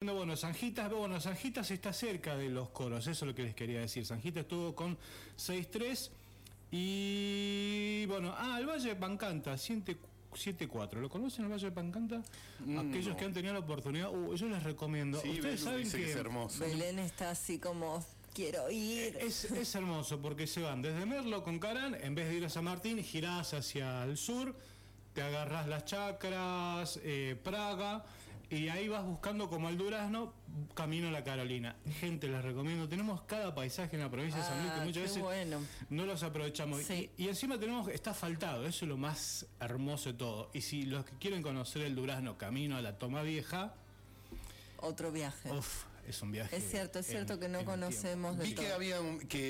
diciendo, bueno, Sanjitas está cerca de los coros, eso es lo que les quería decir. Sanjitas estuvo con 6-3 y bueno, el Valle de Pancanta, 7-4. ¿Lo conocen el Valle de Pancanta? Aquellos que han tenido la oportunidad, yo les recomiendo. Sí, ustedes saben que es hermoso. Belén está así como... Quiero ir. Es hermoso porque se van desde Merlo con Carán, en vez de ir a San Martín, girás hacia el sur, te agarrás las chacras, Praga, y ahí vas buscando como el Durazno, camino a la Carolina. Gente, les recomiendo, tenemos cada paisaje en la provincia de San Luis que muchas veces no los aprovechamos. Sí. Y encima está asfaltado, eso es lo más hermoso de todo. Y si los que quieren conocer el Durazno, camino a la Toma Vieja, otro viaje. Es un viaje. Es cierto que no conocemos de Vi todo. que había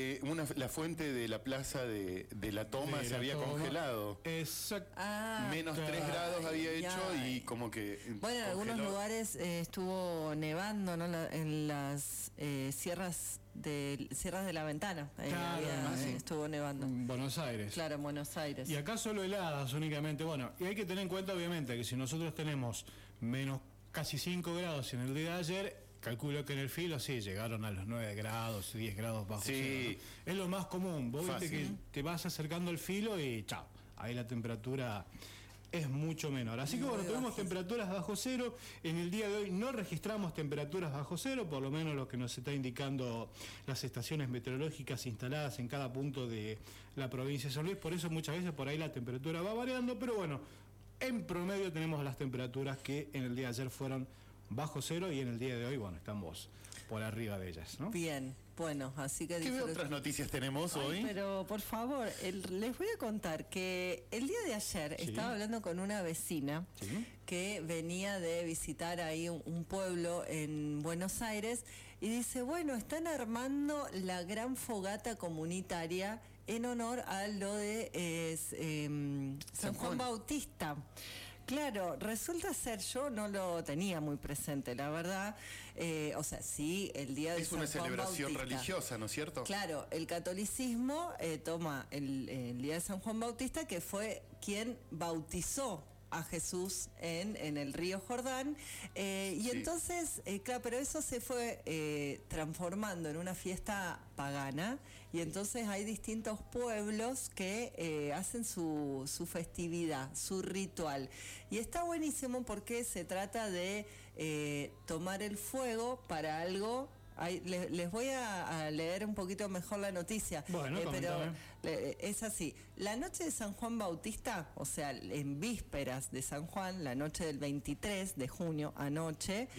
la fuente de la plaza de la Toma se había congelado. Exacto. Menos 3 grados había hecho y como que bueno, en algunos lugares estuvo nevando, ¿no? En las sierras de la Ventana. Estuvo nevando. En Buenos Aires. Claro, en Buenos Aires. Y acá solo heladas únicamente. Bueno, y hay que tener en cuenta obviamente que si nosotros tenemos menos casi 5 grados en el día de ayer, calculo que en el filo sí llegaron a los 9 grados, 10 grados bajo cero, ¿no? Es lo más común. Vos viste que te vas acercando al filo y chao, ahí la temperatura es mucho menor. Así que bueno, tuvimos temperaturas bajo cero. En el día de hoy no registramos temperaturas bajo cero, por lo menos lo que nos está indicando las estaciones meteorológicas instaladas en cada punto de la provincia de San Luis. Por eso muchas veces por ahí la temperatura va variando, pero bueno, en promedio tenemos las temperaturas que en el día de ayer fueron bajo cero y en el día de hoy, bueno, estamos por arriba de ellas, ¿no? Bien, bueno, así que... ¿Qué otras noticias tenemos hoy? Pero por favor, les voy a contar que el día de ayer estaba hablando con una vecina que venía de visitar ahí un pueblo en Buenos Aires y dice, bueno, están armando la gran fogata comunitaria en honor a lo de San Juan Bautista. Claro, resulta ser, yo no lo tenía muy presente, la verdad. O sea, sí, el día de San Juan Bautista. Es una celebración religiosa, ¿no es cierto? Claro, el catolicismo toma el día de San Juan Bautista, que fue quien bautizó a Jesús en el río Jordán, y entonces, claro, pero eso se fue transformando en una fiesta pagana, y entonces hay distintos pueblos que hacen su festividad, su ritual, y está buenísimo porque se trata de tomar el fuego para algo. Les voy a leer un poquito mejor la noticia, pero es así. La noche de San Juan Bautista, o sea, en vísperas de San Juan, la noche del 23 de junio, anoche,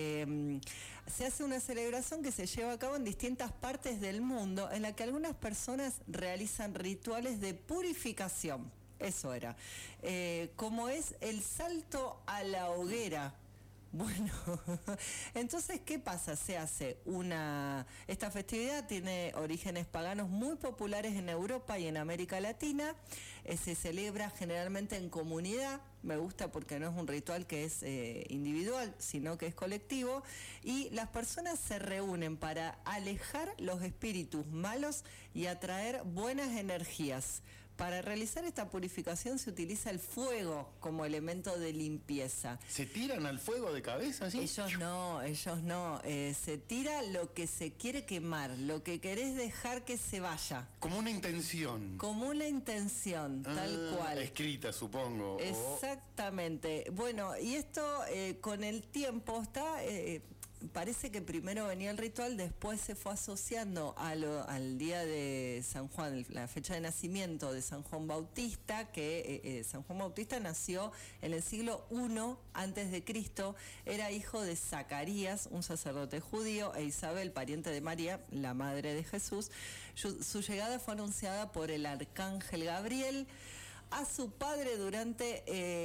se hace una celebración que se lleva a cabo en distintas partes del mundo, en la que algunas personas realizan rituales de purificación. Eso era. Como es el salto a la hoguera. Bueno, entonces, ¿qué pasa? Se hace esta festividad tiene orígenes paganos muy populares en Europa y en América Latina. Se celebra generalmente en comunidad. Me gusta porque no es un ritual que es individual, sino que es colectivo. Y las personas se reúnen para alejar los espíritus malos y atraer buenas energías. Para realizar esta purificación se utiliza el fuego como elemento de limpieza. ¿Se tiran al fuego de cabeza, sí? Ellos no. Se tira lo que se quiere quemar, lo que querés dejar que se vaya. Como una intención. Como una intención, tal cual. Escrita, supongo. Exactamente. Bueno, y esto con el tiempo está... parece que primero venía el ritual, después se fue asociando al día de San Juan, la fecha de nacimiento de San Juan Bautista, que San Juan Bautista nació en el siglo I antes de Cristo, era hijo de Zacarías, un sacerdote judío, e Isabel, pariente de María, la madre de Jesús. Su llegada fue anunciada por el arcángel Gabriel a su padre durante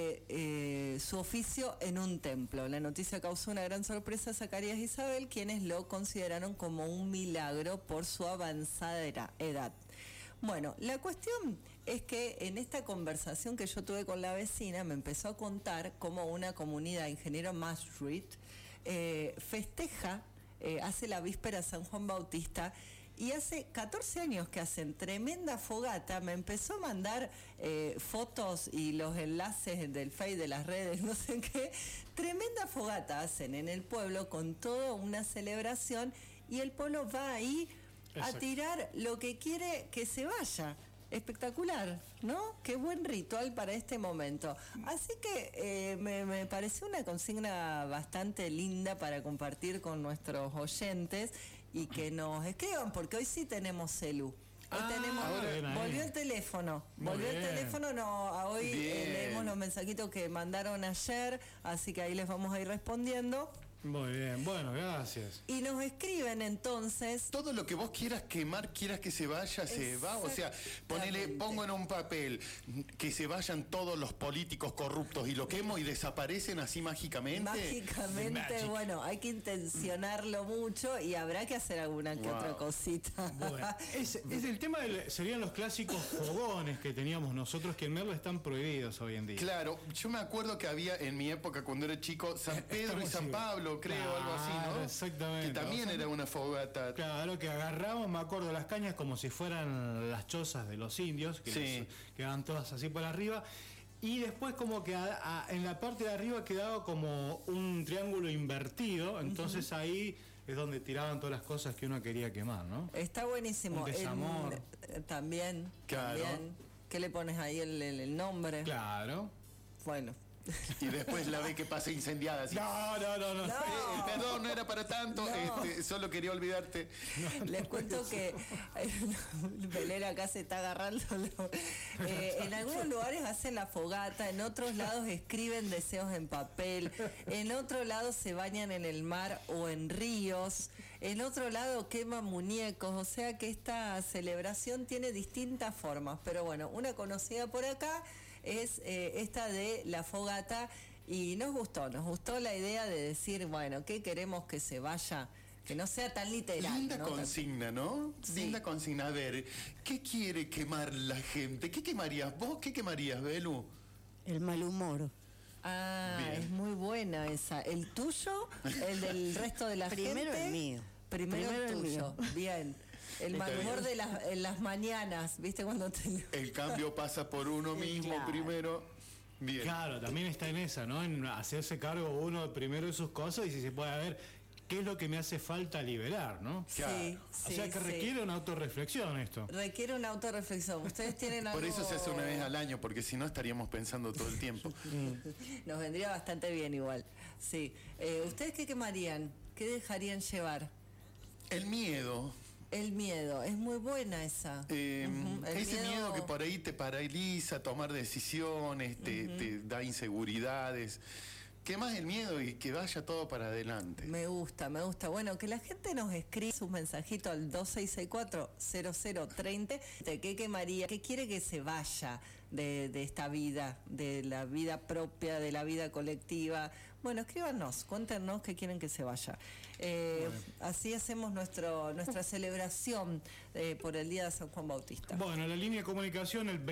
su oficio en un templo. La noticia causó una gran sorpresa a Zacarías e Isabel, quienes lo consideraron como un milagro por su avanzada edad. Bueno, la cuestión es que en esta conversación que yo tuve con la vecina me empezó a contar cómo una comunidad, Ingeniero Maastricht, festeja, hace la víspera a San Juan Bautista, y hace 14 años que hacen tremenda fogata. Me empezó a mandar fotos y los enlaces del Face, de las redes, no sé qué. Tremenda fogata hacen en el pueblo con toda una celebración, y el pueblo va ahí a tirar lo que quiere que se vaya. Espectacular, ¿no? Qué buen ritual para este momento. Así que me pareció una consigna bastante linda para compartir con nuestros oyentes y que nos escriban, porque hoy sí tenemos celu. Hoy volvió el teléfono. Hoy leemos los mensajitos que mandaron ayer, así que ahí les vamos a ir respondiendo. Muy bien, bueno, gracias. Y nos escriben entonces... Todo lo que vos quieras quemar, quieras que se vaya, se va. O sea, pongo en un papel que se vayan todos los políticos corruptos y lo quemo y desaparecen así mágicamente. Mágicamente, bueno, hay que intencionarlo mucho y habrá que hacer alguna que otra cosita. Bueno, es el tema serían los clásicos fogones que teníamos nosotros, que en Merlo están prohibidos hoy en día. Claro, yo me acuerdo que había en mi época, cuando era chico, San Pedro y San Pablo, creo, algo así, ¿no? Exactamente. Que también era una fogata. Claro, que agarramos, me acuerdo, las cañas como si fueran las chozas de los indios, que quedaban todas así por arriba, y después como que en la parte de arriba quedaba como un triángulo invertido, entonces ahí es donde tiraban todas las cosas que uno quería quemar, ¿no? Está buenísimo. Un desamor. También. ¿Qué le pones ahí el nombre? Claro. Bueno. Y después la ve que pasa incendiada. Así. No. Perdón, no era para tanto. No. Solo quería olvidarte. Les cuento que Belén acá se está agarrando. En algunos lugares hacen la fogata, en otros lados escriben deseos en papel, en otro lado se bañan en el mar o en ríos, en otro lado queman muñecos. O sea que esta celebración tiene distintas formas. Pero bueno, una conocida por acá es esta de la fogata, y nos gustó la idea de decir, bueno, ¿qué queremos que se vaya? Que no sea tan literal. Linda consigna, ¿no? Sí. Linda consigna. A ver, ¿qué quiere quemar la gente? ¿Qué quemarías vos? ¿Qué quemarías, Belu? El mal humor. Bien. Es muy buena esa. ¿El tuyo? ¿El del resto de la gente? Primero el mío. Primero el tuyo. Bien. El mal humor de las mañanas, ¿viste? Cuando el cambio pasa por uno mismo primero. Bien. Claro, también está en esa, ¿no? En hacerse cargo uno primero de sus cosas y si se puede ver qué es lo que me hace falta liberar, ¿no? Sí, o sea que requiere una autorreflexión esto. Requiere una autorreflexión. Ustedes tienen algo... Por eso se hace una vez al año, porque si no estaríamos pensando todo el tiempo. Nos vendría bastante bien igual. Sí. ¿Ustedes qué quemarían? ¿Qué dejarían llevar? El miedo. El miedo, es muy buena esa. Ese miedo que por ahí te paraliza, tomar decisiones, te da inseguridades. Quemás el miedo y que vaya todo para adelante. Me gusta. Bueno, que la gente nos escriba sus mensajitos al 2664-0030. ¿Qué quemaría? ¿Qué quiere que se vaya de esta vida? De la vida propia, de la vida colectiva. Bueno, escríbanos, cuéntenos qué quieren que se vaya. Así hacemos nuestra celebración por el Día de San Juan Bautista. Bueno, la línea de comunicación, el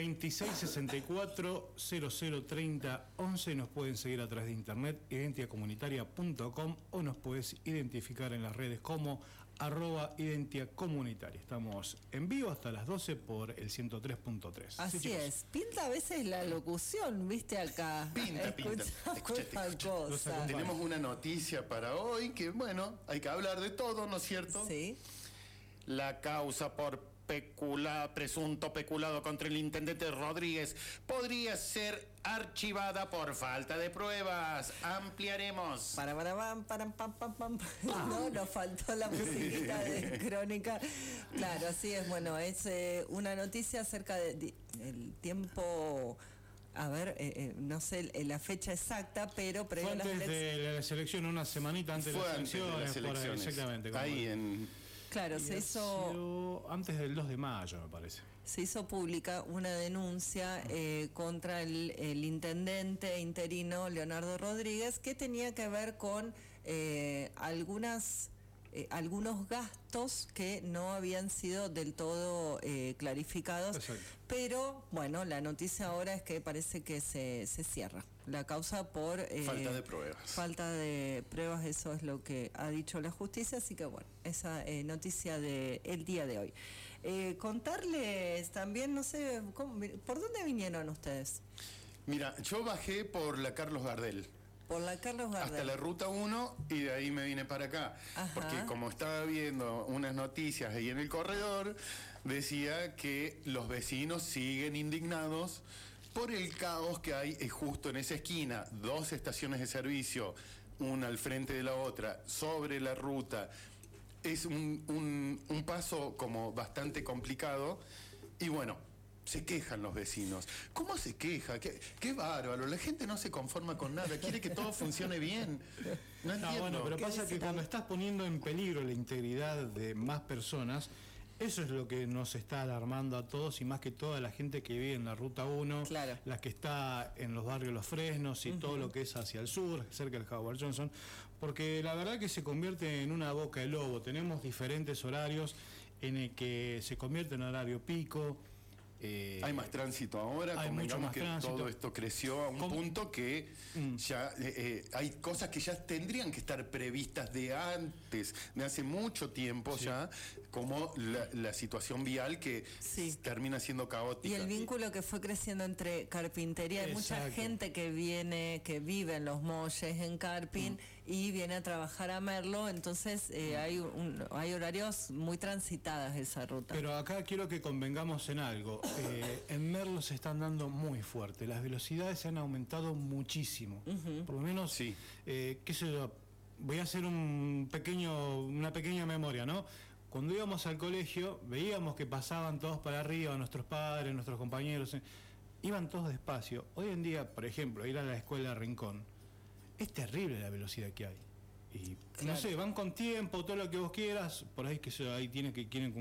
2664-003011, nos pueden seguir a través de internet, identiacomunitaria.com, o nos puedes identificar en las redes como @identiacomunitaria. Estamos en vivo hasta las 12 por el 103.3. Así es. Pinta a veces la locución, ¿viste acá? Pinta. Escuchate. Tenemos una noticia para hoy que, bueno, hay que hablar de todo, ¿no es cierto? Sí. La causa por presunto peculado contra el intendente Rodríguez podría ser archivada por falta de pruebas. Ampliaremos. Pam. No, nos faltó la musiquita de crónica. Claro, así es. Bueno, es una noticia acerca del tiempo. A ver, no sé la fecha exacta, pero fue antes de la selección, una semanita antes de las elecciones. Exactamente. Ahí en... Claro, se hizo antes del 2 de mayo, me parece. Se hizo pública una denuncia contra el intendente interino Leonardo Rodríguez, que tenía que ver con algunas algunos gastos que no habían sido del todo clarificados. Exacto. Pero bueno, la noticia ahora es que parece que se cierra la causa por falta de pruebas. Falta de pruebas, eso es lo que ha dicho la justicia, así que bueno, esa noticia del día de hoy. Contarles también, no sé, ¿por dónde vinieron ustedes? Mira, yo bajé por la Carlos Gardel. Por la Carlos Gardel. Hasta la ruta 1 y de ahí me vine para acá. Ajá. Porque como estaba viendo unas noticias ahí en el corredor, decía que los vecinos siguen indignados por el caos que hay justo en esa esquina. 2 estaciones de servicio, una al frente de la otra, sobre la ruta. Es un paso como bastante complicado y bueno, se quejan los vecinos. ¿Cómo se queja? Qué bárbaro. La gente no se conforma con nada. Quiere que todo funcione bien. No entiendo. Bueno, pero pasa que cuando estás poniendo en peligro la integridad de más personas, eso es lo que nos está alarmando a todos y más que toda la gente que vive en la Ruta 1, claro, la que está en los barrios Los Fresnos y todo lo que es hacia el sur, cerca del Howard Johnson, porque la verdad que se convierte en una boca de lobo. Tenemos diferentes horarios en el que se convierte en horario pico. Hay más tránsito ahora, hay mucho más que tránsito. Todo esto creció a un punto que ya hay cosas que ya tendrían que estar previstas de antes, de hace mucho tiempo ya, como la situación vial que termina siendo caótica. Y el vínculo que fue creciendo entre carpintería, hay mucha gente que vive en Los Molles, en Carpin, y viene a trabajar a Merlo, entonces hay horarios muy transitadas esa ruta. Pero acá quiero que convengamos en algo. En Merlo se están dando muy fuerte, las velocidades se han aumentado muchísimo. Por lo menos, qué sé yo, voy a hacer una pequeña memoria, ¿no? Cuando íbamos al colegio, veíamos que pasaban todos para arriba, nuestros padres, nuestros compañeros, iban todos despacio. Hoy en día, por ejemplo, ir a la escuela Rincón, es terrible la velocidad que hay. Y no sé, van con tiempo, todo lo que vos quieras, por ahí ahí tienen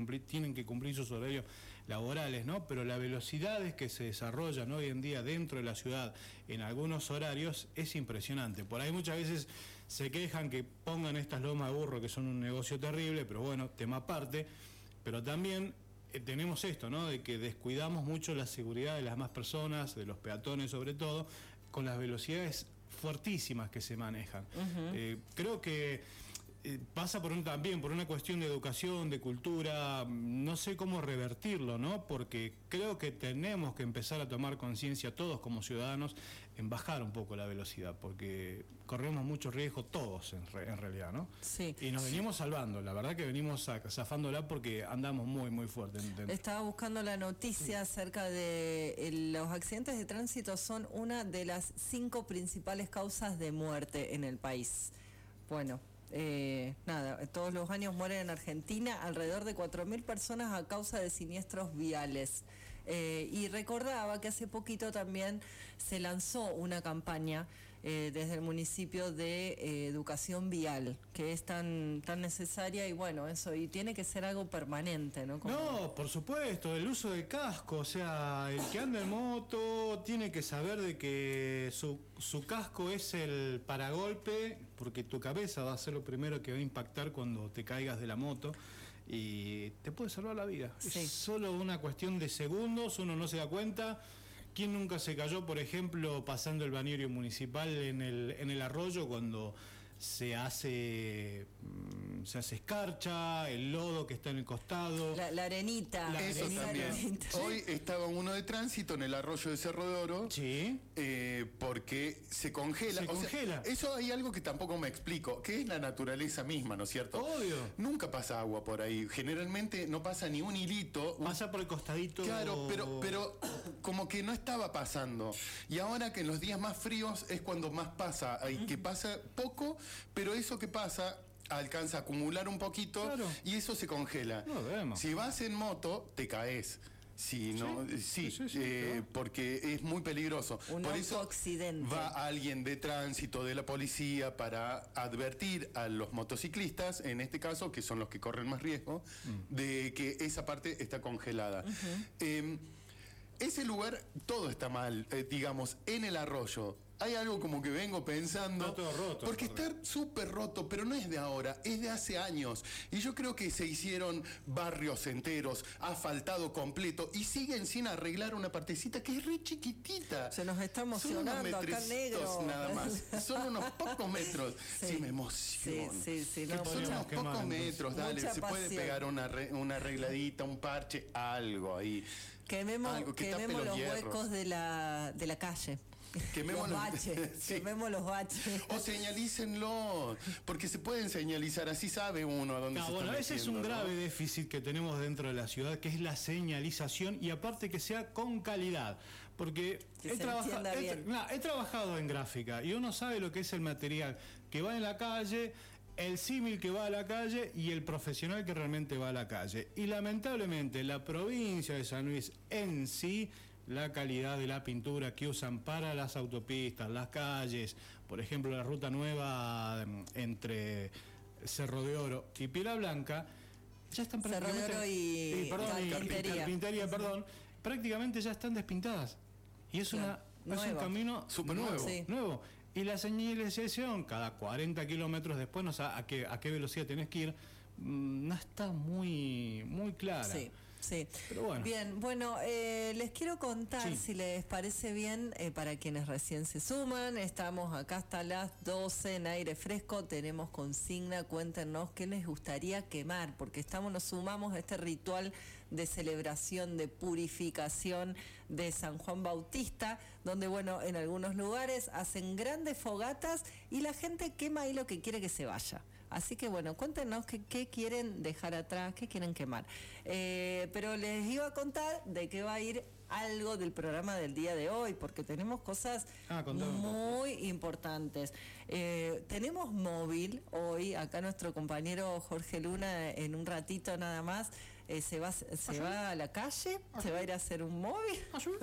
que cumplir sus horarios laborales, ¿no? Pero la velocidad que se desarrollan hoy en día dentro de la ciudad en algunos horarios es impresionante. Por ahí muchas veces se quejan que pongan estas lomas de burro, que son un negocio terrible, pero bueno, tema aparte. Pero también tenemos esto, ¿no? De que descuidamos mucho la seguridad de las más personas, de los peatones sobre todo, con las velocidades fuertísimas que se manejan. Creo que pasa también por una cuestión de educación, de cultura, no sé cómo revertirlo, ¿no? Porque creo que tenemos que empezar a tomar conciencia todos como ciudadanos en bajar un poco la velocidad, porque corremos mucho riesgo todos en realidad, ¿no? Sí. Y nos venimos salvando, la verdad que venimos zafándola porque andamos muy, muy fuerte. Estaba buscando la noticia acerca de los accidentes de tránsito, son una de las 5 principales causas de muerte en el país. Bueno, nada, todos los años mueren en Argentina alrededor de 4.000 personas a causa de siniestros viales. Y recordaba que hace poquito también se lanzó una campaña desde el municipio de educación vial, que es tan necesaria y bueno, eso, y tiene que ser algo permanente, ¿no? No, por supuesto, el uso del casco, o sea, el que anda en moto tiene que saber de que su casco es el paragolpe, porque tu cabeza va a ser lo primero que va a impactar cuando te caigas de la moto. Y te puede salvar la vida. Sí. Es solo una cuestión de segundos, uno no se da cuenta. ¿Quién nunca se cayó, por ejemplo, pasando el balneario municipal en el arroyo cuando se hace escarcha, el lodo que está en el costado? La arenita. Eso también. Arenita. Hoy estaba uno de tránsito en el arroyo de Cerro de Oro. Sí. Porque se congela. Se congela. Sea, eso hay algo que tampoco me explico, que es la naturaleza misma, ¿no es cierto? Obvio. Nunca pasa agua por ahí. Generalmente no pasa ni un hilito. Pasa por el costadito. Claro, pero como que no estaba pasando. Y ahora que en los días más fríos es cuando más pasa. Hay que pasa poco, pero eso que pasa alcanza a acumular un poquito, claro, y eso se congela. No vemos. Si vas en moto, te caes. Sí, no, sí, claro, porque es muy peligroso. Por eso va alguien de tránsito de la policía para advertir a los motociclistas, en este caso, que son los que corren más riesgo, de que esa parte está congelada. Ese lugar, todo está mal, digamos, en el arroyo. hay algo como que vengo pensando. Está todo roto. Porque está súper roto, pero no es de ahora, es de hace años. Y yo creo que se hicieron barrios enteros, asfaltado completo, y siguen sin arreglar una partecita que es re chiquitita. Se nos está Son unos emocionando acá metrecitos negro. nada más. Son unos pocos metros. Sí, me emociona. Sí, Que no, son mucha- unos pocos metros, dale. mucha Se puede pasión. pegar una arregladita, un parche, algo ahí. Quememos, Algo que tape quememos los los hierros. huecos de la calle. Quememos los los- baches. Sí. Quememos los baches. O señalícenlo, porque se pueden señalizar, así sabe uno a dónde No, se bueno, está ese es metiendo, un ¿no? grave déficit que tenemos dentro de la ciudad, que es la señalización, y aparte que sea con calidad. Porque Que se entienda bien. he trabajado en gráfica y uno sabe lo que es el material que va en la calle, el símil que va a la calle y el profesional que realmente va a la calle. Y lamentablemente la provincia de San Luis en sí, la calidad de la pintura que usan para las autopistas, las calles, por ejemplo la ruta nueva entre Cerro de Oro y Piedra Blanca, ya están Cerro de prácticamente... Oro y Carpintería. Prácticamente ya están despintadas. Y es, Claro, es un nuevo. camino Súper nuevo, Sí. nuevo. Y la señalización, cada 40 kilómetros después, no sé a qué velocidad tenés que ir, no está muy clara. Sí. Sí. Pero bueno. Bien, bueno, les quiero contar, Sí. si les parece bien, para quienes recién se suman, estamos acá hasta las 12 en aire fresco, tenemos consigna, cuéntenos qué les gustaría quemar, porque nos sumamos a este ritual de celebración, de purificación de San Juan Bautista, donde, bueno, en algunos lugares hacen grandes fogatas y la gente quema ahí lo que quiere que se vaya. Así que bueno, cuéntenos qué quieren dejar atrás, qué quieren quemar. Pero les iba a contar de qué va a ir algo del programa del día de hoy, porque tenemos cosas Contame un poco. muy importantes. Tenemos móvil hoy, acá nuestro compañero Jorge Luna en un ratito nada más se va a la calle, se va a ir a hacer un móvil.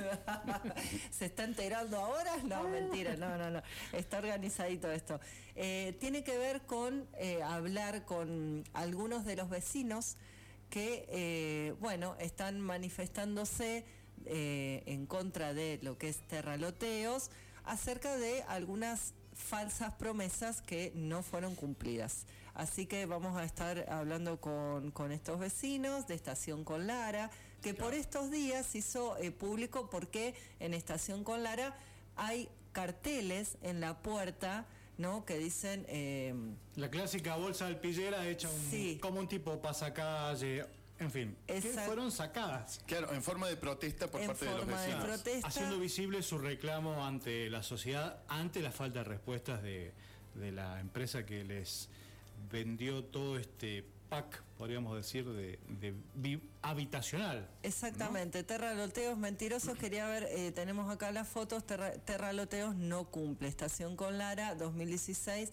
¿Se está enterando ahora? No, mentira, no. Está organizadito esto. Tiene que ver con hablar con algunos de los vecinos que, están manifestándose en contra de lo que es terraloteos, acerca de algunas falsas promesas que no fueron cumplidas. Así que vamos a estar hablando con estos vecinos de Estación con Lara, que por estos días hizo público porque en Estación con Lara hay carteles en la puerta, ¿no?, que dicen... La clásica bolsa alpillera hecha Sí. como un tipo pasacalle, en fin, que Exacto. fueron sacadas. Claro, en forma de protesta por En parte de los forma de vecinos. protesta. Haciendo visible su reclamo ante la sociedad, ante la falta de respuestas de la empresa que les vendió todo este pack, podríamos decir, de habitacional. Exactamente, terraloteos mentirosos, quería ver, tenemos acá las fotos, terraloteos no cumple, Estación con Lara 2016,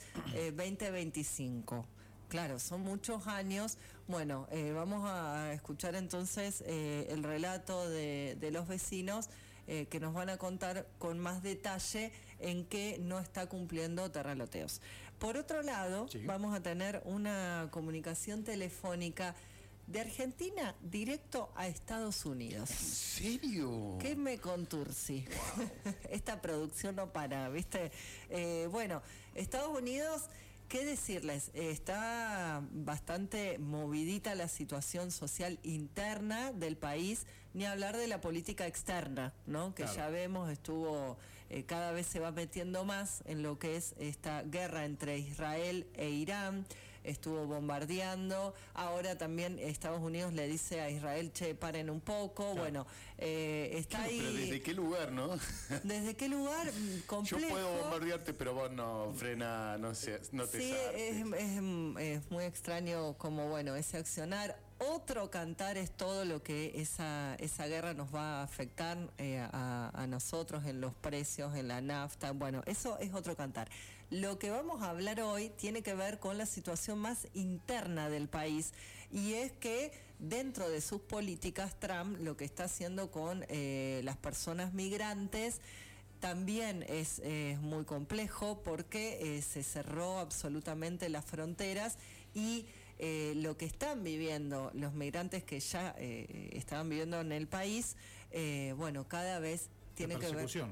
2025. Claro, son muchos años. Bueno, vamos a escuchar entonces el relato de los vecinos que nos van a contar con más detalle en qué no está cumpliendo terraloteos. Por otro lado, Sí. vamos a tener una comunicación telefónica de Argentina directo a Estados Unidos. ¿En serio? ¿Qué me conturci? Esta producción no para, ¿viste? Bueno, Estados Unidos, ¿qué decirles? Está bastante movidita la situación social interna del país, ni hablar de la política externa, ¿no? Que Claro. ya vemos, cada vez se va metiendo más en lo que es esta guerra entre Israel e Irán. Estuvo bombardeando, ahora también Estados Unidos le dice a Israel, che, paren un poco, Claro. bueno, está Claro, ahí... pero ¿desde qué lugar, no? ¿Desde qué lugar? Complejo. Yo puedo bombardearte, pero vos no frena, no te Sí, zarpes. es muy extraño como, bueno, ese accionar. Otro cantar es todo lo que esa guerra nos va a afectar a nosotros en los precios, en la nafta. Bueno, eso es otro cantar. Lo que vamos a hablar hoy tiene que ver con la situación más interna del país, y es que dentro de sus políticas Trump lo que está haciendo con las personas migrantes también es muy complejo, porque se cerró absolutamente las fronteras y lo que están viviendo los migrantes que ya estaban viviendo en el país, bueno, cada vez tiene que ver... Persecución.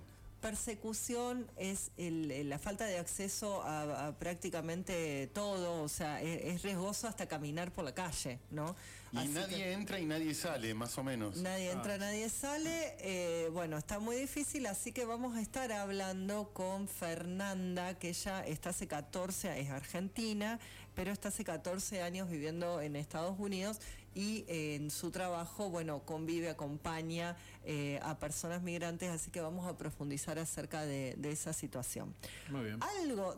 persecución, es la falta de acceso a prácticamente todo, o sea, es riesgoso hasta caminar por la calle, ¿no? Y Así nadie entra y nadie sale, más o menos. Nadie entra, nadie sale. Bueno, está muy difícil, así que vamos a estar hablando con Fernanda, que ella está hace 14, es argentina, pero está hace 14 años viviendo en Estados Unidos y en su trabajo, bueno, convive, acompaña a personas migrantes, así que vamos a profundizar acerca de esa situación. Muy bien. Algo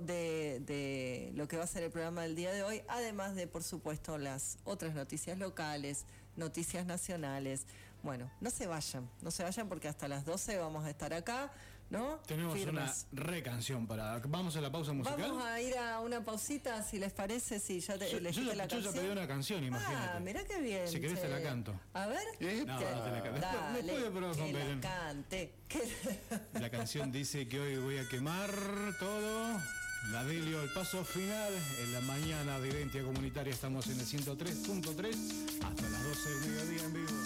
de lo que va a ser el programa del día de hoy, además de, por supuesto, las otras noticias locales, noticias nacionales. Bueno, no se vayan porque hasta las 12 vamos a estar acá, ¿no? Tenemos Firmes. una recanción para... ¿Vamos a la pausa musical? Vamos a ir a una pausita, si les parece, si ya te Yo elegiste la ya canción. pedí una canción, imagínate. Ah, mirá qué bien. Si querés te la canto. A ver. No, no te la canto. Dale, Después de prueba con que Belén. la cante. La canción dice que hoy voy a quemar todo. La Delio, el paso final. En la mañana de Identidad Comunitaria estamos en el 103.3 hasta las 12 del mediodía en vivo.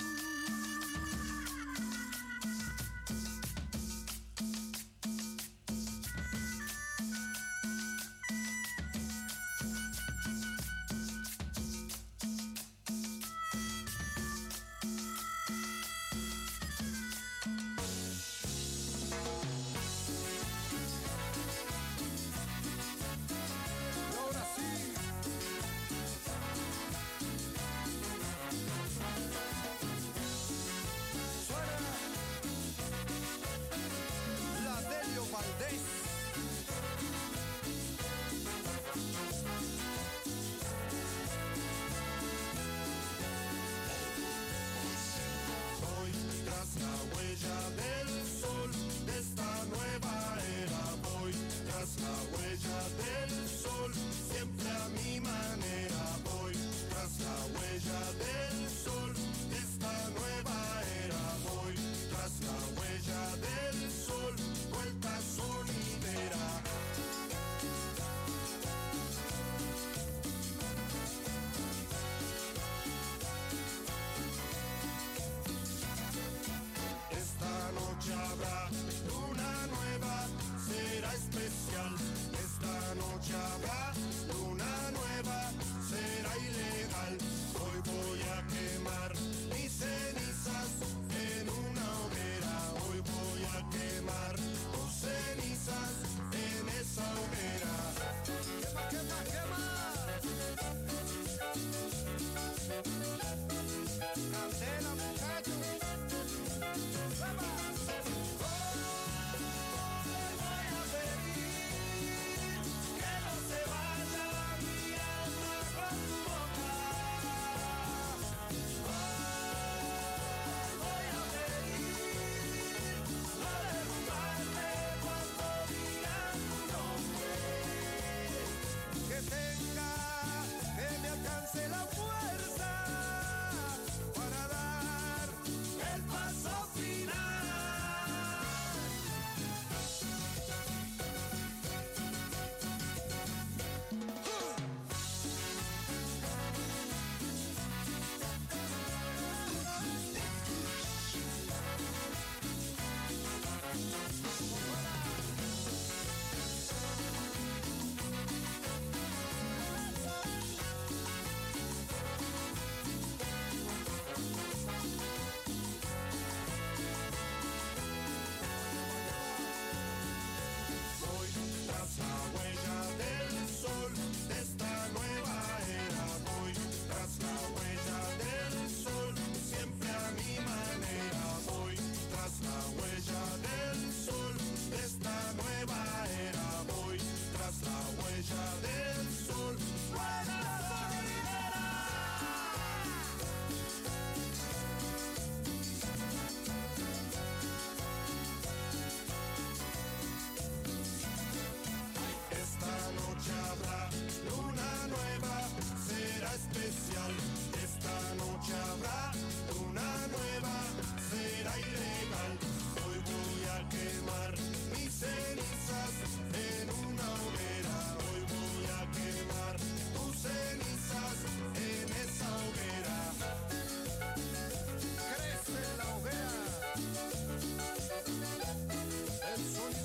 Crece la hoguera, el sonido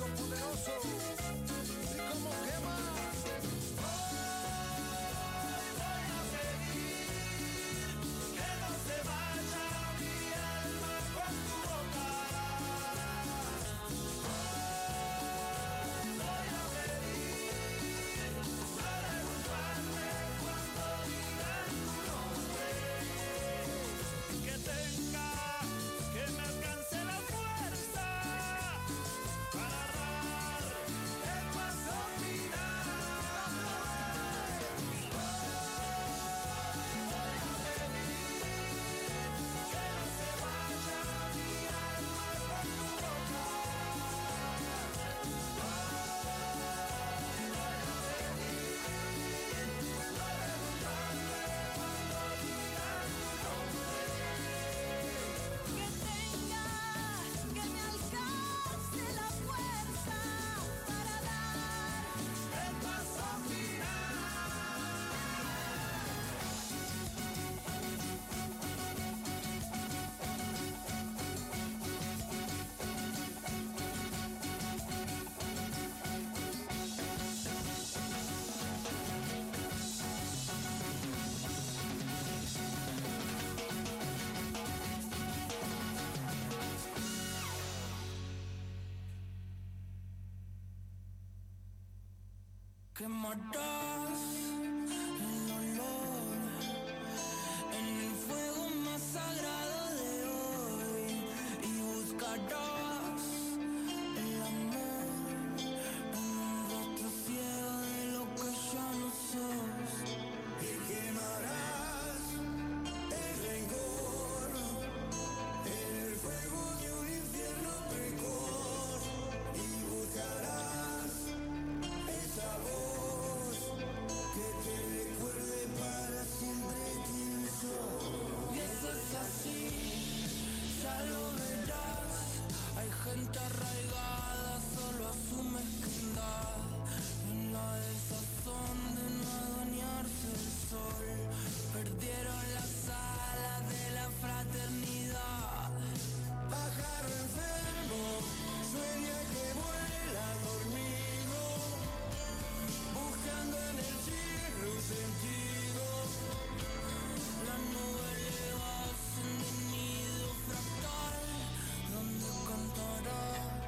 Quemarás el olor en el fuego más sagrado de hoy y buscarás el amor en un rostro ciego de lo que ya no sos. Y quemarás el rencor en el fuego de un infierno precoz y buscarás esa voz que te recuerde para siempre quién sos. Y eso es así, ya lo verás. Hay gente arraigada solo a su mezquindad, en la desazón de no adueñarse del sol. Perdieron las alas de la fraternidad. Pájaro enfermo, sueña que vuela dormido, buscando en el cielo un sentido. La nube elevas en el nido fractal, donde cantará.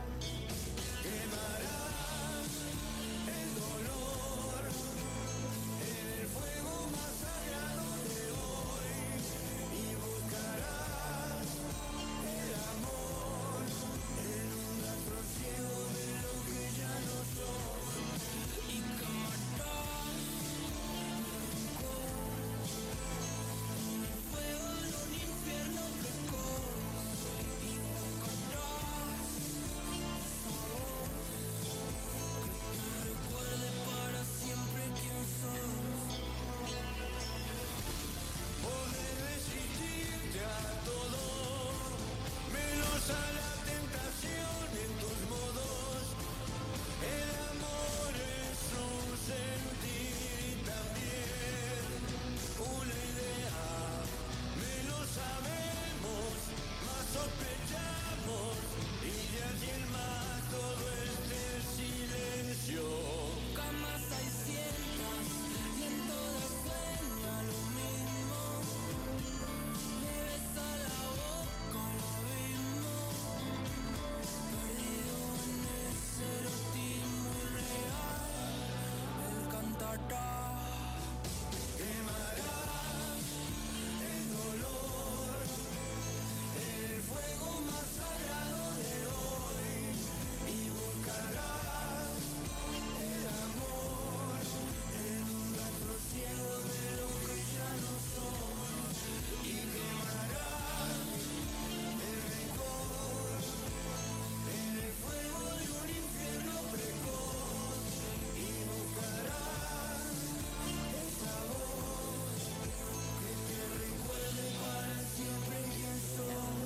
Quemarás el dolor en el fuego más sagrado de hoy y buscarás el amor en un rastro ciego de lo que ya no sos. Y quemarás en el fuego de un infierno precoz y buscarás esa voz que te recuerde para siempre quién sos. Poder resistirte a todo, menos a la tentación en tus modos. El amor es un sentir y también una idea. Menos sabemos, más sospechamos, y de allí en más todo este silencio. Camas hay cientas y en todas sueña lo mismo. Le besa la boca al abismo, perdido en ese erotismo irreal. Él cantará. Quemarás el dolor en el fuego más sagrado de hoy y buscarás el amor en un rastro ciego de lo que ya no sos. Y quemarás el rencor en el fuego de un infierno precoz y buscarás esa voz que te recuerde para siempre quién sos.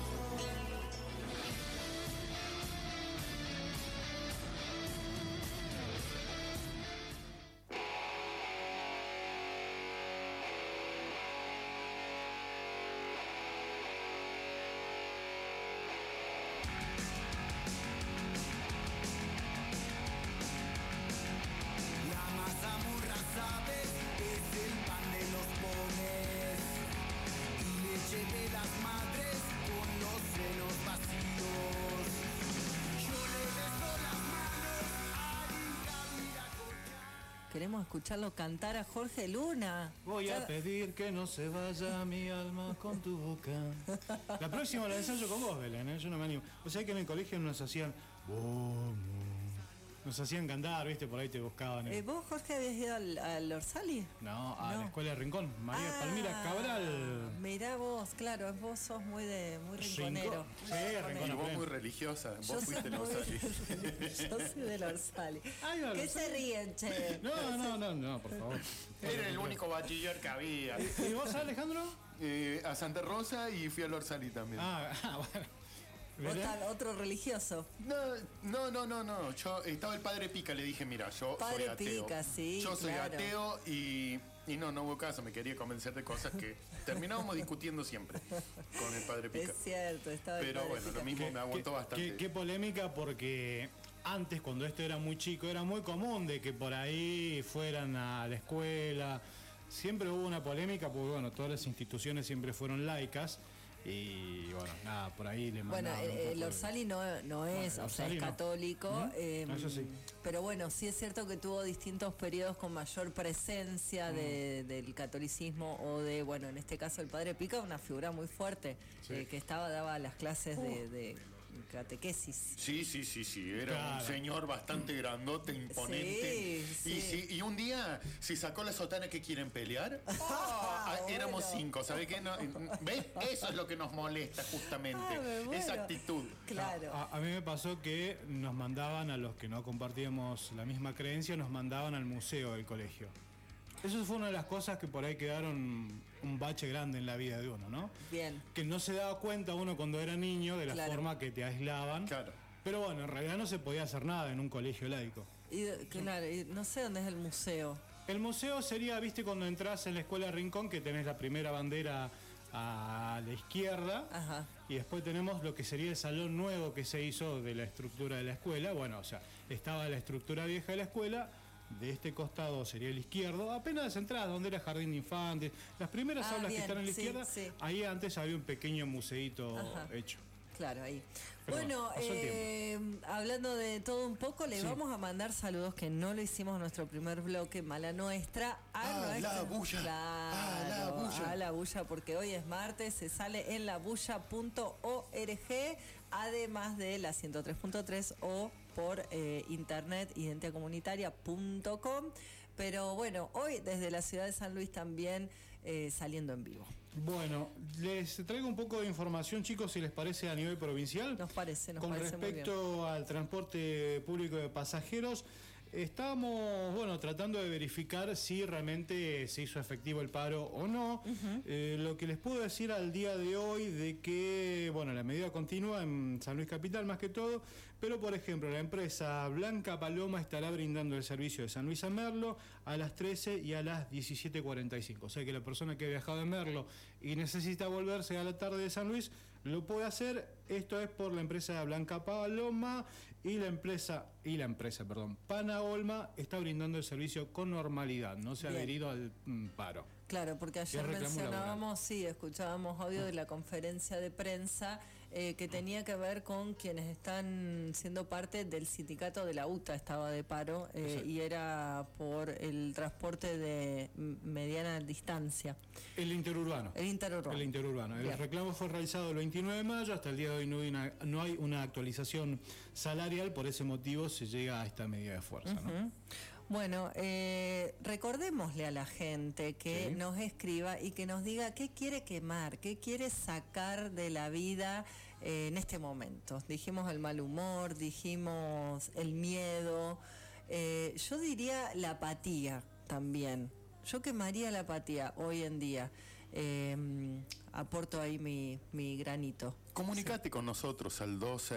La mazamorra, sabes, es el pan de los pobres y leche de las madres con los senos vacíos. Yo le beso las manos a Gavira Cochán. Queremos escucharlo cantar a Jorge Luna. Voy Ya- a pedir que no se vaya mi alma con tu boca. La próxima la ensayo con vos, Belén, ¿eh? Yo no me animo. O sea que en el colegio nos hacían... Nos hacían cantar, ¿viste? Por ahí te buscaban. ¿Vos, Jorge, habías ido al Orsali? No, a No. la Escuela de Rincón. María Ah, Palmira Cabral. Mirá vos, claro, vos sos muy rinconero. Sí, Rincón. Y vos Pleno. muy religiosa, Yo vos fuiste soy la muy- Orsali. Yo soy del Orsali. Ay, no, ¿Qué no se sé. ríen, che? No, por favor. Era el único bachiller que había. ¿Y vos, Alejandro? A Santa Rosa y fui al Orsali también. Bueno. Belén. Otro religioso. No. Yo estaba el padre Pica, le dije, mira, yo Padre soy ateo. Pica, sí, Yo soy claro. ateo y no hubo caso, me quería convencer de cosas que terminábamos discutiendo siempre con el padre Pica. Es cierto, estaba el Pero Padre bueno, Pica. lo mismo me aguantó bastante. Qué polémica, porque antes, cuando esto era muy chico, era muy común de que por ahí fueran a la escuela. Siempre hubo una polémica, porque bueno, todas las instituciones siempre fueron laicas. Y bueno, nada, por ahí le Bueno, mandaban un poco el de- Orsali no es, Bueno, o sea, es Orsali no. católico. Eso sí. Pero bueno, sí es cierto que tuvo distintos periodos con mayor presencia del catolicismo o de, bueno, en este caso el padre Pica, una figura muy fuerte, Sí. que daba las clases de catequesis. Sí. Era Claro. un señor bastante grandote, imponente. Sí. Y un día se sacó la sotana que quieren pelear. Éramos bueno. 5, ¿sabes qué? No, ¿ves? Eso es lo que nos molesta justamente. Bueno. Esa actitud. Claro. A mí me pasó que nos mandaban, a los que no compartíamos la misma creencia, nos mandaban al museo del colegio. Eso fue una de las cosas que por ahí quedaron un bache grande en la vida de uno, ¿no? Bien. Que no se daba cuenta uno cuando era niño de la Claro. forma que te aislaban. Claro. Pero bueno, en realidad no se podía hacer nada en un colegio laico. Y, claro, y no sé dónde es el museo. El museo sería, viste, cuando entras en la escuela Rincón, que tenés la primera bandera a la izquierda. Ajá. Y después tenemos lo que sería el salón nuevo que se hizo de la estructura de la escuela. Bueno, o sea, estaba la estructura vieja de la escuela. De este costado sería el izquierdo, apenas entradas, donde era jardín de infantes. Las primeras aulas bien, que están a la sí, izquierda, sí. ahí antes había un pequeño museíto Ajá. hecho. Claro, ahí. Pero Bueno, bueno, pasó el hablando de todo un poco, le Sí. vamos a mandar saludos que no lo hicimos en nuestro primer bloque, mala nuestra, La bulla. Claro, La bulla. a la bulla, porque hoy es martes, se sale en labulla.org, además de la 103.3 o por internet identiacomunitaria.com. Pero bueno, hoy desde la ciudad de San Luis también saliendo en vivo. Bueno, les traigo un poco de información, chicos, si les parece, a nivel provincial. Nos parece Con muy bien. respecto al transporte público de pasajeros, estamos, bueno, tratando de verificar si realmente se hizo efectivo el paro o no. Lo que les puedo decir al día de hoy de que, bueno, la medida continúa en San Luis Capital más que todo, pero por ejemplo, la empresa Blanca Paloma estará brindando el servicio de San Luis a Merlo a las 13 y a las 17:45. O sea que la persona que ha viajado de Merlo y necesita volverse a la tarde de San Luis, lo puede hacer. Esto es por la empresa Blanca Paloma y la empresa, Pana Olma está brindando el servicio con normalidad, no se ha Bien. adherido al paro. Claro, porque ayer reclamo mencionábamos, sí, escuchábamos audio de la conferencia de prensa que tenía que ver con quienes están siendo parte del sindicato de la UTA, estaba de paro, y era por el transporte de mediana distancia. El interurbano. El interurbano. El interurbano. El Bien. reclamo fue realizado el 29 de mayo, hasta el día de hoy no hay una actualización salarial, por ese motivo se llega a esta medida de fuerza, ¿no? Bueno, recordémosle a la gente que Sí. nos escriba y que nos diga qué quiere quemar, qué quiere sacar de la vida en este momento. Dijimos el mal humor, dijimos el miedo, yo diría la apatía también. Yo quemaría la apatía hoy en día. Aporto ahí mi granito. Comunicate con nosotros al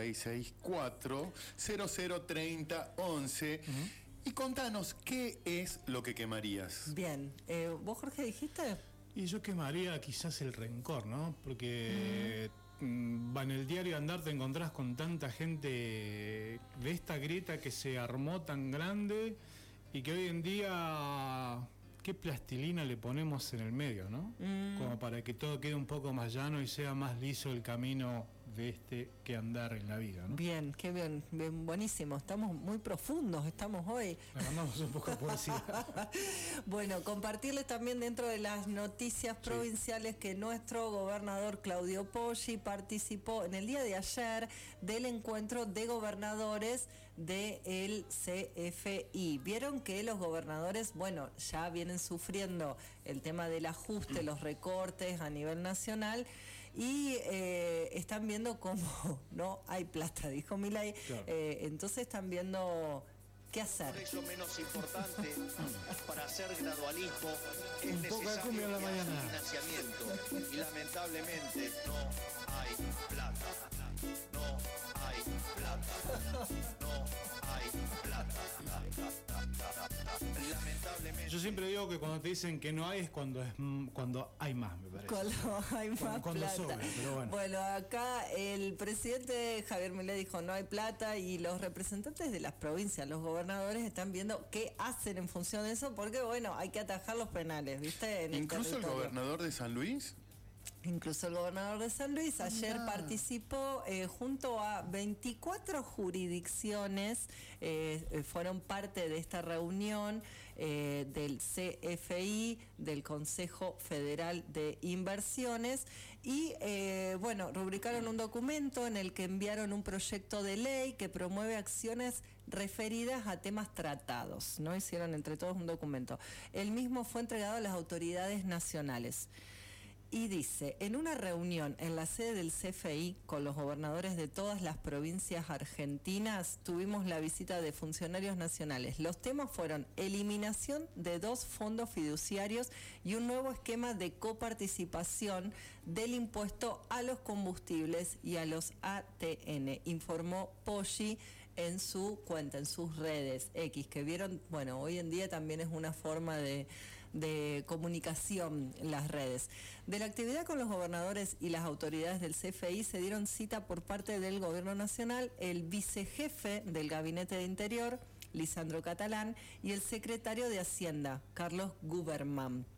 2664-003011 y contanos qué es lo que quemarías. Bien, ¿vos, Jorge, dijiste? Y yo quemaría quizás el rencor, ¿no? Porque va en el diario andar, te encontrás con tanta gente de esta grieta que se armó tan grande y que hoy en día, ¿qué plastilina le ponemos en el medio, no? Como para que todo quede un poco más llano y sea más liso el camino de este que andar en la vida, ¿no? Bien, qué bien, bien, buenísimo. Estamos muy profundos, estamos hoy. Le mandamos un poco de poesía. Bueno, compartirles también dentro de las noticias provinciales que nuestro gobernador Claudio Poggi participó en el día de ayer del encuentro de gobernadores del CFI. Vieron que los gobernadores, bueno, ya vienen sufriendo el tema del ajuste, los recortes a nivel nacional y están viendo cómo no hay plata, dijo Milei. Claro. Entonces están viendo qué hacer. Por ello menos importante, para hacer gradualismo es Un poco de necesario cumbia en la que haya mañana. financiamiento y lamentablemente no hay plata. No hay plata. No hay plata. Lamentablemente. Yo siempre digo que cuando te dicen que no hay es cuando hay más, me parece. Cuando hay más Cuando plata. sobra, pero bueno. Acá el presidente Javier Milei dijo no hay plata y los representantes de las provincias, los gobernadores están viendo qué hacen en función de eso porque bueno, hay que atajar los penales, ¿viste? En Incluso el territorio. gobernador de San Luis. Incluso el gobernador de San Luis ayer participó junto a 24 jurisdicciones, fueron parte de esta reunión del CFI, del Consejo Federal de Inversiones, y rubricaron un documento en el que enviaron un proyecto de ley que promueve acciones referidas a temas tratados, ¿no? Hicieron entre todos un documento. El mismo fue entregado a las autoridades nacionales. Y dice, en una reunión en la sede del CFI con los gobernadores de todas las provincias argentinas, tuvimos la visita de funcionarios nacionales. Los temas fueron eliminación de 2 fondos fiduciarios y un nuevo esquema de coparticipación del impuesto a los combustibles y a los ATN, informó Poggi en su cuenta, en sus redes X, que vieron, bueno, hoy en día también es una forma de comunicación en las redes. De la actividad con los gobernadores y las autoridades del CFI se dieron cita por parte del Gobierno Nacional, el vicejefe del Gabinete de Interior, Lisandro Catalán, y el secretario de Hacienda, Carlos Guberman.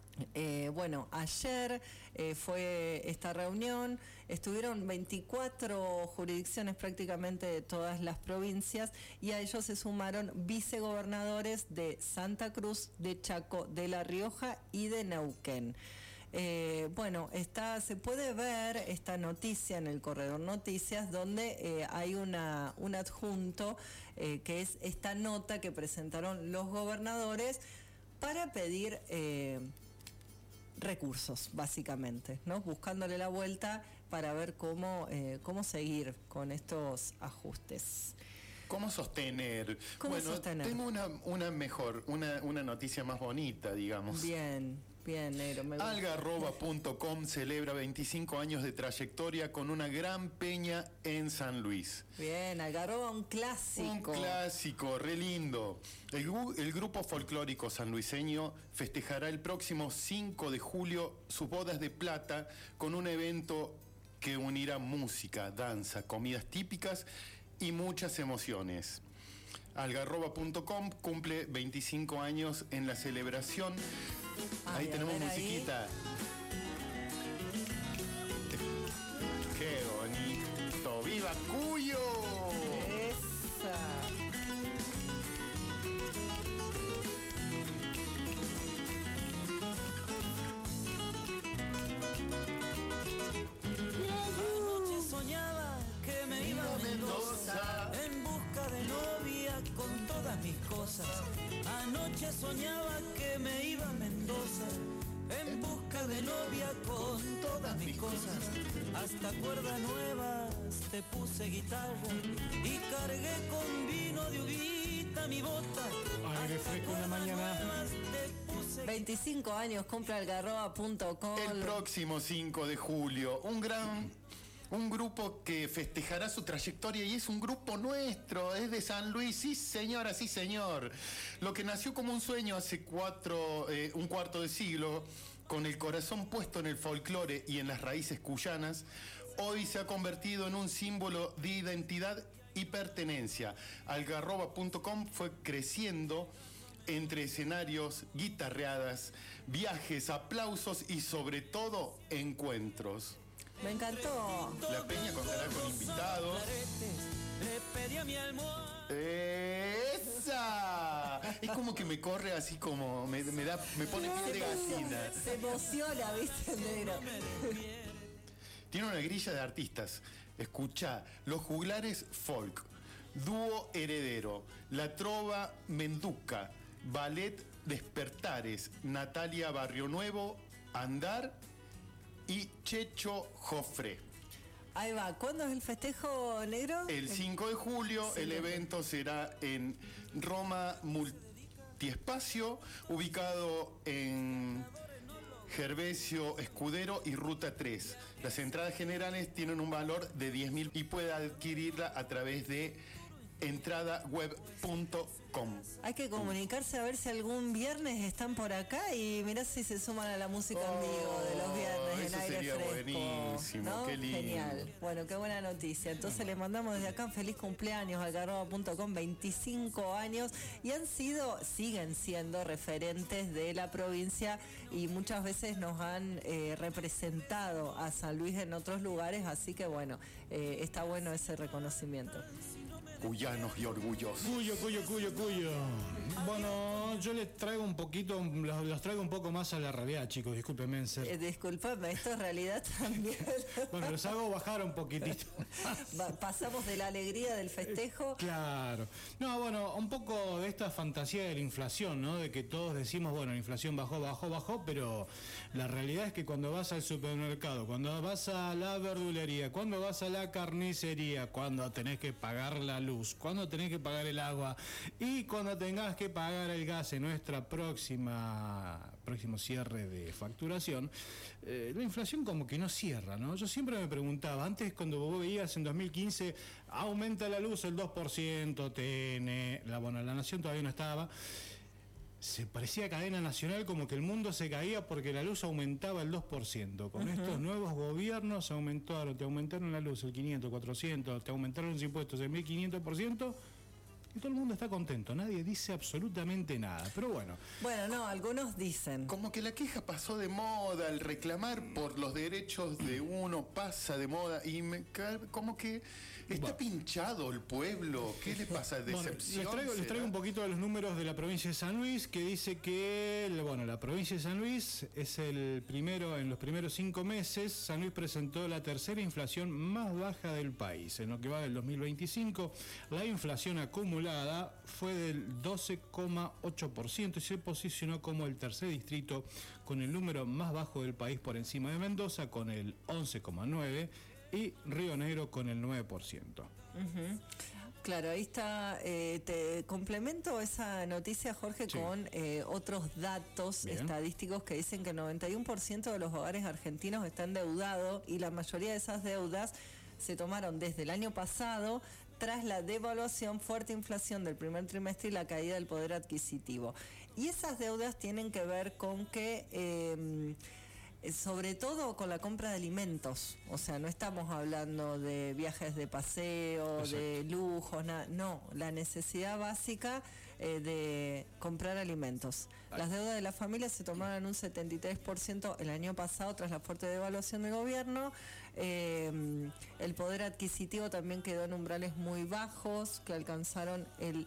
Ayer fue esta reunión, estuvieron 24 jurisdicciones prácticamente de todas las provincias, y a ellos se sumaron vicegobernadores de Santa Cruz, de Chaco, de La Rioja y de Neuquén. Se puede ver esta noticia en el Corredor Noticias, donde hay un adjunto que es esta nota que presentaron los gobernadores para pedir recursos, básicamente, ¿no? Buscándole la vuelta para ver cómo seguir con estos ajustes. ¿Cómo sostener? Sostener? Tengo una noticia más bonita, digamos. Bien, negro. Algarroba.com celebra 25 años de trayectoria con una gran peña en San Luis. Bien, Algarroba, un clásico. Un clásico, re lindo. El grupo folclórico sanluiseño festejará el próximo 5 de julio sus bodas de plata con un evento que unirá música, danza, comidas típicas y muchas emociones. Algarroba.com cumple 25 años en la celebración. Ahí tenemos musiquita. ¡Qué bonito! ¡Viva Cuyo! ¡Esa! Anoche soñaba que me iba a Mendoza en busca de novia con todas mis cosas. Anoche soñaba que me iba a Mendoza en busca de novia con todas mis cosas. Hasta cuerdas nuevas te puse guitarra y cargué con vino de uvita mi bota. Aire fresco en la mañana. 25 años cumple Algarroba.com. El próximo 5 de julio, un grupo que festejará su trayectoria, y es un grupo nuestro, es de San Luis, sí señora, sí señor. Lo que nació como un sueño hace un cuarto de siglo, con el corazón puesto en el folclore y en las raíces cuyanas, hoy se ha convertido en un símbolo de identidad y pertenencia. Algarroba.com fue creciendo entre escenarios, guitarreadas, viajes, aplausos y sobre todo encuentros. Me encantó. La peña contará con invitados. Le pedí a mi almohada. ¡Esa! Es como que me corre así como, me pone piel de gallina. Se emociona, ¿viste, negro? Tiene una grilla de artistas. Escucha, Los Juglares Folk, Dúo Heredero, La Trova Menduca, Ballet Despertares, Natalia Barrio Nuevo, Andar y Checho Jofre. Ahí va. ¿Cuándo es el festejo, negro? El 5 de julio, el evento será en Roma Multiespacio, ubicado en Gervesio Escudero y Ruta 3. Las entradas generales tienen un valor de 10.000 y puede adquirirla a través de entradaweb.com. Hay que comunicarse a ver si algún viernes están por acá y mirá si se suman a la música en vivo de los viernes en eso aire sería fresco. buenísimo, ¿No? qué lindo. Genial. Bueno, qué buena noticia. Entonces le mandamos desde acá un feliz cumpleaños algarroba.com, 25 años, y siguen siendo referentes de la provincia y muchas veces nos han representado a San Luis en otros lugares, así que bueno, está bueno ese reconocimiento. Cuyanos y orgullosos. Cuyo. Bueno, yo les traigo un poquito, los traigo un poco más a la realidad, chicos, discúlpenme. Discúlpame, esto es realidad también. Bueno, los hago bajar un poquitito. Pasamos de la alegría del festejo. Claro. No, bueno, un poco de esta fantasía de la inflación, ¿no? De que todos decimos, bueno, la inflación bajó, pero la realidad es que cuando vas al supermercado, cuando vas a la verdulería, cuando vas a la carnicería, cuando tenés que pagar la luz, cuando tenés que pagar el agua y cuando tengas que pagar el gas en nuestra próximo cierre de facturación, la inflación como que no cierra, ¿no? Yo siempre me preguntaba, antes cuando vos veías en 2015, aumenta la luz el 2%, TN, la Nación todavía no estaba, se parecía cadena nacional como que el mundo se caía porque la luz aumentaba el 2%. Con estos nuevos gobiernos te aumentaron la luz el 500, 400, te aumentaron los impuestos el 1500%. Y todo el mundo está contento, nadie dice absolutamente nada, pero bueno. Bueno, no, algunos dicen. Como que la queja pasó de moda, el reclamar por los derechos de uno pasa de moda y como que está pinchado el pueblo. ¿Qué le pasa? ¿Decepción? Bueno, les traigo un poquito de los números de la provincia de San Luis, que dice que, la provincia de San Luis es el primero, en los primeros 5 meses, San Luis presentó la tercera inflación más baja del país. En lo que va del 2025, la inflación acumulada fue del 12,8% y se posicionó como el tercer distrito con el número más bajo del país por encima de Mendoza con el 11,9% y Río Negro con el 9%. Claro, ahí está. Te complemento esa noticia, Jorge, sí, con otros datos estadísticos que dicen que el 91% de los hogares argentinos está endeudado y la mayoría de esas deudas se tomaron desde el año pasado tras la devaluación, fuerte inflación del primer trimestre y la caída del poder adquisitivo. Y esas deudas tienen que ver con que, sobre todo con la compra de alimentos, o sea, no estamos hablando de viajes de paseo, exacto, de lujos, no, la necesidad básica de comprar alimentos. Las deudas de la familia se tomaron un 73% el año pasado tras la fuerte devaluación del gobierno. El poder adquisitivo también quedó en umbrales muy bajos que alcanzaron el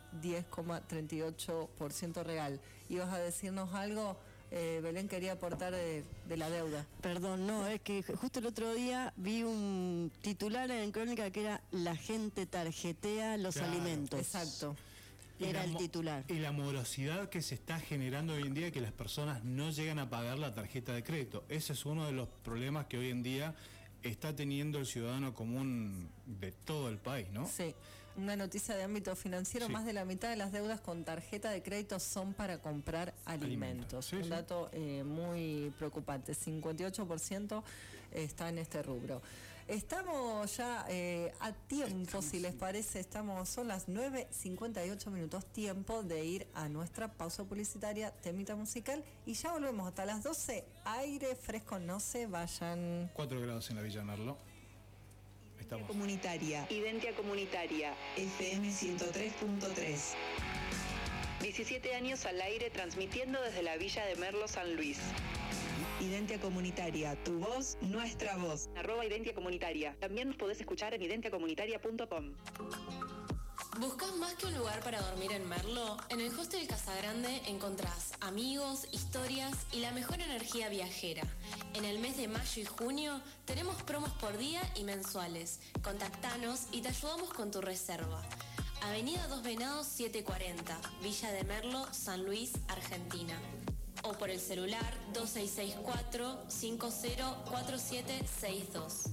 10,38% real. ¿Ibas a decirnos algo? Belén quería aportar de la deuda. Perdón, no, es que justo el otro día vi un titular en Crónica que era "La gente tarjetea los alimentos". Exacto. Era el titular. Y la morosidad que se está generando hoy en día, que las personas no llegan a pagar la tarjeta de crédito. Ese es uno de los problemas que hoy en día está teniendo el ciudadano común de todo el país, ¿no? Sí. Una noticia de ámbito financiero, sí, más de la mitad de las deudas con tarjeta de crédito son para comprar alimentos. Sí, un dato muy preocupante, 58% está en este rubro. Estamos ya a tiempo, si les parece, son las 9:58 minutos, tiempo de ir a nuestra pausa publicitaria, temita musical, y ya volvemos hasta las 12, aire fresco, no se vayan. 4 grados en la Villa Merlo. Estamos. Identia Comunitaria, FM 103.3. 17 años al aire transmitiendo desde la Villa de Merlo, San Luis. Identia Comunitaria, tu voz, nuestra voz. @Identia Comunitaria. También nos podés escuchar en identiacomunitaria.com. ¿Buscas más que un lugar para dormir en Merlo? En el Hostel Casagrande encontrás amigos, historias y la mejor energía viajera. En el mes de mayo y junio tenemos promos por día y mensuales. Contactanos y te ayudamos con tu reserva. Avenida Dos Venados 740, Villa de Merlo, San Luis, Argentina. O por el celular 2664-504762.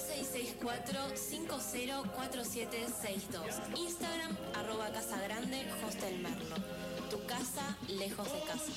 2664-504762. Instagram @Casagrande Hostel Merlo. Tu casa lejos de casa.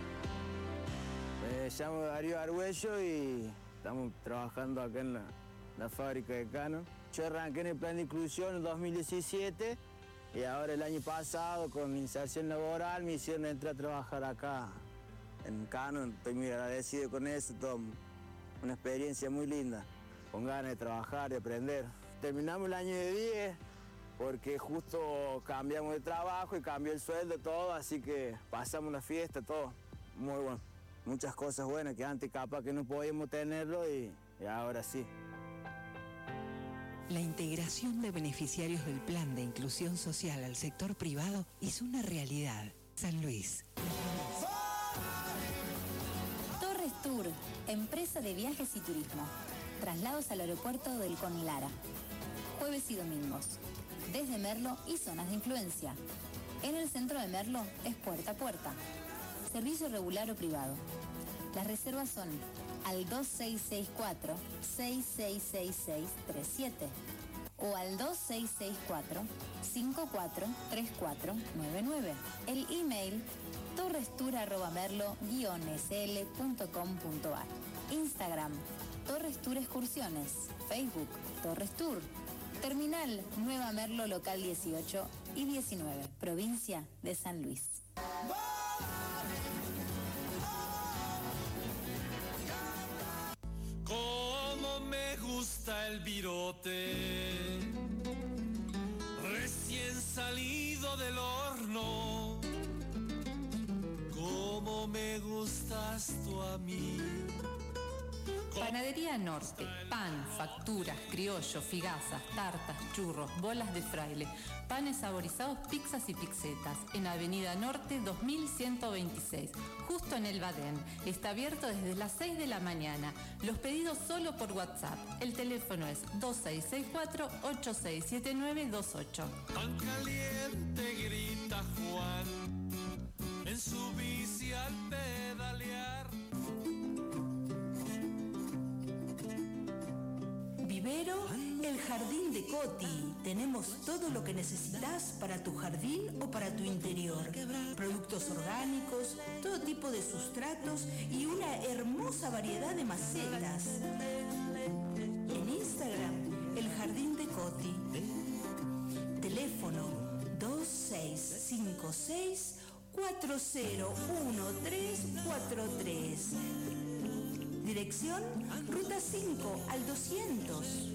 Me llamo Darío Argüello y estamos trabajando acá en la fábrica de Canon. Yo arranqué en el plan de inclusión en 2017 y ahora el año pasado con mi inserción laboral me hicieron entrar a trabajar acá en Canon. Estoy muy agradecido con eso, todo una experiencia muy linda, con ganas de trabajar, de aprender. Terminamos el año de 10 porque justo cambiamos de trabajo y cambió el sueldo, todo, así que pasamos una fiesta, todo. Muy bueno. Muchas cosas buenas que antes capaz que no podíamos tenerlo y ahora sí. La integración de beneficiarios del Plan de Inclusión Social al sector privado es una realidad. San Luis. Torres Tour, empresa de viajes y turismo. Traslados al aeropuerto del Conlara. Jueves y domingos. Desde Merlo y zonas de influencia. En el centro de Merlo es puerta a puerta. Servicio regular o privado. Las reservas son al 2664-666637 o al 2664-543499. El email torrestour@merlo-sl.com.ar. Instagram Torres Tour Excursiones. Facebook Torres Tour. Terminal Nueva Merlo, local 18 y 19, provincia de San Luis. Cómo me gusta el virote, recién salido del horno. Cómo me gustas tú a mí. Panadería Norte, pan, facturas, criollo, figazas, tartas, churros, bolas de fraile, panes saborizados, pizzas y pizzetas, en Avenida Norte 2126, justo en el Badén. Está abierto desde las 6 de la mañana. Los pedidos solo por WhatsApp. El teléfono es 2664-867928. Tan caliente grita Juan en su bici al pedalear. Vivero, el jardín de Coti. Tenemos todo lo que necesitas para tu jardín o para tu interior. Productos orgánicos, todo tipo de sustratos y una hermosa variedad de macetas. En Instagram, el jardín de Coti. Teléfono 2656-401343. Dirección, Ruta 5 al 200.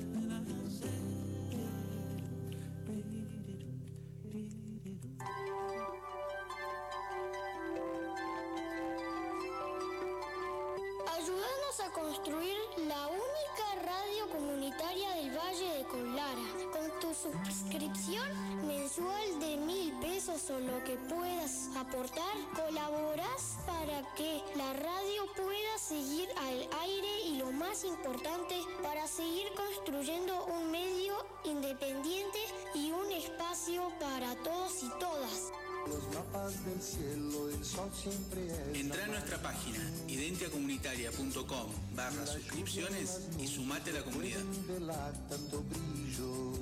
Ayúdanos a construir la única radio comunitaria del Valle de Conlara. Con tu suscripción mensual de 1.000 pesos o lo que puedas aportar, colaborás para que la radio pueda seguir al aire y lo más importante, para seguir construyendo un medio independiente y un espacio para todos y todas. Los mapas del cielo, el sol siempre es. Entrá a nuestra página identiacommunitaria.com/suscripciones y sumate a la comunidad. Tanto brillo.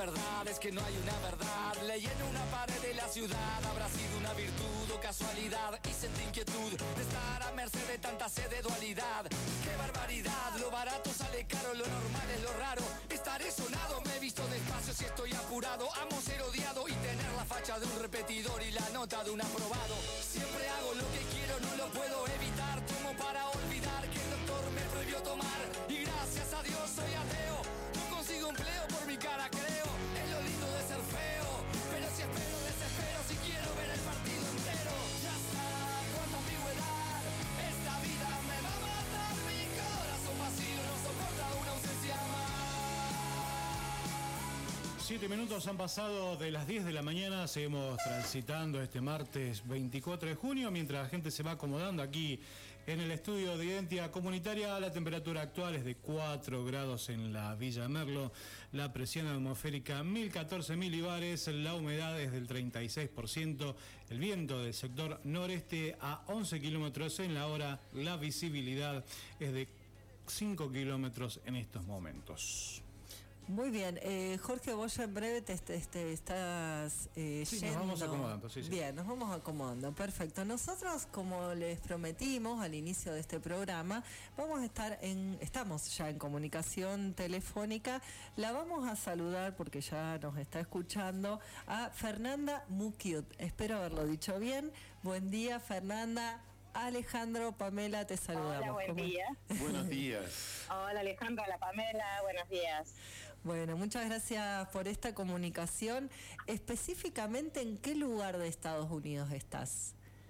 verdad es que no hay una verdad. Leí en una pared de la ciudad, habrá sido una virtud o casualidad, y sentí inquietud de estar a merced de tanta sed de dualidad. ¡Qué barbaridad! Lo barato sale caro, lo normal es lo raro. Estaré sonado, me he visto despacio si estoy apurado. Amo ser odiado y tener la facha de un repetidor y la nota de un aprobado. Siempre hago lo que quiero, no lo puedo evitar. Tomo para olvidar que el doctor me prohibió tomar. Y gracias a Dios soy ateo. No consigo empleo por mi cara, creo. Es lo lindo de ser feo. Pero si espero, desespero si quiero ver el partido entero. Ya está, cuánta ambigüedad. Esta vida me va a matar. Mi corazón vacío no soporta una ausencia más. 7 minutos han pasado de las 10 de la mañana, seguimos transitando este martes 24 de junio, mientras la gente se va acomodando aquí en el estudio de Identidad Comunitaria. La temperatura actual es de 4 grados en la Villa de Merlo, la presión atmosférica 1014 milibares, la humedad es del 36%, el viento del sector noreste a 11 kilómetros en la hora, la visibilidad es de 5 kilómetros en estos momentos. Muy bien, Jorge, vos ya en breve te estás sí, yendo. Nos vamos acomodando, sí. Bien, nos vamos acomodando, perfecto. Nosotros, como les prometimos al inicio de este programa, estamos ya en comunicación telefónica. La vamos a saludar porque ya nos está escuchando a Fernanda Mukiut. Espero haberlo dicho bien. Buen día, Fernanda. Alejandro, Pamela, te saludamos. Hola, buen día. Buenos días. Hola, Alejandro, hola, Pamela, buenos días. Bueno, muchas gracias por esta comunicación. Específicamente, ¿en qué lugar de Estados Unidos estás?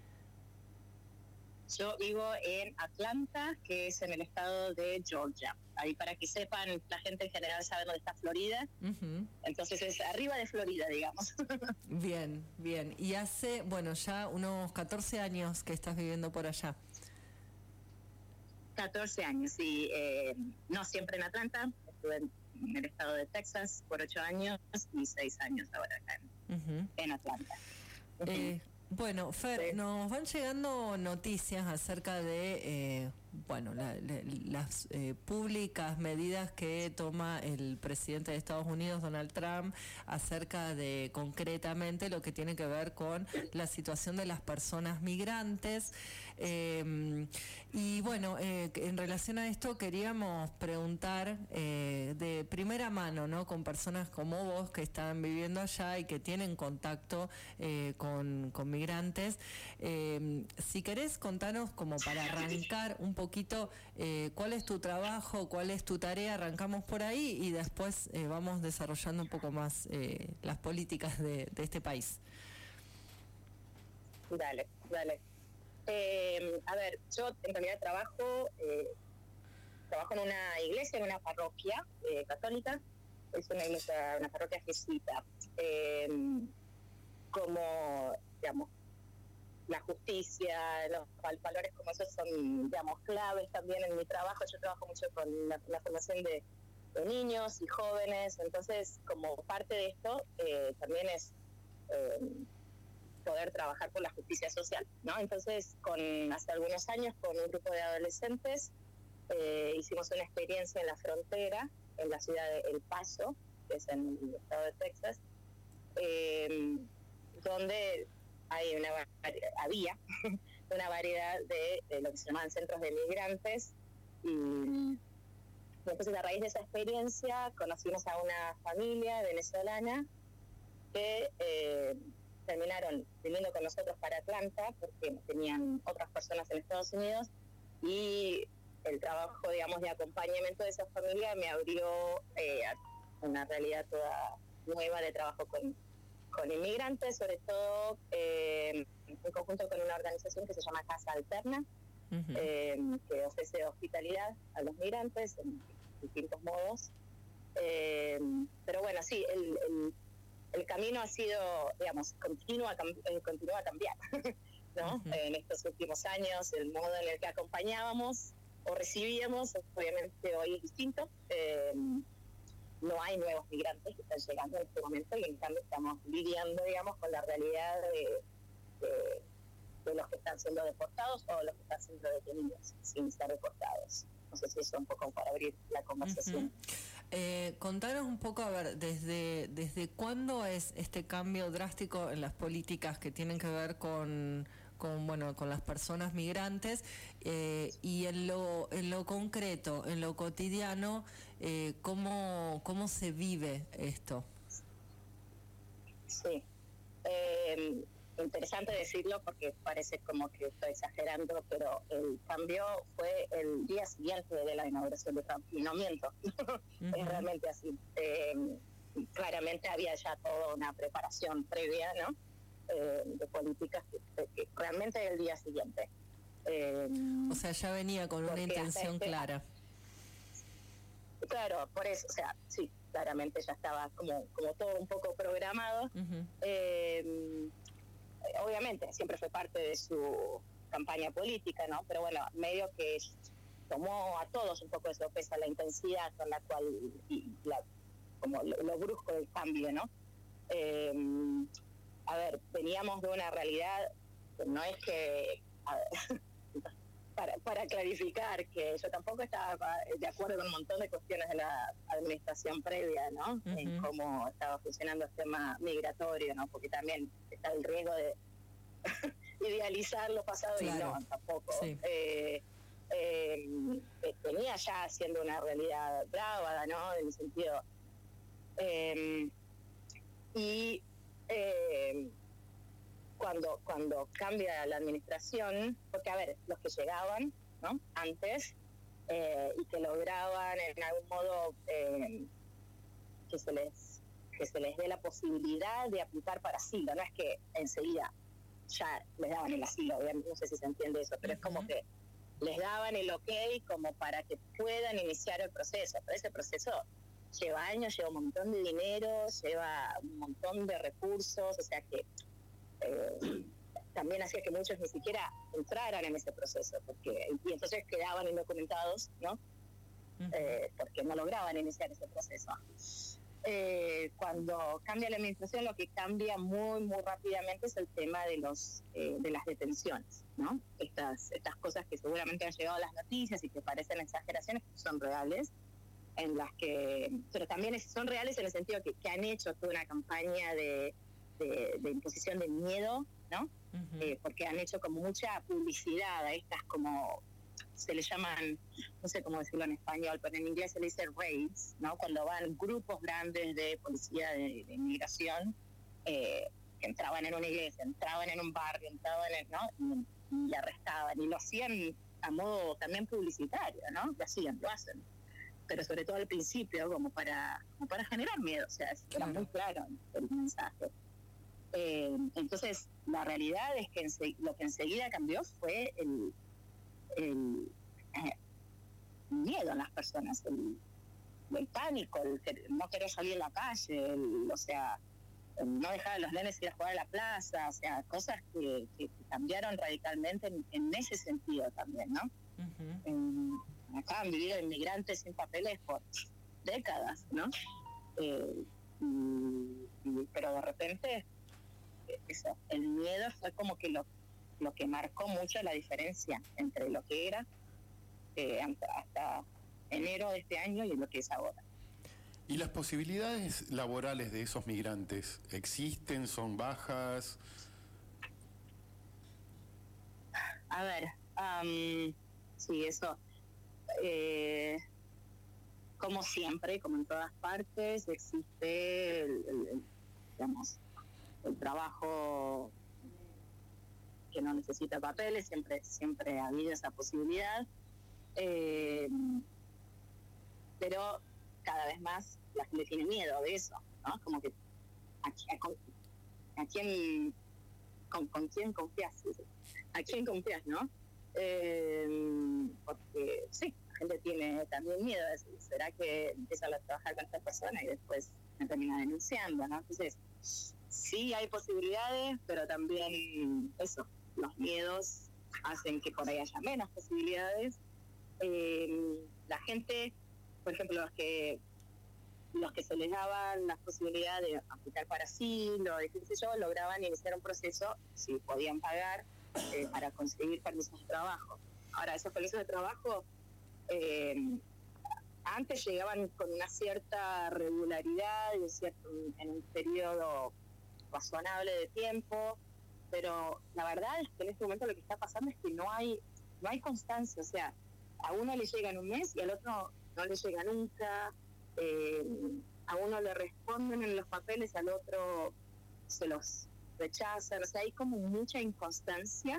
Yo vivo en Atlanta, que es en el estado de Georgia. Ahí, para que sepan, la gente en general sabe dónde está Florida. Uh-huh. Entonces es arriba de Florida, digamos. Bien, bien. Y hace, ya unos 14 años que estás viviendo por allá. 14 años, sí. No siempre en Atlanta. Estuve en el estado de Texas por 8 años y 6 años ahora acá en Atlanta. Uh-huh. Bueno, Fer, sí. Nos van llegando noticias acerca de las públicas medidas que toma el presidente de Estados Unidos, Donald Trump, acerca de concretamente lo que tiene que ver con la situación de las personas migrantes. Y bueno, en relación a esto queríamos preguntar de primera mano, ¿no? Con personas como vos que están viviendo allá y que tienen contacto con migrantes. Si querés contanos, como para arrancar un poquito, cuál es tu trabajo, cuál es tu tarea, arrancamos por ahí y después vamos desarrollando un poco más las políticas de este país. Dale. A ver, yo en realidad trabajo en una iglesia, en una parroquia católica. Es una iglesia, una parroquia jesuita. Como, digamos, la justicia, los valores como esos son, digamos, claves también en mi trabajo. Yo trabajo mucho con la formación de niños y jóvenes, entonces como parte de esto también es poder trabajar por la justicia social, ¿no? Entonces, hace algunos años, con un grupo de adolescentes, hicimos una experiencia en la frontera, en la ciudad de El Paso, que es en el estado de Texas, donde había una variedad de lo que se llamaban centros de migrantes, y entonces a raíz de esa experiencia conocimos a una familia venezolana que terminaron viniendo con nosotros para Atlanta porque tenían otras personas en Estados Unidos, y el trabajo, digamos, de acompañamiento de esa familia me abrió una realidad toda nueva de trabajo con inmigrantes, sobre todo en conjunto con una organización que se llama Casa Alterna, que ofrece hospitalidad a los migrantes en distintos modos. Pero bueno, sí, el camino ha sido, digamos, continúa a cambiar, ¿no? Uh-huh. En estos últimos años, el modo en el que acompañábamos o recibíamos, obviamente hoy es distinto. No hay nuevos migrantes que están llegando en este momento, y en cambio estamos lidiando, digamos, con la realidad de los que están siendo deportados o los que están siendo detenidos sin ser deportados. No sé si eso un poco para abrir la conversación. Contanos un poco, a ver, desde cuándo es este cambio drástico en las políticas que tienen que ver con las personas migrantes, y en lo concreto, en lo cotidiano, cómo se vive esto. Sí, interesante decirlo porque parece como que estoy exagerando, pero el cambio fue el día siguiente de la inauguración de Trump, y no miento, es realmente así. Claramente había ya toda una preparación previa, ¿no? De políticas que realmente el día siguiente. O sea, ya venía con una intención clara. Claro, por eso, o sea, sí, claramente ya estaba como todo un poco programado. Obviamente siempre fue parte de su campaña política, ¿no? Pero bueno, medio que tomó a todos un poco de sorpresa la intensidad con la cual, como lo brusco del cambio, ¿no? A ver, veníamos de una realidad, no es que, a ver, para clarificar, que yo tampoco estaba de acuerdo con un montón de cuestiones de la administración previa, ¿no? En cómo estaba funcionando el tema migratorio, ¿no? Porque también está el riesgo de idealizar lo pasado, claro. Y no, tampoco. Sí. Venía ya siendo una realidad brava, ¿no? En el sentido... Cuando cambia la administración, porque a ver, los que llegaban, ¿no? Antes, y que lograban en algún modo que se les dé la posibilidad de aplicar para asilo, no es que enseguida ya les daban el asilo, no sé si se entiende eso, pero es como que les daban el ok como para que puedan iniciar el proceso, pero ese proceso lleva años, lleva un montón de dinero, lleva un montón de recursos, o sea que también hacía que muchos ni siquiera entraran en ese proceso, y entonces quedaban indocumentados, ¿no? Porque no lograban iniciar ese proceso. Cuando cambia la administración, lo que cambia muy muy rápidamente es el tema de las detenciones, ¿no? Estas cosas que seguramente han llegado a las noticias y que parecen exageraciones, que son reales, pero también son reales en el sentido que han hecho toda una campaña de imposición de miedo, ¿no? Porque han hecho como mucha publicidad a estas, como se le llaman, no sé cómo decirlo en español, pero en inglés se le dice raids, ¿no? Cuando van grupos grandes de policía de inmigración, que entraban en una iglesia, entraban en un barrio, entraban ¿no? Y arrestaban, y lo hacían a modo también publicitario, ¿no? Lo hacen, pero sobre todo al principio como para generar miedo, o sea, era muy claro el mensaje. Entonces la realidad es que lo que enseguida cambió fue el miedo en las personas, el pánico, el no querer salir a la calle, el no dejar a los nenes ir a jugar a la plaza, o sea, cosas que cambiaron radicalmente en ese sentido también, ¿no? Acá han vivido inmigrantes sin papeles por décadas, ¿no? Pero de repente eso, el miedo fue como que lo que marcó mucho la diferencia entre lo que era hasta enero de este año y lo que es ahora. ¿Y las posibilidades laborales de esos migrantes existen? ¿Son bajas? A ver, sí, eso, como siempre, como en todas partes, existe el trabajo que no necesita papeles, siempre ha habido esa posibilidad, pero cada vez más la gente tiene miedo de eso, ¿no? Como que con quién confías, a quién confías, ¿no? Porque sí, la gente tiene también miedo de eso. ¿Será que empieza a trabajar con esta persona y después me termina denunciando, ¿no? Entonces sí hay posibilidades, pero también eso, los miedos hacen que por ahí haya menos posibilidades. La gente, por ejemplo, los que se les daban la posibilidad de aplicar para asilo, qué sé yo, lograban iniciar un proceso, si podían pagar, para conseguir permisos de trabajo. Ahora, esos permisos de trabajo antes llegaban con una cierta regularidad en un periodo razonable de tiempo, pero la verdad es que en este momento lo que está pasando es que no hay constancia. O sea, a uno le llega en un mes y al otro no le llega nunca. A uno le responden en los papeles y al otro se los rechazan. O sea, hay como mucha inconstancia.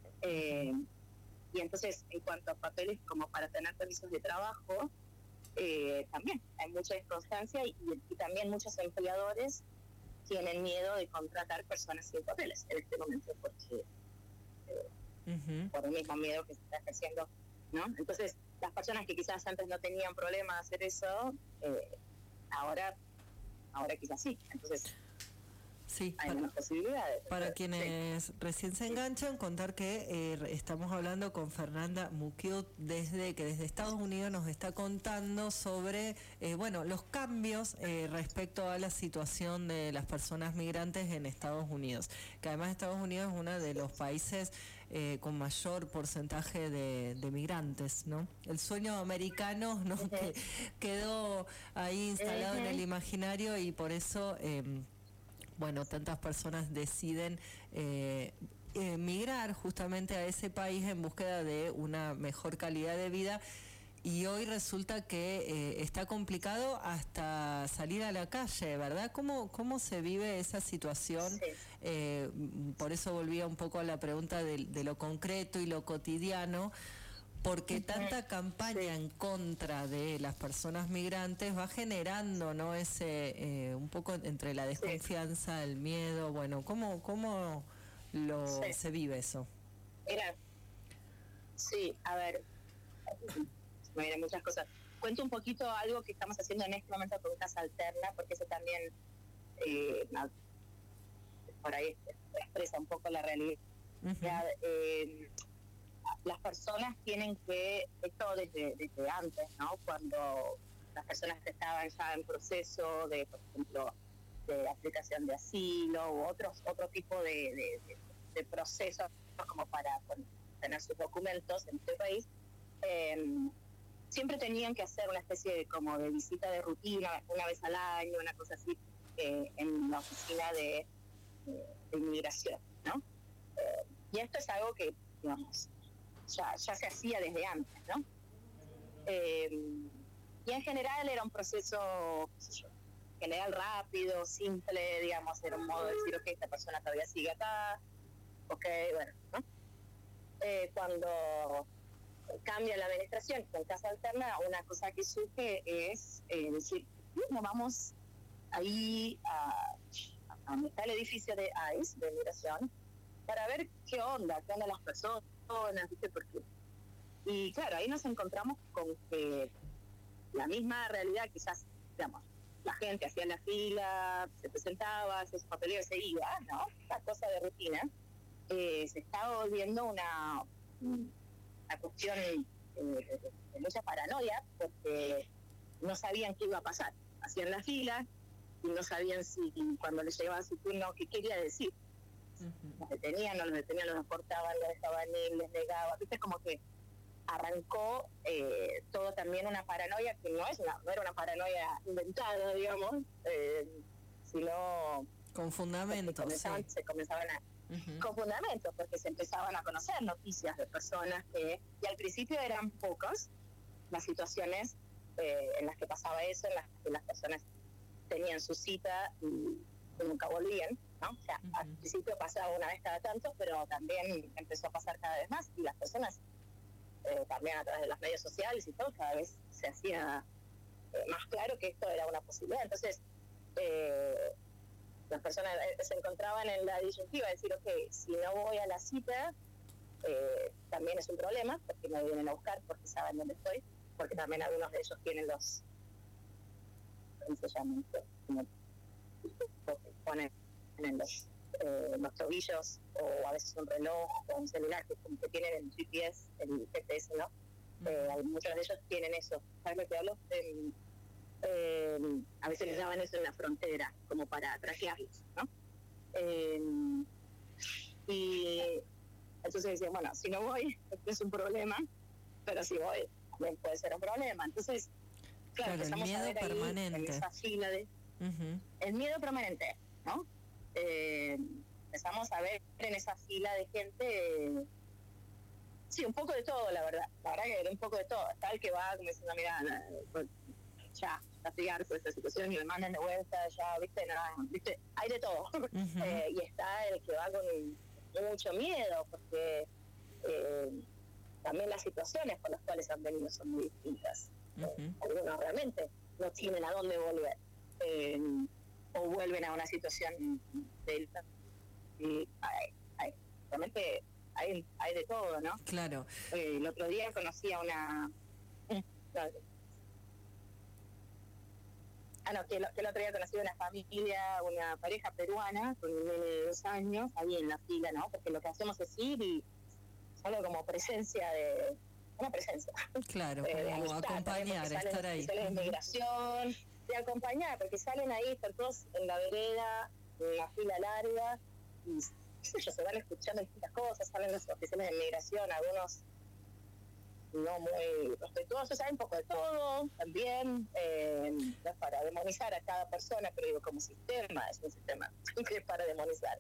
Y entonces, en cuanto a papeles como para tener permisos de trabajo, también hay mucha inconstancia y también muchos empleadores tienen miedo de contratar personas sin papeles en este momento, porque por el mismo miedo que se está ejerciendo, ¿no? Entonces, las personas que quizás antes no tenían problema de hacer eso, ahora quizás sí. Entonces, sí, hay menos posibilidades. Para quienes recién se enganchan, contar que estamos hablando con Fernanda Muquiot desde Estados Unidos nos está contando sobre los cambios respecto a la situación de las personas migrantes en Estados Unidos, que además Estados Unidos es uno de los países con mayor porcentaje de migrantes, ¿no? El sueño americano, ¿no? Que quedó ahí instalado en el imaginario y por eso tantas personas deciden migrar justamente a ese país en búsqueda de una mejor calidad de vida, y hoy resulta que está complicado hasta salir a la calle, ¿verdad? ¿Cómo se vive esa situación? Sí. Por eso volvía un poco a la pregunta de lo concreto y lo cotidiano, porque tanta campaña en contra de las personas migrantes va generando, ¿no? Ese un poco entre la desconfianza, el miedo, ¿cómo se vive eso? Mira, sí, a ver, me vienen muchas cosas. Cuento un poquito algo que estamos haciendo en este momento con Casa Alterna, porque eso también por ahí expresa un poco la realidad. Las personas tienen que, esto desde antes, ¿no? Cuando las personas que estaban ya en proceso de, por ejemplo, de aplicación de asilo u otro tipo de procesos como para tener sus documentos en este país, siempre tenían que hacer una especie de visita de rutina una vez al año, una cosa así, en la oficina de inmigración, ¿no? Y esto es algo que, digamos, ya se hacía desde antes, ¿no? Y en general era un proceso, general rápido, simple, digamos, era un modo de decir, ok, esta persona todavía sigue acá, ok, bueno, ¿no? Cuando cambia la administración con Casa Alterna, una cosa que surge es decir, no vamos ahí a donde está el edificio de ICE, de migración, para ver qué onda las personas, ¿viste? Porque, y claro, ahí nos encontramos con que la misma realidad, quizás, digamos, la gente hacía la fila, se presentaba, hacía su papeleo y se iba, ¿no? Esta cosa de rutina, se estaba volviendo una cuestión de mucha paranoia, porque no sabían qué iba a pasar. Hacían la fila y no sabían si cuando les llegaba su turno qué quería decir. Los detenían, no los detenían, los deportaban, los dejaban ir, les negaban. Viste, como que arrancó todo también una paranoia que no era una paranoia inventada, digamos, sino con fundamentos. Se comenzaban a con fundamentos, porque se empezaban a conocer noticias de personas y al principio eran pocas las situaciones en las que pasaba eso, en las que las personas tenían su cita y nunca volvían, ¿no? O sea, al principio pasaba una vez cada tanto, pero también empezó a pasar cada vez más, y las personas también a través de los medios sociales y todo, cada vez se hacía más claro que esto era una posibilidad. Entonces las personas se encontraban en la disyuntiva de decir, ok, si no voy a la cita, también es un problema, porque me vienen a buscar, porque saben dónde estoy, porque también algunos de ellos tienen ¿cómo se llaman? Ponen en los tobillos, o a veces un reloj o un celular que tienen el GPS, el GPS, ¿no? Muchos de ellos tienen eso. ¿Sabes lo que hablo? A veces les daban eso en la frontera, como para traquearlos, ¿no? Y entonces decían, bueno, si no voy, esto es un problema, pero si voy, también puede ser un problema. Entonces, Claro, el empezamos a miedo ver ahí, permanente. en esa fila de... El miedo permanente, ¿no? Empezamos a ver en esa fila de gente, sí, un poco de todo, la verdad que era un poco de todo. Está el que va como diciendo, mira, ya estoy harto de esta situación y me mandan de vuelta, ya, viste, nada, viste, hay de todo. Y está el que va con mucho miedo, porque también las situaciones por las cuales han venido son muy distintas. Algunos realmente no tienen a dónde volver, o vuelven a una situación de... Y realmente hay de todo, ¿no? Claro. El otro día conocí a una... que el otro día conocí a una familia, una pareja peruana con un nene de 2 años, ahí en la fila, ¿no? Porque lo que hacemos es ir y solo como presencia de... Una presencia. Claro, de como amistad, acompañar, estar ahí. De migración, de acompañar, porque salen ahí, están todos en la vereda, en la fila larga, y ellos se van escuchando distintas cosas, salen los oficiales de migración, algunos no muy respetuosos, hay un poco de todo también, no es para demonizar a cada persona, pero digo, como sistema, es un sistema que es para demonizar.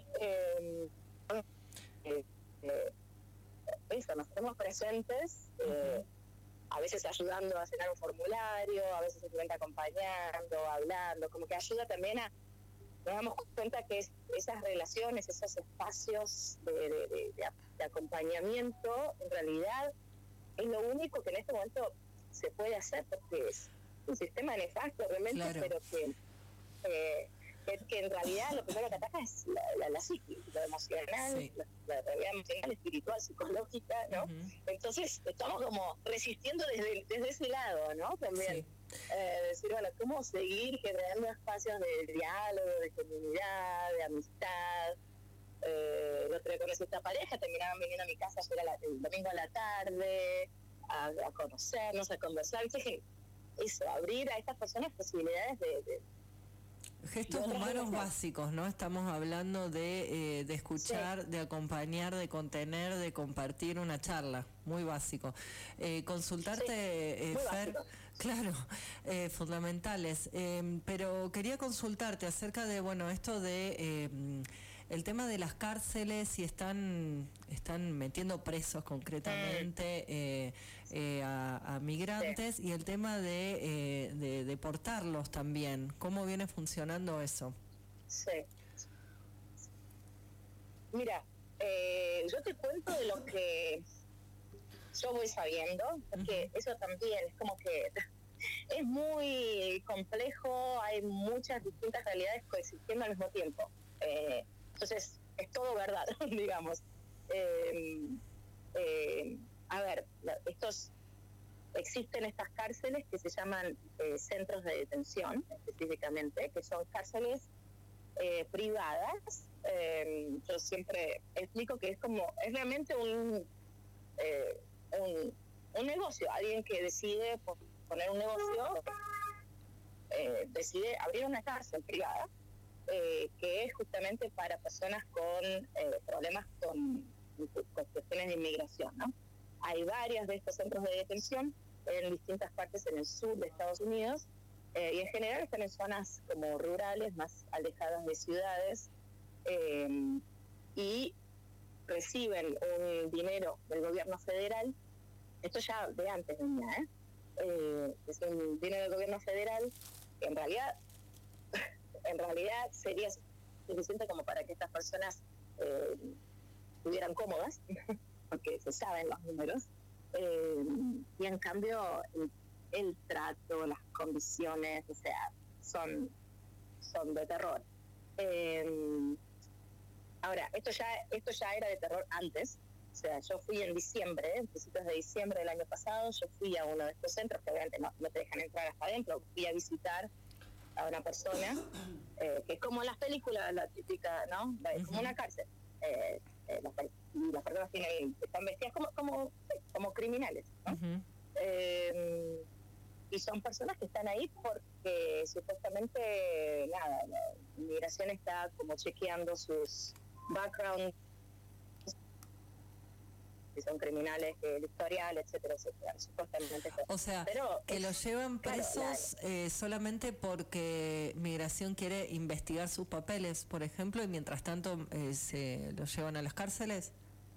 Eso, nos tenemos presentes, a veces ayudando a llenar un formulario, a veces simplemente acompañando, hablando, como que ayuda también a... Nos damos cuenta que esas relaciones, esos espacios de acompañamiento, en realidad es lo único que en este momento se puede hacer, porque es un sistema nefasto realmente, Claro. pero que en realidad lo primero que ataca es la psique, lo emocional, Sí. la realidad emocional, espiritual, psicológica, ¿no? Entonces estamos como resistiendo desde ese lado, ¿no? También. Decir, bueno, ¿cómo seguir generando espacios de diálogo, de comunidad, de amistad? El otro día conocí a esta pareja, terminaban viniendo a mi casa ayer el domingo a la tarde, a conocernos, a conversar. ¿Viste? Eso, abrir a estas personas posibilidades de Gestos humanos básicos, ¿no? Estamos hablando de escuchar, de acompañar, de contener, de compartir una charla. Muy básico. Consultarte, muy Fer, básico. claro, fundamentales. Pero quería consultarte acerca de, bueno, esto de el tema de las cárceles, si están metiendo presos concretamente a migrantes, y el tema de deportarlos también. ¿Cómo viene funcionando eso? Sí. Mira, yo te cuento de lo que yo voy sabiendo, porque eso también es como que es muy complejo, hay muchas distintas realidades coexistiendo al mismo tiempo. Entonces, es todo verdad, digamos. A ver, existen estas cárceles que se llaman centros de detención, específicamente, que son cárceles privadas. Yo siempre explico que es realmente un negocio. Alguien que decide poner un negocio, decide abrir una cárcel privada, que es justamente para personas con problemas con cuestiones de inmigración, ¿no? Hay varios de estos centros de detención en distintas partes en el sur de Estados Unidos, y en general están en zonas como rurales, más alejadas de ciudades, y reciben un dinero del gobierno federal. Esto ya de antes venía, es un dinero del gobierno federal que en realidad sería suficiente como para que estas personas estuvieran cómodas, porque se saben los números, y en cambio el trato, las condiciones, o sea, son de terror. Ahora, esto ya era de terror antes. O sea, yo fui en diciembre, en principios de diciembre del año pasado, yo fui a uno de estos centros, que obviamente no te dejan entrar hasta adentro. Fui a visitar a una persona, que es como en las películas, la típica, ¿no? Es como una cárcel. Las personas están vestidas como criminales, ¿no? Y son personas que están ahí porque supuestamente, la inmigración está como chequeando sus background. si son criminales del historial, etcétera, etcétera. Supuestamente. O sea, pero que los llevan presos solamente porque Migración quiere investigar sus papeles, por ejemplo, y mientras tanto se los llevan a las cárceles.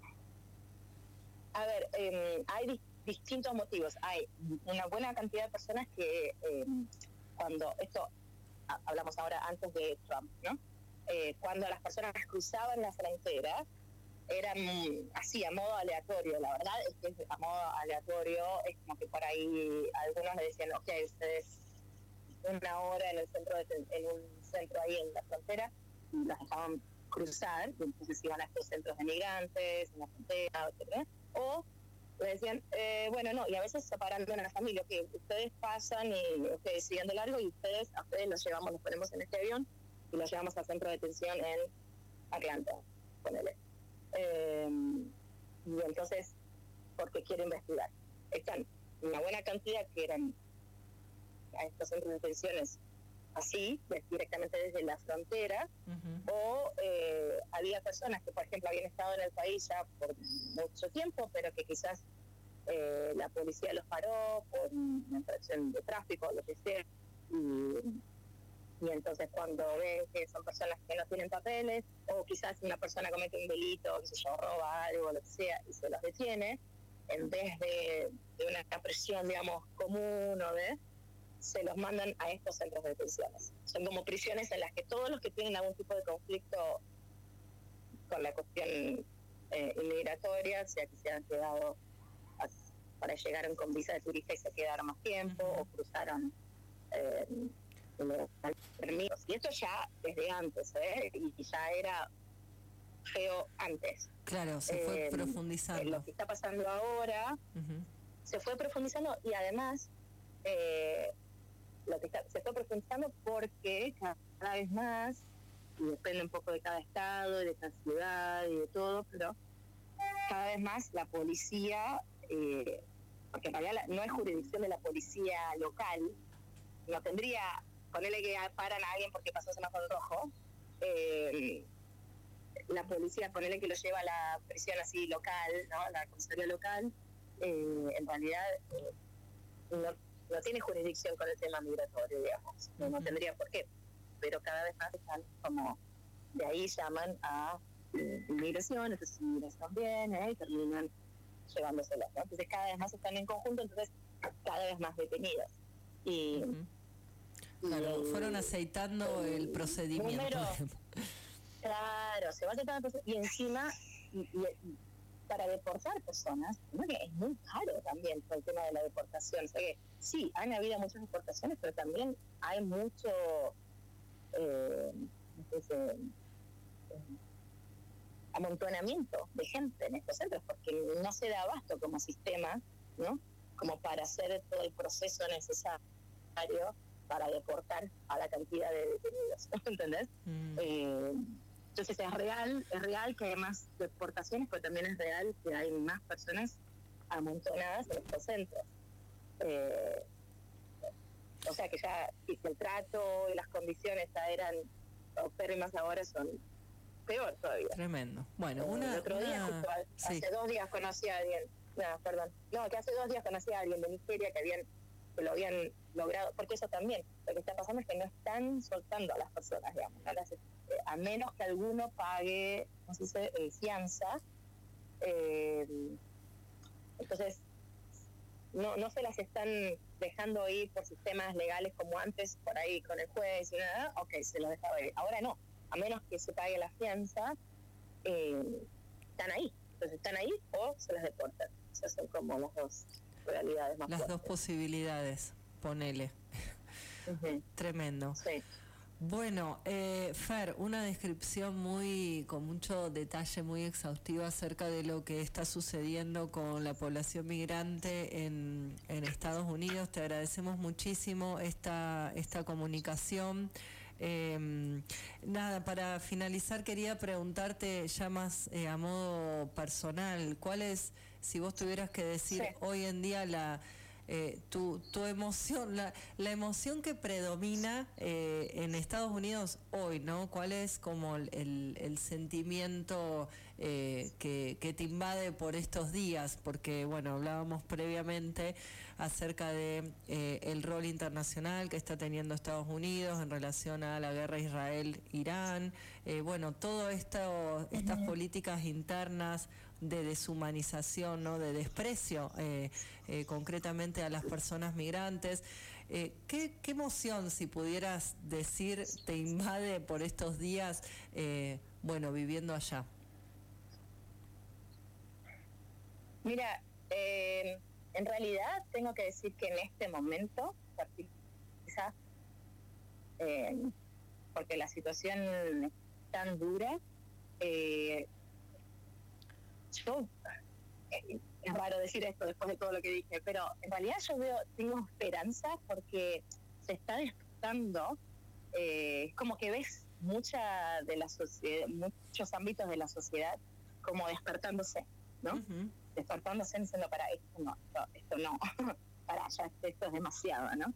A ver, hay distintos motivos. Hay una buena cantidad de personas que cuando esto hablamos ahora antes de Trump, ¿no? Cuando las personas cruzaban la frontera eran así a modo aleatorio. La verdad es que a modo aleatorio es como que por ahí algunos le decían, ok, ustedes una hora en el centro en un centro ahí en la frontera y las dejaban cruzar, y entonces iban a estos centros de migrantes en la frontera, etc. O le decían, bueno, no, y a veces separando en la familia, que ustedes pasan y ustedes siguen de largo y a ustedes los llevamos, los ponemos en este avión y los llevamos al centro de detención en Atlanta, ponele. Y entonces, porque quiero investigar. Están una buena cantidad que eran a estos centros de detenciones así, directamente desde la frontera, o había personas que, por ejemplo, habían estado en el país ya por mucho tiempo, pero que quizás la policía los paró por una infracción de tráfico o lo que sea, y entonces cuando ven que son personas que no tienen papeles, o quizás una persona comete un delito, que se yo, roba algo, lo que sea, y se los detiene, en vez de una prisión, digamos, común o se los mandan a estos centros de detenciones. Son como prisiones en las que todos los que tienen algún tipo de conflicto con la cuestión inmigratoria, sea que se han quedado para llegaron con visa de turista y se quedaron más tiempo, o cruzaron permisos. Y esto ya desde antes, y ya era feo antes. Claro, se fue profundizando. Lo que está pasando ahora se fue profundizando, y además se fue profundizando porque cada vez más, y depende un poco de cada estado, de cada ciudad y de todo, pero cada vez más la policía, porque en realidad no es jurisdicción de la policía local, no tendría, ponerle que paran a alguien porque pasó semáforo rojo, la policía, ponerle que lo lleva a la prisión así local, ¿no? La comisaría local, en realidad no tiene jurisdicción con el tema migratorio, digamos, no tendría por qué, pero cada vez más están como, de ahí llaman a inmigración, entonces inmigración viene y terminan llevándoselas, ¿no? Entonces cada vez más están en conjunto, entonces cada vez más detenidas. Y claro, fueron aceitando el procedimiento. Claro, se va aceitando el procedimiento, y encima para deportar personas, ¿no? Que es muy caro también por el tema de la deportación. O sea que sí, han habido muchas deportaciones, pero también hay mucho amontonamiento de gente en estos centros, porque no se da abasto como sistema, ¿no? Como para hacer todo el proceso necesario para deportar a la cantidad de detenidos, ¿entendés? Entonces es real que hay más deportaciones, pero también es real que hay más personas amontonadas en estos centros. O sea que ya el trato y las condiciones ya eran paupérrimas, ahora son peor todavía. Tremendo. Bueno, el otro día, justo hace 2 días conocí a alguien, que hace 2 días conocí a alguien de Nigeria que lo habían logrado, porque eso también, lo que está pasando es que no están soltando a las personas, digamos, ¿no? A menos que alguno pague, no sé si fianza, entonces no se las están dejando ir por sistemas legales como antes, por ahí con el juez y nada, ok, se lo dejaba ir. Ahora no, a menos que se pague la fianza, están ahí. Entonces están ahí o se las deportan. Esas son como las dos realidades más fuertes. Las dos posibilidades, ponele. Tremendo. Sí. Bueno, Fer, una descripción con mucho detalle, muy exhaustiva acerca de lo que está sucediendo con la población migrante en Estados Unidos. Te agradecemos muchísimo esta comunicación. Nada, para finalizar quería preguntarte ya más a modo personal, ¿cuál es, si vos tuvieras que decir hoy en día tu emoción, la emoción que predomina en Estados Unidos hoy, ¿no? ¿Cuál es como el sentimiento que te invade por estos días, porque bueno, hablábamos previamente acerca de el rol internacional que está teniendo Estados Unidos en relación a la guerra Israel-Irán, bueno, todo esto, estas políticas internas de deshumanización, ¿no? De desprecio concretamente a las personas migrantes. ¿Qué emoción, si pudieras decir, te invade por estos días, bueno, viviendo allá? Mira, en realidad tengo que decir que en este momento, quizás porque la situación es tan dura, yo, es raro decir esto después de todo lo que dije, pero en realidad yo tengo esperanza porque se está despertando, como que ves mucha de la sociedad, muchos ámbitos de la sociedad como despertándose, ¿no? Uh-huh. Despertándose diciendo, para esto no, para allá, esto es demasiado, ¿no?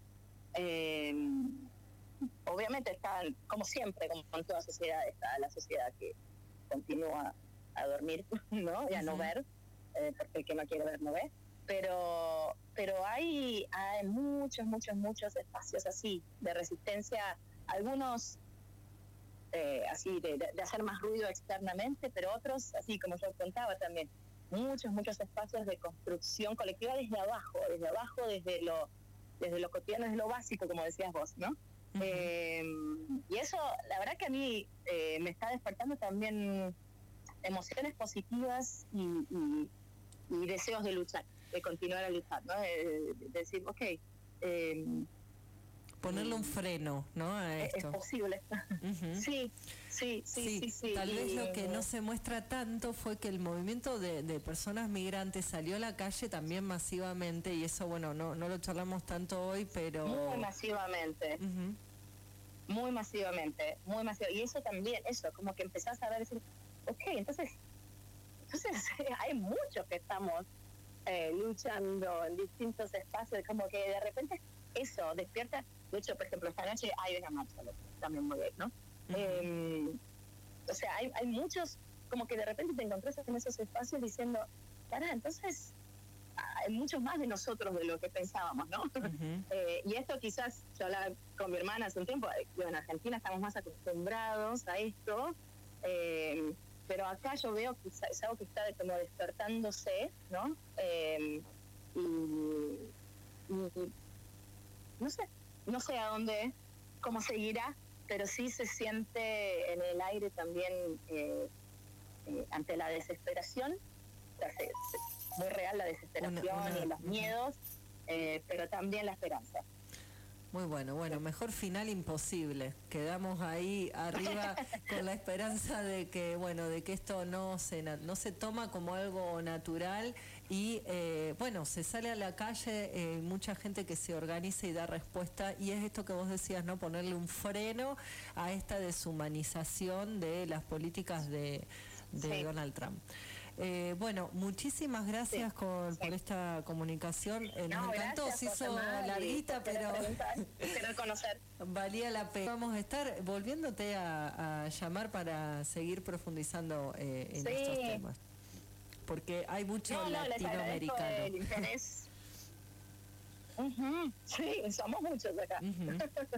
Obviamente está, como siempre, como en toda sociedad, está la sociedad que continúa a dormir, ¿no? Y a no ver, porque el que no quiere ver no ve, pero hay muchos espacios así de resistencia, algunos así de hacer más ruido externamente, pero otros, así como yo contaba también, muchos espacios de construcción colectiva desde abajo, desde lo cotidiano, desde lo básico, como decías vos, ¿no? Uh-huh. Y eso, la verdad que a mí me está despertando también emociones positivas y deseos de luchar, de continuar a luchar, ¿no? De decir, ponerle un freno, ¿no? A esto. Es posible. Uh-huh. Sí. Tal vez lo que no se muestra tanto fue que el movimiento de personas migrantes salió a la calle también masivamente, y eso, bueno, no lo charlamos tanto hoy, pero... Muy masivamente. Uh-huh. Muy masivamente. Y eso también, como que empezás a ver, decir, entonces hay muchos que estamos luchando en distintos espacios, como que de repente eso despierta. De hecho, por ejemplo, esta noche hay una marcha, también muy bien, ¿no? Uh-huh. O sea, hay muchos, como que de repente te encontrás en esos espacios diciendo, entonces hay muchos más de nosotros de lo que pensábamos, ¿no? Uh-huh. Y esto quizás, yo hablaba con mi hermana hace un tiempo, en Argentina estamos más acostumbrados a esto, pero acá yo veo que es algo que está como despertándose, ¿no? Y no sé a dónde, cómo seguirá, pero sí se siente en el aire también ante la desesperación, muy real la desesperación y los miedos, pero también la esperanza. Muy bueno, mejor final imposible. Quedamos ahí arriba con la esperanza de que, de que esto no se toma como algo natural y, se sale a la calle, mucha gente que se organiza y da respuesta, y es esto que vos decías, ¿no? Ponerle un freno a esta deshumanización de las políticas de sí. Donald Trump. Muchísimas gracias por esta comunicación. Nos encantó, se hizo larguita, pero conocer. Valía la pena. Vamos a estar volviéndote a llamar para seguir profundizando en estos temas, porque hay mucho latinoamericano. El interés. Uh-huh. Sí, somos muchos acá. Uh-huh.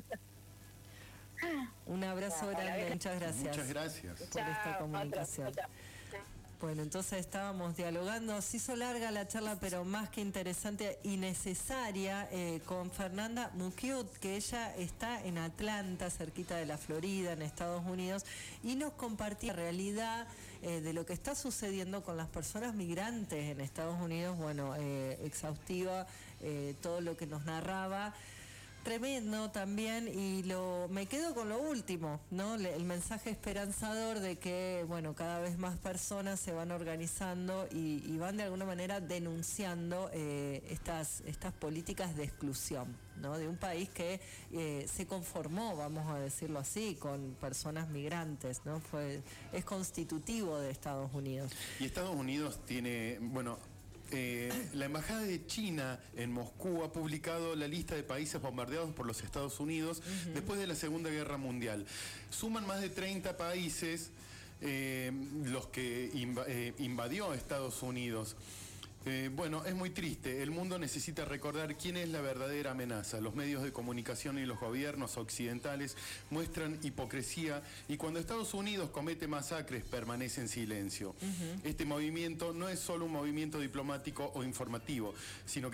Un abrazo grande, muchas gracias. Muchas gracias por esta comunicación. Bueno, entonces estábamos dialogando, se hizo larga la charla, pero más que interesante y necesaria, con Fernanda Mucchiut, que ella está en Atlanta, cerquita de la Florida, en Estados Unidos, y nos compartía la realidad de lo que está sucediendo con las personas migrantes en Estados Unidos, exhaustiva, todo lo que nos narraba. Tremendo también, y me quedo con lo último, ¿no? El mensaje esperanzador de que, cada vez más personas se van organizando y van de alguna manera denunciando estas políticas de exclusión, ¿no? De un país que se conformó, vamos a decirlo así, con personas migrantes, ¿no? Es constitutivo de Estados Unidos. Y Estados Unidos tiene, la Embajada de China en Moscú ha publicado la lista de países bombardeados por los Estados Unidos uh-huh. después de la Segunda Guerra Mundial. Suman más de 30 países los que invadió Estados Unidos. Bueno, es muy triste. El mundo necesita recordar quién es la verdadera amenaza. Los medios de comunicación y los gobiernos occidentales muestran hipocresía y cuando Estados Unidos comete masacres permanece en silencio. Este movimiento no es solo un movimiento diplomático o informativo, sino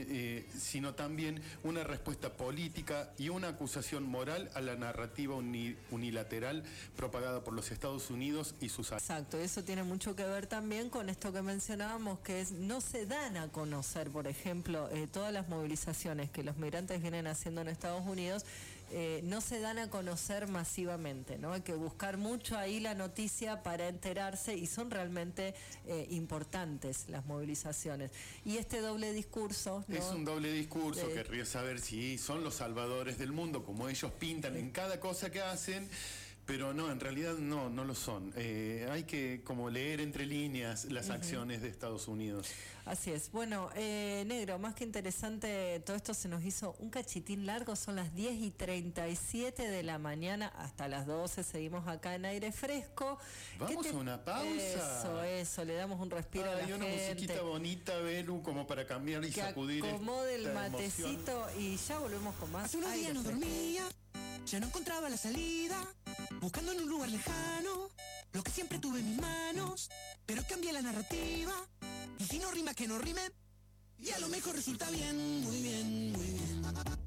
también una respuesta política y una acusación moral a la narrativa unilateral propagada por los Estados Unidos y sus aliados. Exacto, eso tiene mucho que ver también con esto que mencionábamos, que es no se dan a conocer, por ejemplo, todas las movilizaciones que los migrantes vienen haciendo en Estados Unidos, no se dan a conocer masivamente, ¿no? Hay que buscar mucho ahí la noticia para enterarse y son realmente importantes las movilizaciones. Y este doble discurso, ¿no? Es un doble discurso, querría saber si son los salvadores del mundo, como ellos pintan en cada cosa que hacen. Pero no, en realidad no lo son. Hay que como leer entre líneas las acciones de Estados Unidos. Así es. Bueno, Negro, más que interesante, todo esto se nos hizo un cachitín largo, son las 10:37 de la mañana, hasta las 12 seguimos acá en Aire Fresco. Vamos a una pausa. Eso, le damos un respiro a la gente. Una musiquita bonita, Belu, como para cambiar y sacudir. Que acomode el matecito y ya volvemos con más. Hace unos días no dormía, ya no encontraba la salida, buscando en un lugar lejano lo que siempre tuve en mis manos, pero cambié la narrativa, y si no rima que no rime, y a lo mejor resulta bien, muy bien, muy bien.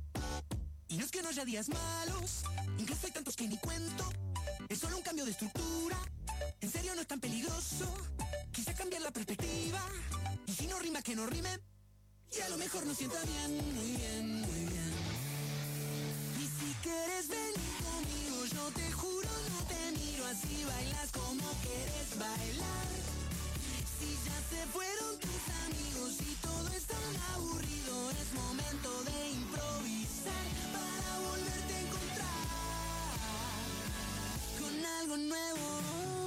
Y no es que no haya días malos, incluso hay tantos que ni cuento, es solo un cambio de estructura, en serio no es tan peligroso, quise cambiar la perspectiva, y si no rima que no rime, y a lo mejor no sienta bien, muy bien, muy bien. Y si quieres venir conmigo, yo te juro no te miro, así bailas como quieres bailar. Si ya se fueron tus amigos y todo es tan aburrido, es momento de improvisar para volverte a encontrar con algo nuevo.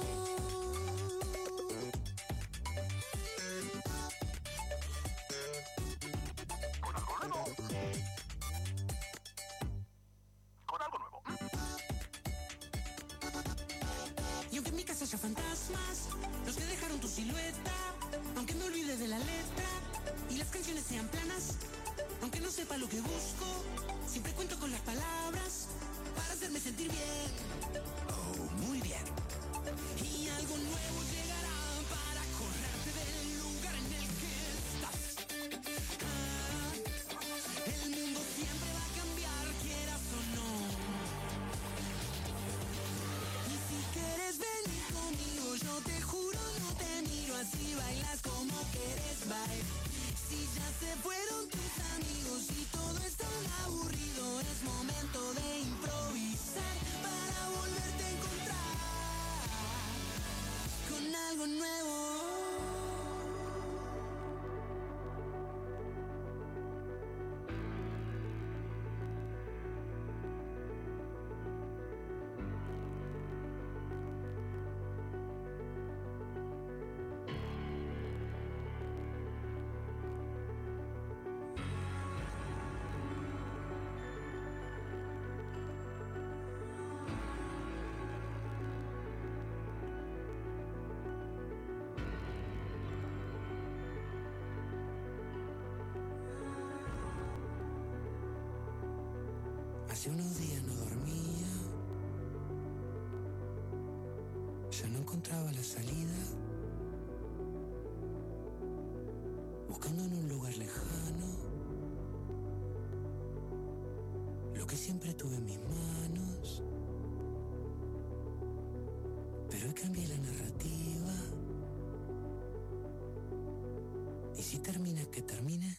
Y aunque en mi casa haya fantasmas, los que dejaron tu silueta, aunque me olvide de la letra y las canciones sean planas, aunque no sepa lo que busco, siempre cuento con las palabras para hacerme sentir bien. Oh, muy bien. Y algo nuevo llegará para correrte del lugar en el que estás. El mundo siempre va a cambiar, quieras o no. Y si quieres venir conmigo, yo te juro no te miro, así bailas como quieres bailar. Si ya se fueron tus amigos y todo es tan aburrido, es momento de improvisar para volverte a encontrar con algo nuevo. Hace unos días no dormía, ya no encontraba la salida, buscando en un lugar lejano lo que siempre tuve en mis manos, pero hoy cambié la narrativa, y si termina que termine.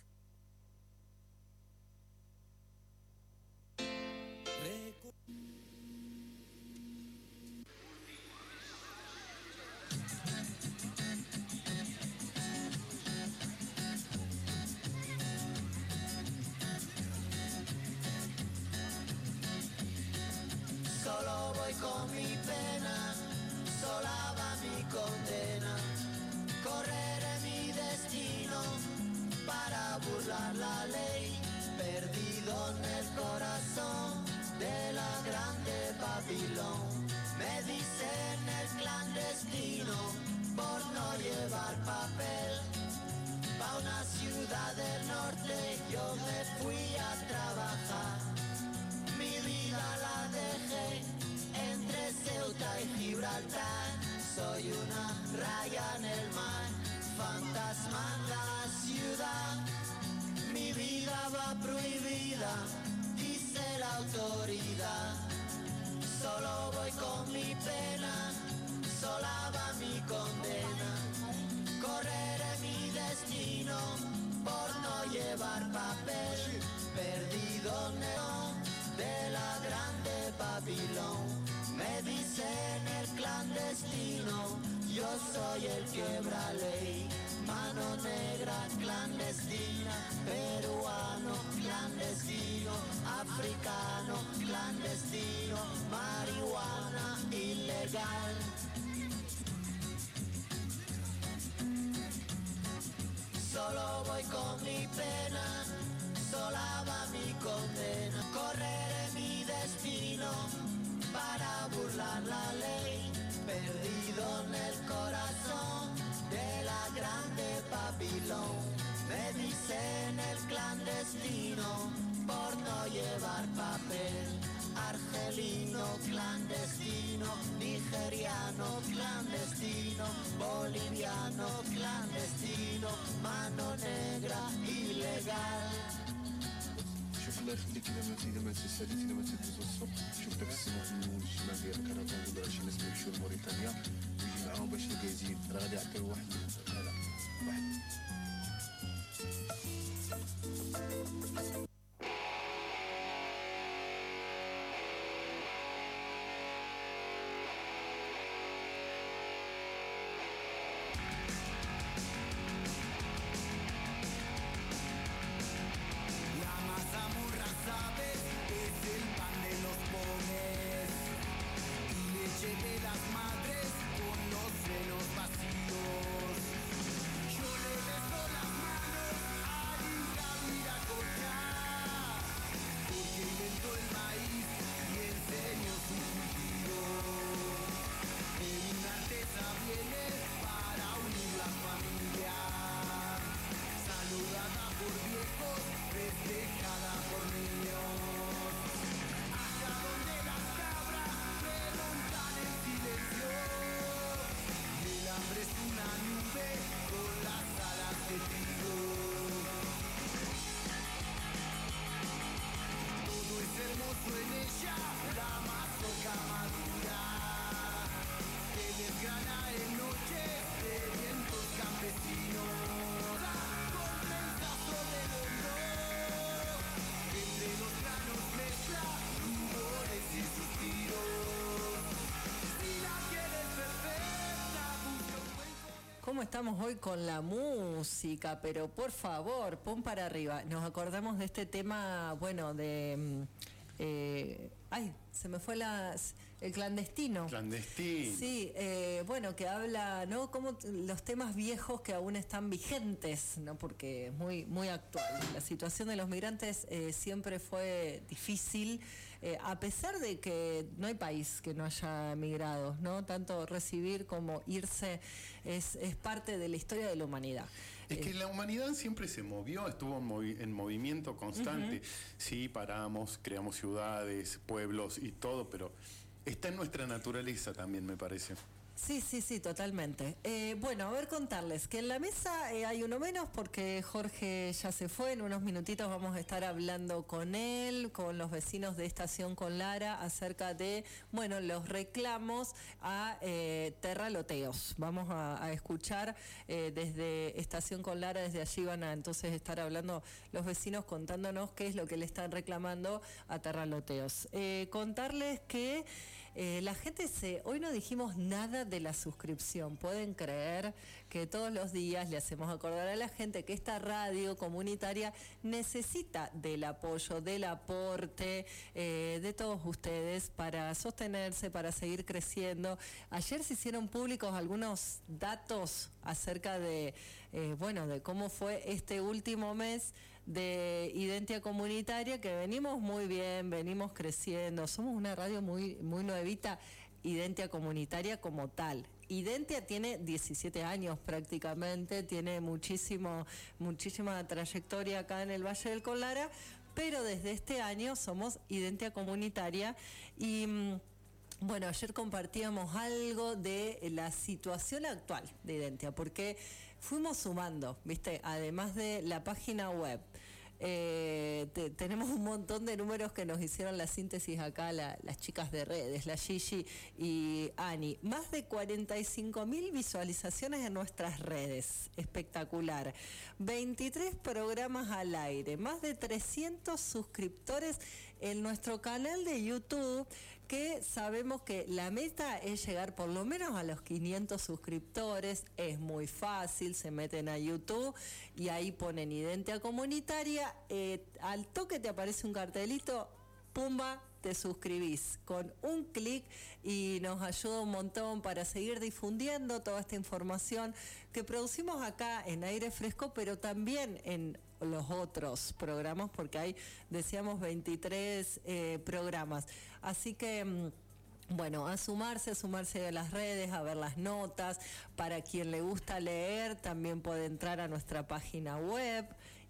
Solo voy con mi pena, sola va mi condena. Correré mi destino para burlar la ley, perdido en el corazón de la grande Babilón. Me dicen el clandestino por no llevar papel. Pa' una ciudad del norte yo me fui a trabajar. Mi vida la dejé entre Ceuta y Gibraltar. Soy una raya en el mar, fantasma en la ciudad. Mi vida va prohibida, dice la autoridad. Solo voy con mi pena, sola va mi condena. Correré mi destino por no llevar papel. Perdido neón de la grande Babilón. Me dicen el clandestino, yo soy el quebra ley. Mano negra clandestina, peruano clandestino, africano clandestino, marihuana ilegal. Solo voy con mi pena, sola va mi condena. Correré mi destino para burlar la ley. Perdido en el corazón de la grande Babilón. Me dicen el clandestino por no llevar papel. Argelino clandestino, nigeriano clandestino, boliviano clandestino, mano negra ilegal. شوف الله يخليك لما تساليتي لما تدوزو الصبح شوف داك السماء في اليمين الشمال ديال الكرفان كل شي ناس كيمشيو لموريتانيا ويجي معاهم باش الكازين راه غادي يعطيو واحد De las madres con los senos vacíos. Yo le beso las manos a Inca Viracocha, porque inventó el maíz y enseñó su cultivo. En una artesa viene para unir la familia, saludada por viejos, festejada por niños. Allá donde las cabras remontan en silencio, el hambre es una nube con las alas de trigo. Todo es hermoso en ella, la mazorca madura, que desgrana en noches de vientos campesinos. Con trenzazo de hombro, entre los granos mezcla rumores y suspiros. Si la quieres perfecta, busca un buen comer. ¿Cómo estamos hoy con la música? Pero por favor, pon para arriba. Nos acordamos de este tema, bueno, de... ay, se me fue el clandestino. Clandestino. Sí, bueno, que habla, ¿no? Como los temas viejos que aún están vigentes, ¿no? Porque es muy, muy actual. La situación de los migrantes siempre fue difícil, a pesar de que no hay país que no haya migrado, ¿no? Tanto recibir como irse es parte de la historia de la humanidad. Es que la humanidad siempre se movió, estuvo en movimiento constante. Sí, paramos, creamos ciudades, pueblos y todo, pero está en nuestra naturaleza también, me parece. Sí, sí, sí, totalmente. Bueno, a ver, contarles que en la mesa hay uno menos porque Jorge ya se fue. En unos minutitos vamos a estar hablando con él, con los vecinos de Estación con Lara, acerca de, bueno, los reclamos a terraloteos. Vamos a escuchar desde Estación con Lara, desde allí van a entonces estar hablando los vecinos contándonos qué es lo que le están reclamando a terraloteos. Contarles que la gente hoy no dijimos nada de la suscripción. Pueden creer que todos los días le hacemos acordar a la gente que esta radio comunitaria necesita del apoyo, del aporte de todos ustedes para sostenerse, para seguir creciendo. Ayer se hicieron públicos algunos datos acerca de, de cómo fue este último mes de Identia Comunitaria, que venimos muy bien, venimos creciendo, somos una radio muy, muy nuevita. Identia Comunitaria como tal. Identia tiene 17 años prácticamente, tiene muchísima trayectoria acá en el Valle del Conlara, pero desde este año somos Identia Comunitaria y bueno, ayer compartíamos algo de la situación actual de Identia, porque fuimos sumando, ¿viste? Además de la página web. Tenemos un montón de números que nos hicieron la síntesis acá las chicas de redes, la Gigi y Ani. Más de 45.000 visualizaciones en nuestras redes, espectacular. 23 programas al aire, más de 300 suscriptores en nuestro canal de YouTube, que sabemos que la meta es llegar por lo menos a los 500 suscriptores. Es muy fácil, se meten a YouTube y ahí ponen Identia Comunitaria, al toque te aparece un cartelito, pumba, te suscribís con un clic y nos ayuda un montón para seguir difundiendo toda esta información que producimos acá en Aire Fresco, pero también en los otros programas, porque hay, decíamos, 23 programas. Así que bueno, a sumarse a las redes, a ver las notas. Para quien le gusta leer, también puede entrar a nuestra página web,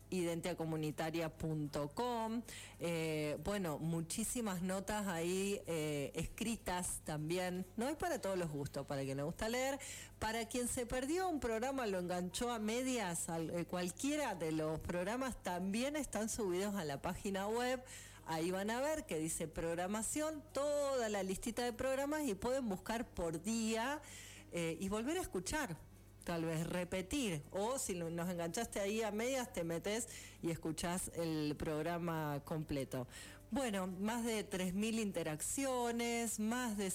identiacomunitaria.com. Bueno, muchísimas notas ahí escritas también. No es para todos los gustos, para quien le gusta leer. Para quien se perdió un programa, lo enganchó a medias, cualquiera de los programas también están subidos a la página web. Ahí van a ver que dice programación, toda la listita de programas, y pueden buscar por día y volver a escuchar. Tal vez repetir, o si nos enganchaste ahí a medias, te metes y escuchás el programa completo. Bueno, más de 3.000 interacciones, más de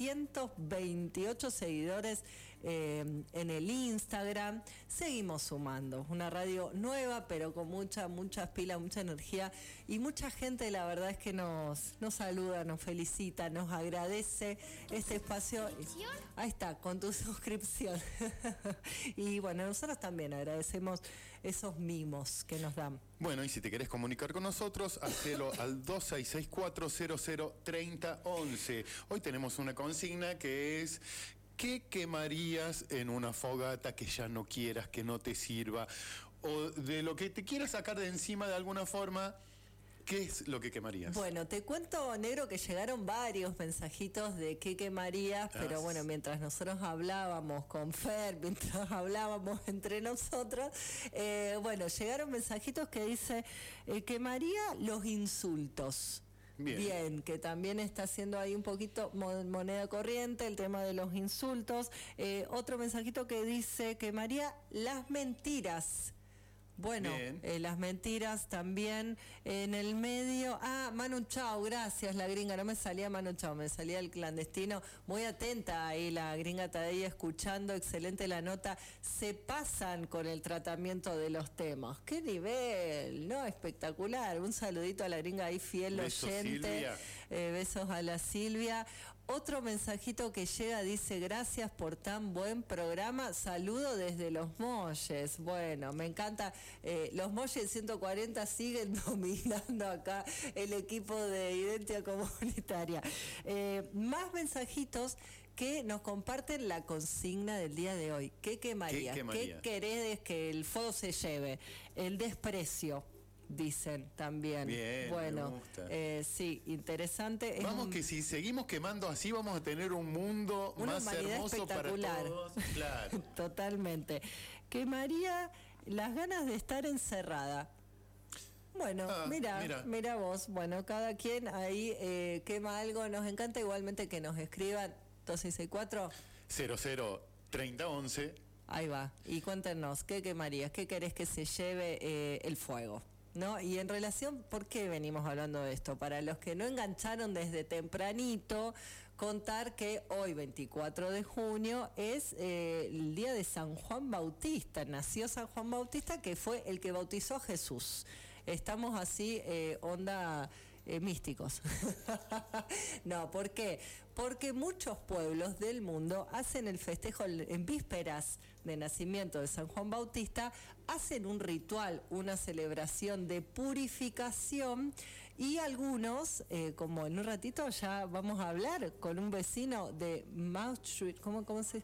728 seguidores en el Instagram. Seguimos sumando, una radio nueva, pero con muchas pilas, mucha energía, y mucha gente, la verdad es que nos saluda, nos felicita, nos agradece este espacio. Ahí está, con tu suscripción. Y bueno, nosotros también agradecemos esos mimos que nos dan. Bueno, y si te querés comunicar con nosotros, hacelo al 2664003011. Hoy tenemos una consigna que es: ¿qué quemarías en una fogata que ya no quieras, que no te sirva? O de lo que te quieras sacar de encima de alguna forma, ¿qué es lo que quemarías? Bueno, te cuento, Negro, que llegaron varios mensajitos de qué quemarías, pero bueno, mientras nosotros hablábamos con Fer, mientras hablábamos entre nosotros, bueno, llegaron mensajitos que dice, quemaría los insultos. Bien, que también está haciendo ahí un poquito moneda corriente el tema de los insultos. Otro mensajito que dice, quemaría las mentiras. Bueno, las mentiras también en el medio. Manu Chao, gracias, la gringa. No me salía Manu Chao, me salía el clandestino. Muy atenta ahí la gringa está ahí escuchando, excelente la nota. Se pasan con el tratamiento de los temas. ¡Qué nivel! ¿No? Espectacular. Un saludito a la gringa ahí, fiel besos, oyente. Besos a la Silvia. Otro mensajito que llega dice, gracias por tan buen programa, saludo desde Los Molles. Bueno, me encanta, Los Molles 140 siguen dominando acá el equipo de Identia Comunitaria. Más mensajitos que nos comparten la consigna del día de hoy. ¿Qué quemarías? ¿Qué querés que el fuego se lleve? El desprecio. Dicen también. Bien, bueno, me gusta. Sí, interesante. Vamos que si seguimos quemando así vamos a tener un mundo más hermoso para todos. Claro. Totalmente. Quemaría las ganas de estar encerrada. Bueno, mira vos. Bueno, cada quien ahí quema algo. Nos encanta igualmente que nos escriban 2664 003011. Ahí va. Y cuéntenos, ¿qué quemarías? ¿Qué querés que se lleve el fuego? ¿No? Y en relación, ¿por qué venimos hablando de esto? Para los que no engancharon desde tempranito, contar que hoy, 24 de junio, es el día de San Juan Bautista. Nació San Juan Bautista, que fue el que bautizó a Jesús. Estamos así, onda místicos. No, ¿por qué? Porque muchos pueblos del mundo hacen el festejo en vísperas de nacimiento de San Juan Bautista, hacen un ritual, una celebración de purificación, y algunos, como en un ratito ya vamos a hablar con un vecino de Maastricht, ¿cómo se...?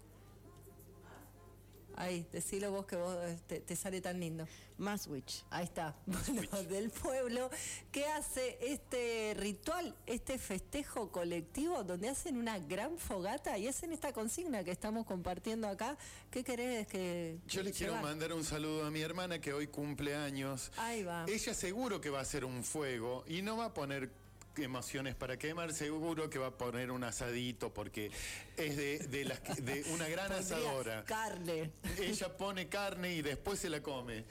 Ahí, decilo vos que vos te sale tan lindo. Maastricht. Ahí está. Bueno, del pueblo que hace este ritual, este festejo colectivo donde hacen una gran fogata y hacen esta consigna que estamos compartiendo acá. ¿Qué querés que Yo le quiero mandar un saludo a mi hermana que hoy cumple años. Ahí va. Ella seguro que va a hacer un fuego y no va a poner emociones para quemar, seguro que va a poner un asadito porque es de una gran asadora. Carne. Ella pone carne y después se la come.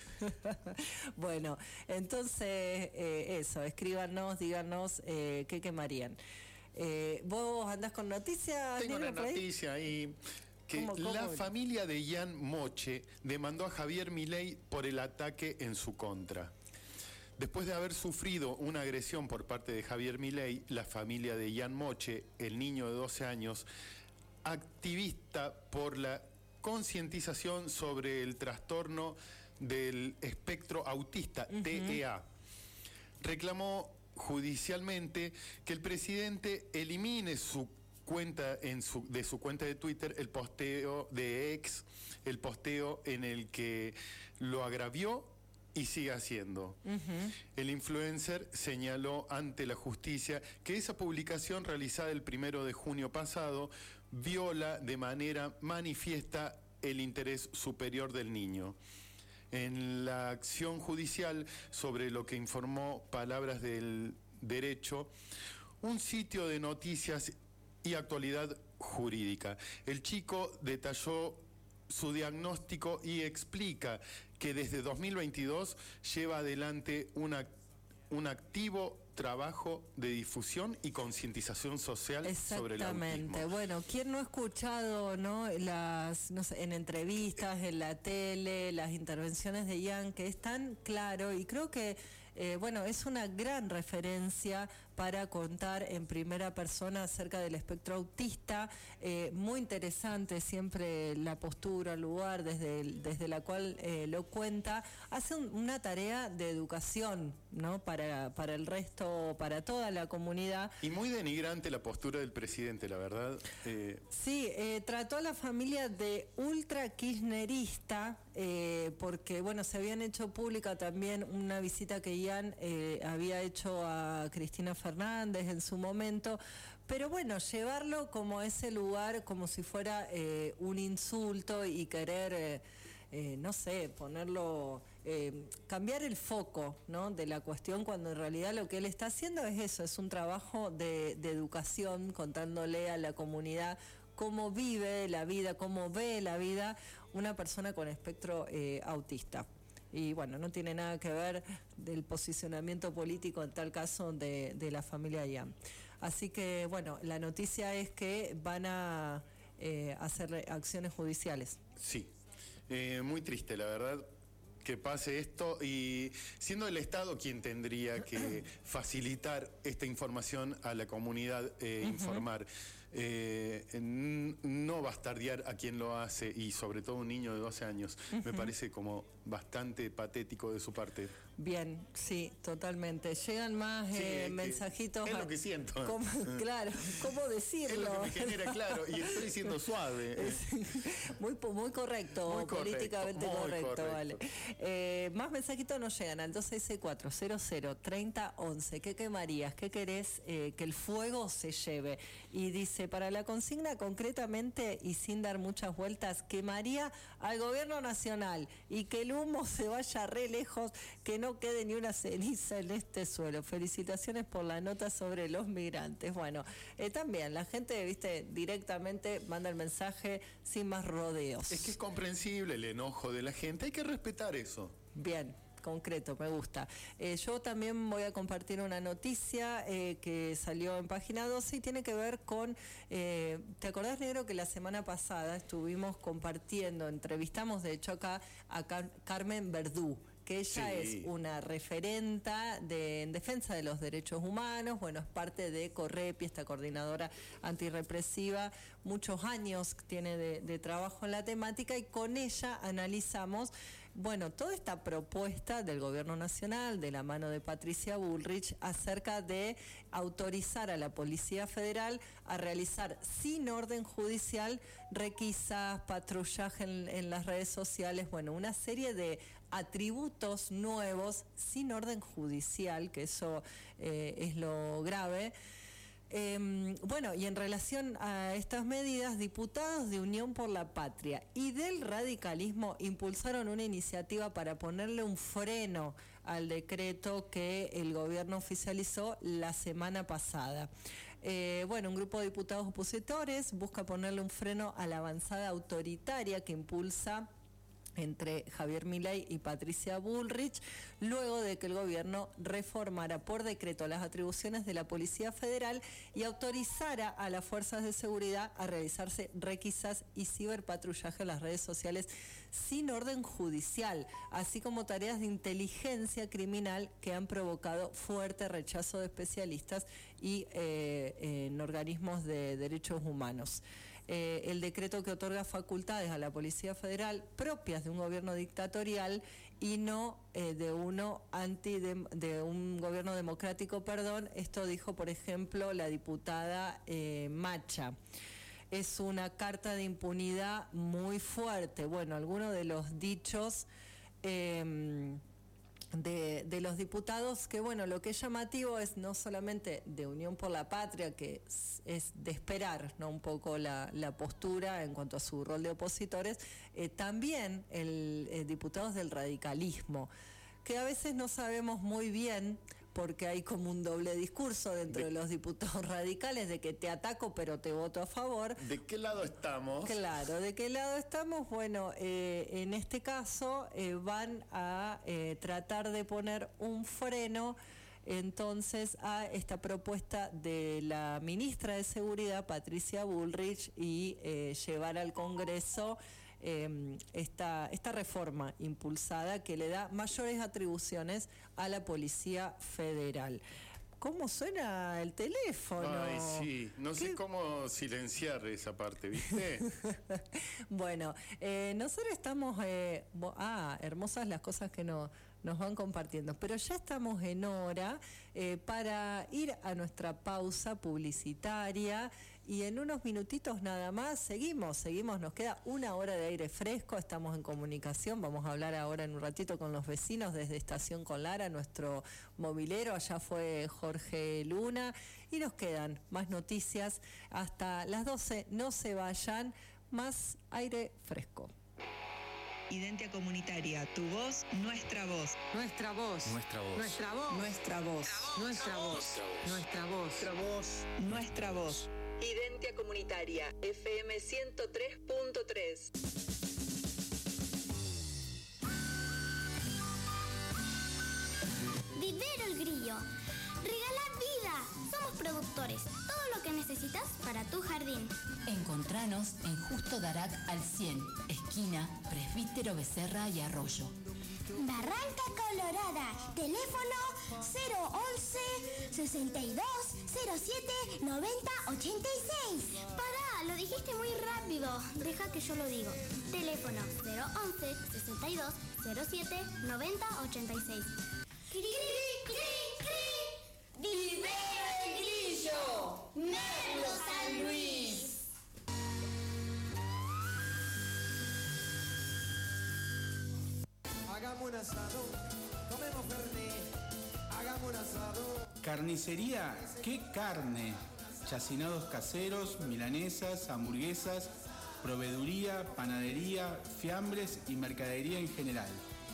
Bueno, entonces eso, escríbanos, díganos qué quemarían. ¿Vos andás con noticias? Tengo una noticia ahí. Que la familia de Ian Moche demandó a Javier Milei por el ataque en su contra. Después de haber sufrido una agresión por parte de Javier Milei, la familia de Ian Moche, el niño de 12 años, activista por la concientización sobre el trastorno del espectro autista, TEA, reclamó judicialmente que el presidente elimine su cuenta de su cuenta de Twitter el posteo de X, el posteo en el que lo agravió y sigue haciendo. El influencer señaló ante la justicia que esa publicación realizada el 1 de junio pasado viola de manera manifiesta el interés superior del niño. En la acción judicial, sobre lo que informó Palabras del Derecho, un sitio de noticias y actualidad jurídica, el chico detalló su diagnóstico y explica que desde 2022 lleva adelante un activo trabajo de difusión y concientización social sobre el autismo. Exactamente. Bueno, ¿quién no ha escuchado, no sé, en entrevistas, en la tele, las intervenciones de Ian, que es tan claro, y creo que bueno, es una gran referencia para contar en primera persona acerca del espectro autista, muy interesante siempre la postura, el lugar desde la cual lo cuenta, hace una tarea de educación, ¿no? Para el resto, para toda la comunidad. Y muy denigrante la postura del presidente, la verdad. Sí, trató a la familia de ultra kirchnerista, porque bueno, se habían hecho pública también una visita que Ian había hecho a Cristina Fernández en su momento, pero bueno, llevarlo como a ese lugar como si fuera un insulto y querer, no sé, ponerlo, cambiar el foco, ¿no?, de la cuestión, cuando en realidad lo que él está haciendo es eso, es un trabajo de educación, contándole a la comunidad cómo vive la vida, cómo ve la vida una persona con espectro autista. Y bueno, no tiene nada que ver del posicionamiento político en tal caso de la familia Ian. Así que bueno, la noticia es que van a hacer acciones judiciales. Sí, muy triste la verdad que pase esto, y siendo el Estado quien tendría que facilitar esta información a la comunidad, informar. No bastardear a quien lo hace, y sobre todo un niño de 12 años. Me parece como bastante patético de su parte. Bien, sí, totalmente. Llegan más mensajitos. Es lo que siento. Claro, ¿cómo decirlo? Es lo que me genera, claro, y estoy siendo suave. Muy correcto, políticamente correcto, vale. Más mensajitos nos llegan al 264-00-3011. ¿Qué quemarías? ¿Qué querés que el fuego se lleve? Y dice, para la consigna concretamente y sin dar muchas vueltas, quemaría al gobierno nacional y que el humo se vaya re lejos, que no quede ni una ceniza en este suelo. Felicitaciones por la nota sobre los migrantes. Bueno, también la gente, viste, directamente manda el mensaje sin más rodeos. Es que es comprensible el enojo de la gente, hay que respetar eso. Bien. Concreto, me gusta. Yo también voy a compartir una noticia que salió en Página 12 y tiene que ver con, ¿te acordás, Negro, que la semana pasada estuvimos compartiendo, entrevistamos de hecho acá a Carmen Verdú, que ella es una referenta en defensa de los derechos humanos, bueno, es parte de CORREPI, esta coordinadora antirrepresiva, muchos años tiene de trabajo en la temática, y con ella analizamos, bueno, toda esta propuesta del Gobierno Nacional, de la mano de Patricia Bullrich, acerca de autorizar a la Policía Federal a realizar sin orden judicial requisas, patrullaje en las redes sociales, bueno, una serie de atributos nuevos sin orden judicial, que eso es lo grave. Bueno, y en relación a estas medidas, diputados de Unión por la Patria y del radicalismo impulsaron una iniciativa para ponerle un freno al decreto que el gobierno oficializó la semana pasada. Bueno, un grupo de diputados opositores busca ponerle un freno a la avanzada autoritaria que impulsa entre Javier Milei y Patricia Bullrich, luego de que el gobierno reformara por decreto las atribuciones de la Policía Federal y autorizara a las fuerzas de seguridad a realizarse requisas y ciberpatrullaje en las redes sociales sin orden judicial, así como tareas de inteligencia criminal que han provocado fuerte rechazo de especialistas y en organismos de derechos humanos. El decreto que otorga facultades a la Policía Federal propias de un gobierno dictatorial y no de un gobierno democrático, esto dijo, por ejemplo, la diputada Macha. Es una carta de impunidad muy fuerte. Bueno, algunos de los dichos de los diputados, que bueno, lo que es llamativo es no solamente de Unión por la Patria, que es de esperar, ¿no?, un poco la postura en cuanto a su rol de opositores, también diputados del radicalismo, que a veces no sabemos muy bien, porque hay como un doble discurso dentro de los diputados radicales, de que te ataco pero te voto a favor. ¿De qué lado estamos? Claro, ¿de qué lado estamos? Bueno, en este caso van a tratar de poner un freno entonces a esta propuesta de la ministra de Seguridad, Patricia Bullrich, y llevar al Congreso esta reforma impulsada que le da mayores atribuciones a la Policía Federal. ¿Cómo suena el teléfono? Ay, sí, no sé cómo silenciar esa parte, ¿viste? Bueno, nosotros estamos... hermosas las cosas que nos van compartiendo, pero ya estamos en hora para ir a nuestra pausa publicitaria, y en unos minutitos nada más seguimos, nos queda una hora de aire fresco, estamos en comunicación, vamos a hablar ahora en un ratito con los vecinos desde Estación Con Lara, nuestro movilero, allá fue Jorge Luna, y nos quedan más noticias hasta las 12, no se vayan, más aire fresco. Identia Comunitaria, tu voz, nuestra voz. Nuestra voz. Nuestra voz. Nuestra voz. Nuestra voz. Nuestra voz. Nuestra voz. Nuestra voz. Nuestra voz. Identia Comunitaria, FM 103.3. Vivero El Grillo. Regala vida. Somos productores. Todo lo que necesitas para tu jardín. Encontranos en Justo Darac al 100, esquina Presbítero Becerra y Arroyo. Barranca Colorada. Teléfono 011 62 07 90 86. Pará, lo dijiste muy rápido. Deja que yo lo digo. Teléfono 011 62 07 90 86. ¡Cri, cri, cri! ¡Vivero El Grillo! ¡Merlo San Luis! Hagamos un asado, comemos fernet, hagamos un asado. Carnicería, ¿qué carne? Chacinados caseros, milanesas, hamburguesas, proveeduría, panadería, fiambres y mercadería en general.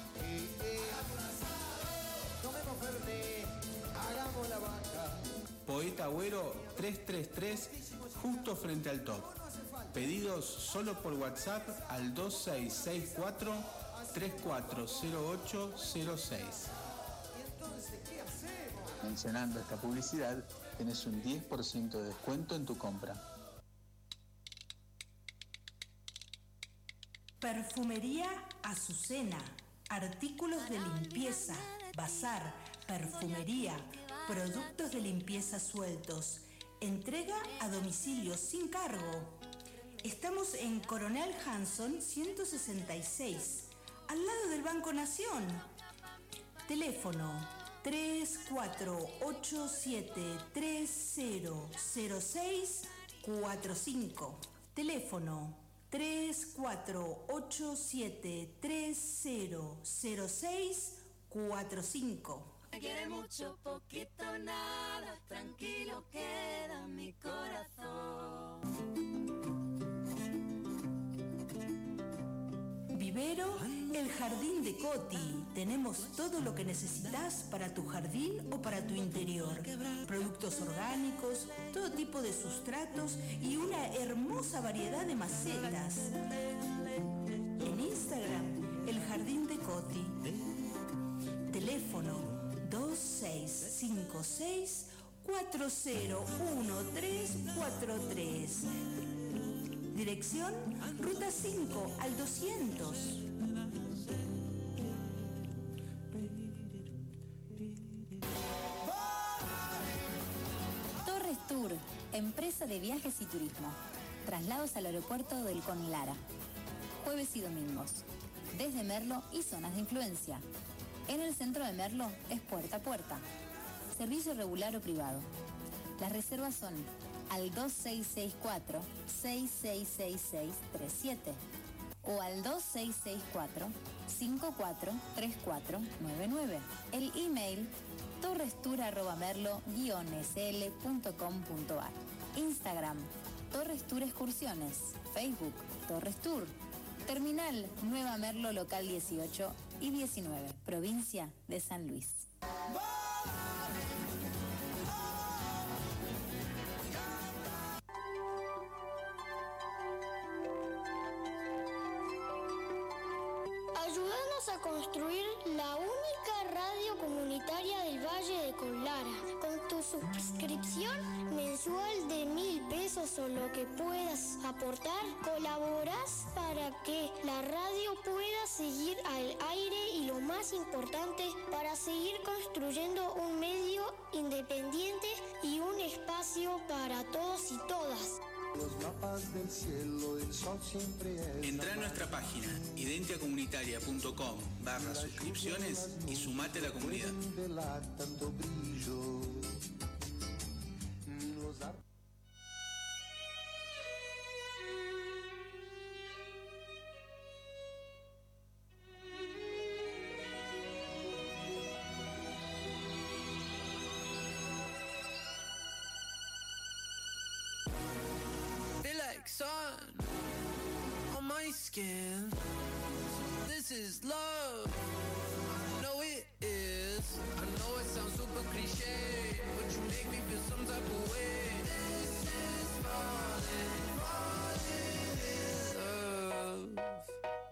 Comemos fernet, hagamos la vaca. Poeta Agüero 333, justo frente al top. Pedidos solo por WhatsApp al 2664 340806. Mencionando esta publicidad, tenés un 10% de descuento en tu compra. Perfumería Azucena. artículos de limpieza, bazar, perfumería, productos de limpieza sueltos. Entrega a domicilio sin cargo. Estamos en Coronel Hanson 166, al lado del Banco Nación. Teléfono 3487300645. Teléfono 3487300645. Quiere mucho, poquito, nada, tranquilo queda mi corazón. Vivero, el jardín de Coti. Tenemos todo lo que necesitas para tu jardín o para tu interior. Productos orgánicos, todo tipo de sustratos y una hermosa variedad de macetas. En Instagram, el jardín de Coti. Teléfono 2656-401343. Dirección Ruta 5 al 200. Torres Tour, empresa de viajes y turismo. Traslados al aeropuerto del Conlara. Jueves y domingos. Desde Merlo y zonas de influencia. En el centro de Merlo es puerta a puerta. Servicio regular o privado. Las reservas son al 2664-666637 o al 2664-543499. El email torrestour@merlo-sl.com.ar. Instagram Torres Tour Excursiones. Facebook Torres Tour. Terminal Nueva Merlo local 18 y 19, provincia de San Luis. Ayúdanos a construir la única radio comunitaria del Valle de Conlara. Con tu suscripción mensual de 1.000 pesos o lo que puedas aportar, colaborás para que la radio pueda seguir al aire y lo más importante, para seguir construyendo un medio independiente y un espacio para todos y todas. Los mapas del cielo, el sol siempre es. Entra a nuestra página identiacomunitaria.com/suscripciones y sumate a la comunidad. Tanto brillo. Sun on my skin. This is love. I know it is. I know it sounds super cliche, but you make me feel some type of way. This is falling, falling in love.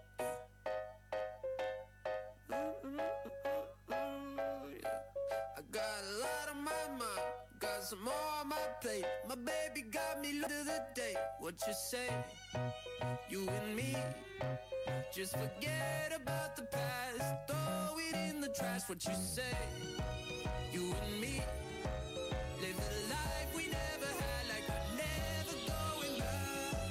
I got a lot on my mind. Got some more on my plate. My baby got me to the day. What you say? You and me. Just forget about the past. Throw it in the trash. What you say? You and me. Live the life we never had, like we're never going back.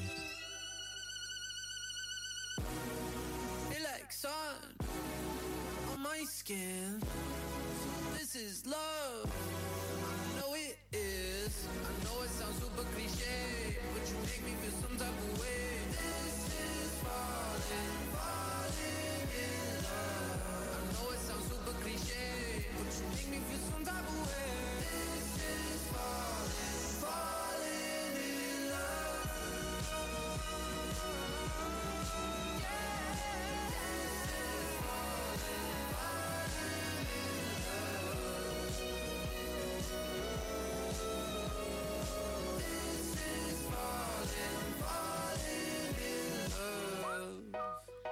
Feel like sun on my skin. This is love. It is. I know it sounds super cliche, but you make me feel some type of way. This is falling, falling in love. I know it sounds super cliche, but you make me feel some type of way. This is falling, falling in love. Yeah, this is falling, falling in love. This is falling, falling in love.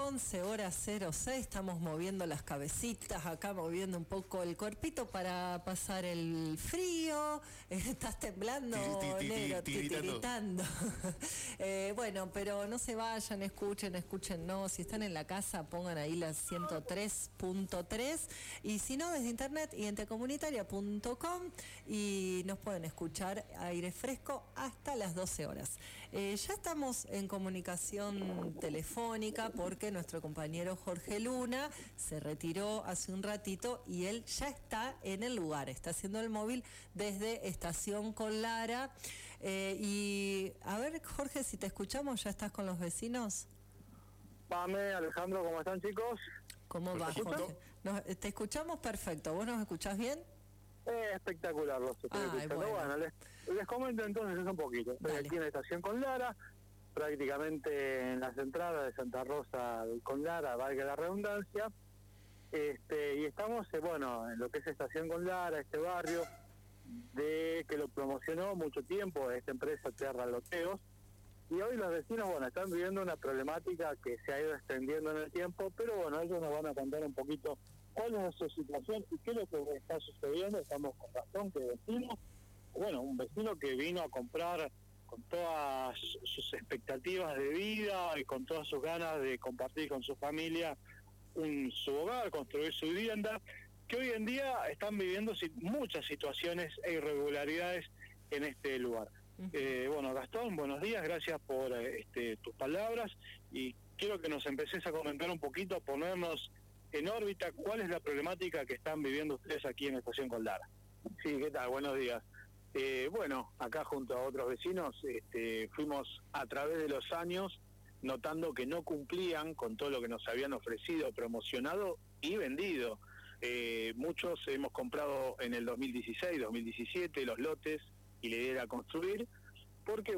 11:06, estamos moviendo las cabecitas acá, moviendo un poco el cuerpito para pasar el frío. Estás temblando, negro, titiritando. Bueno, pero no se vayan, escuchen, no. Si están en la casa, pongan ahí la 103.3 y si no, desde internet, identiacomunitaria.com, y nos pueden escuchar aire fresco hasta las 12 horas. Ya estamos en comunicación telefónica porque nuestro compañero Jorge Luna se retiró hace un ratito y él ya está en el lugar, está haciendo el móvil desde Estación con Lara. Y a ver, Jorge, si te escuchamos, ¿ya estás con los vecinos? Pame, Alejandro, ¿cómo están, chicos? ¿Cómo va, Jorge? Te escuchamos perfecto. ¿Vos nos escuchás bien? Espectacular, los estoy escuchando. Bueno, les comento entonces un poquito. Estoy aquí en la Estación con Lara, prácticamente en las entradas de Santa Rosa con Lara, valga la redundancia. Y estamos, en lo que es Estación con Lara, este barrio, de que lo promocionó mucho tiempo esta empresa Tierra Loteos. Y hoy los vecinos, están viviendo una problemática que se ha ido extendiendo en el tiempo, pero ellos nos van a contar un poquito cuál es su situación y qué es lo que está sucediendo. Estamos con razón que vecinos, un vecino que vino a comprar con todas sus expectativas de vida y con todas sus ganas de compartir con su familia su hogar, construir su vivienda, que hoy en día están viviendo muchas situaciones e irregularidades en este lugar. Gastón, buenos días, gracias por tus palabras, y quiero que nos empecés a comentar un poquito, a ponernos en órbita cuál es la problemática que están viviendo ustedes aquí en Estación con Lara. Sí, ¿qué tal? Buenos días. Acá junto a otros vecinos fuimos a través de los años notando que no cumplían con todo lo que nos habían ofrecido, promocionado y vendido. Muchos hemos comprado en el 2016, 2017 los lotes y la idea era construir, porque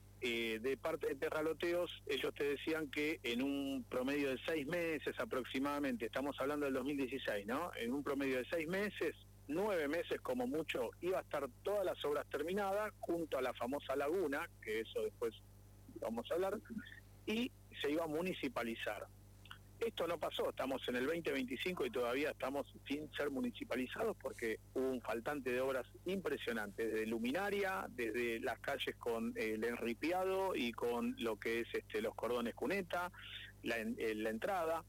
de parte de Tierra Loteos, ellos te decían que en un promedio de 6 meses aproximadamente, estamos hablando del 2016, ¿no? En un promedio de 6 meses, 9 meses como mucho, iba a estar todas las obras terminadas, junto a la famosa laguna, que eso después vamos a hablar, y se iba a municipalizar. Esto no pasó, estamos en el 2025 y todavía estamos sin ser municipalizados porque hubo un faltante de obras impresionante, desde luminaria, desde las calles con el enripiado y con lo que es los cordones cuneta, la entrada,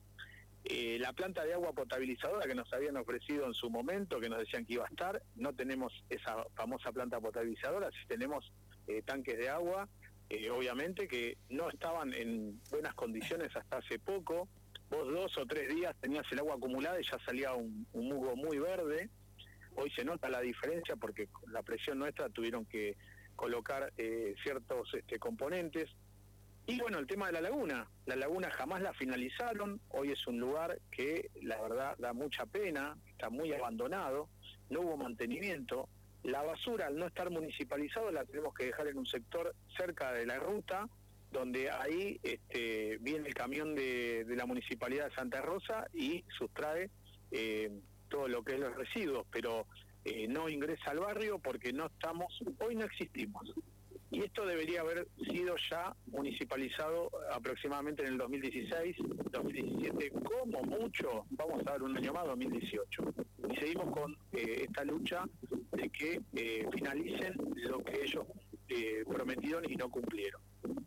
la planta de agua potabilizadora que nos habían ofrecido en su momento, que nos decían que iba a estar. No tenemos esa famosa planta potabilizadora, sí tenemos tanques de agua, obviamente que no estaban en buenas condiciones hasta hace poco. Vos 2 o 3 días tenías el agua acumulada y ya salía un mugo muy verde. Hoy se nota la diferencia porque con la presión nuestra tuvieron que colocar ciertos componentes. Y el tema de la laguna jamás la finalizaron. Hoy es un lugar que la verdad da mucha pena, está muy abandonado, no hubo mantenimiento. La basura, al no estar municipalizado, la tenemos que dejar en un sector cerca de la ruta, donde ahí viene el camión de la Municipalidad de Santa Rosa y sustrae todo lo que es los residuos, pero no ingresa al barrio porque hoy no existimos. Y esto debería haber sido ya municipalizado aproximadamente en el 2016, 2017, como mucho, vamos a dar un año más, 2018. Y seguimos con esta lucha de que finalicen lo que ellos prometieron y no cumplieron.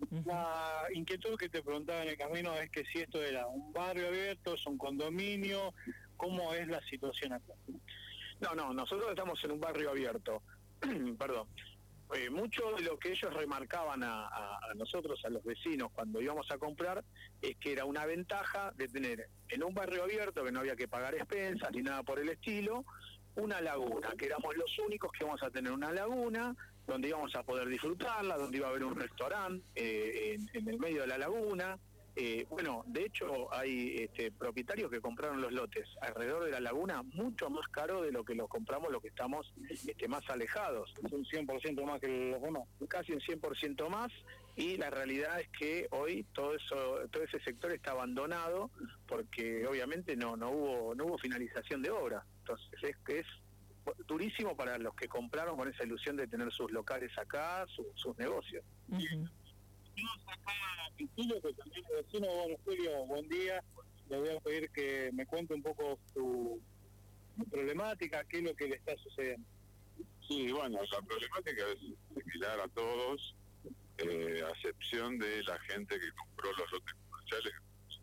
La inquietud que te preguntaba en el camino es que si esto era un barrio abierto, es un condominio, ¿cómo es la situación acá? No, nosotros estamos en un barrio abierto. Perdón. Mucho de lo que ellos remarcaban a nosotros, a los vecinos, cuando íbamos a comprar, es que era una ventaja de tener en un barrio abierto, que no había que pagar expensas ni nada por el estilo, una laguna, que éramos los únicos que íbamos a tener una laguna, donde íbamos a poder disfrutarla, donde iba a haber un restaurante en el medio de la laguna. De hecho hay propietarios que compraron los lotes alrededor de la laguna mucho más caro de lo que los compramos los que estamos más alejados. Es un 100% más que los demás. Casi un 100% más, y la realidad es que hoy todo ese sector está abandonado porque obviamente no hubo finalización de obra. Entonces es durísimo para los que compraron con esa ilusión de tener sus locales acá, sus negocios. acá mi Julio, que también es vecino. Bueno, Julio, buen día. Le voy a pedir que me cuente un poco su problemática, qué es lo que le está sucediendo. Sí, bueno, la problemática es similar a todos, a excepción de la gente que compró los lotes comerciales,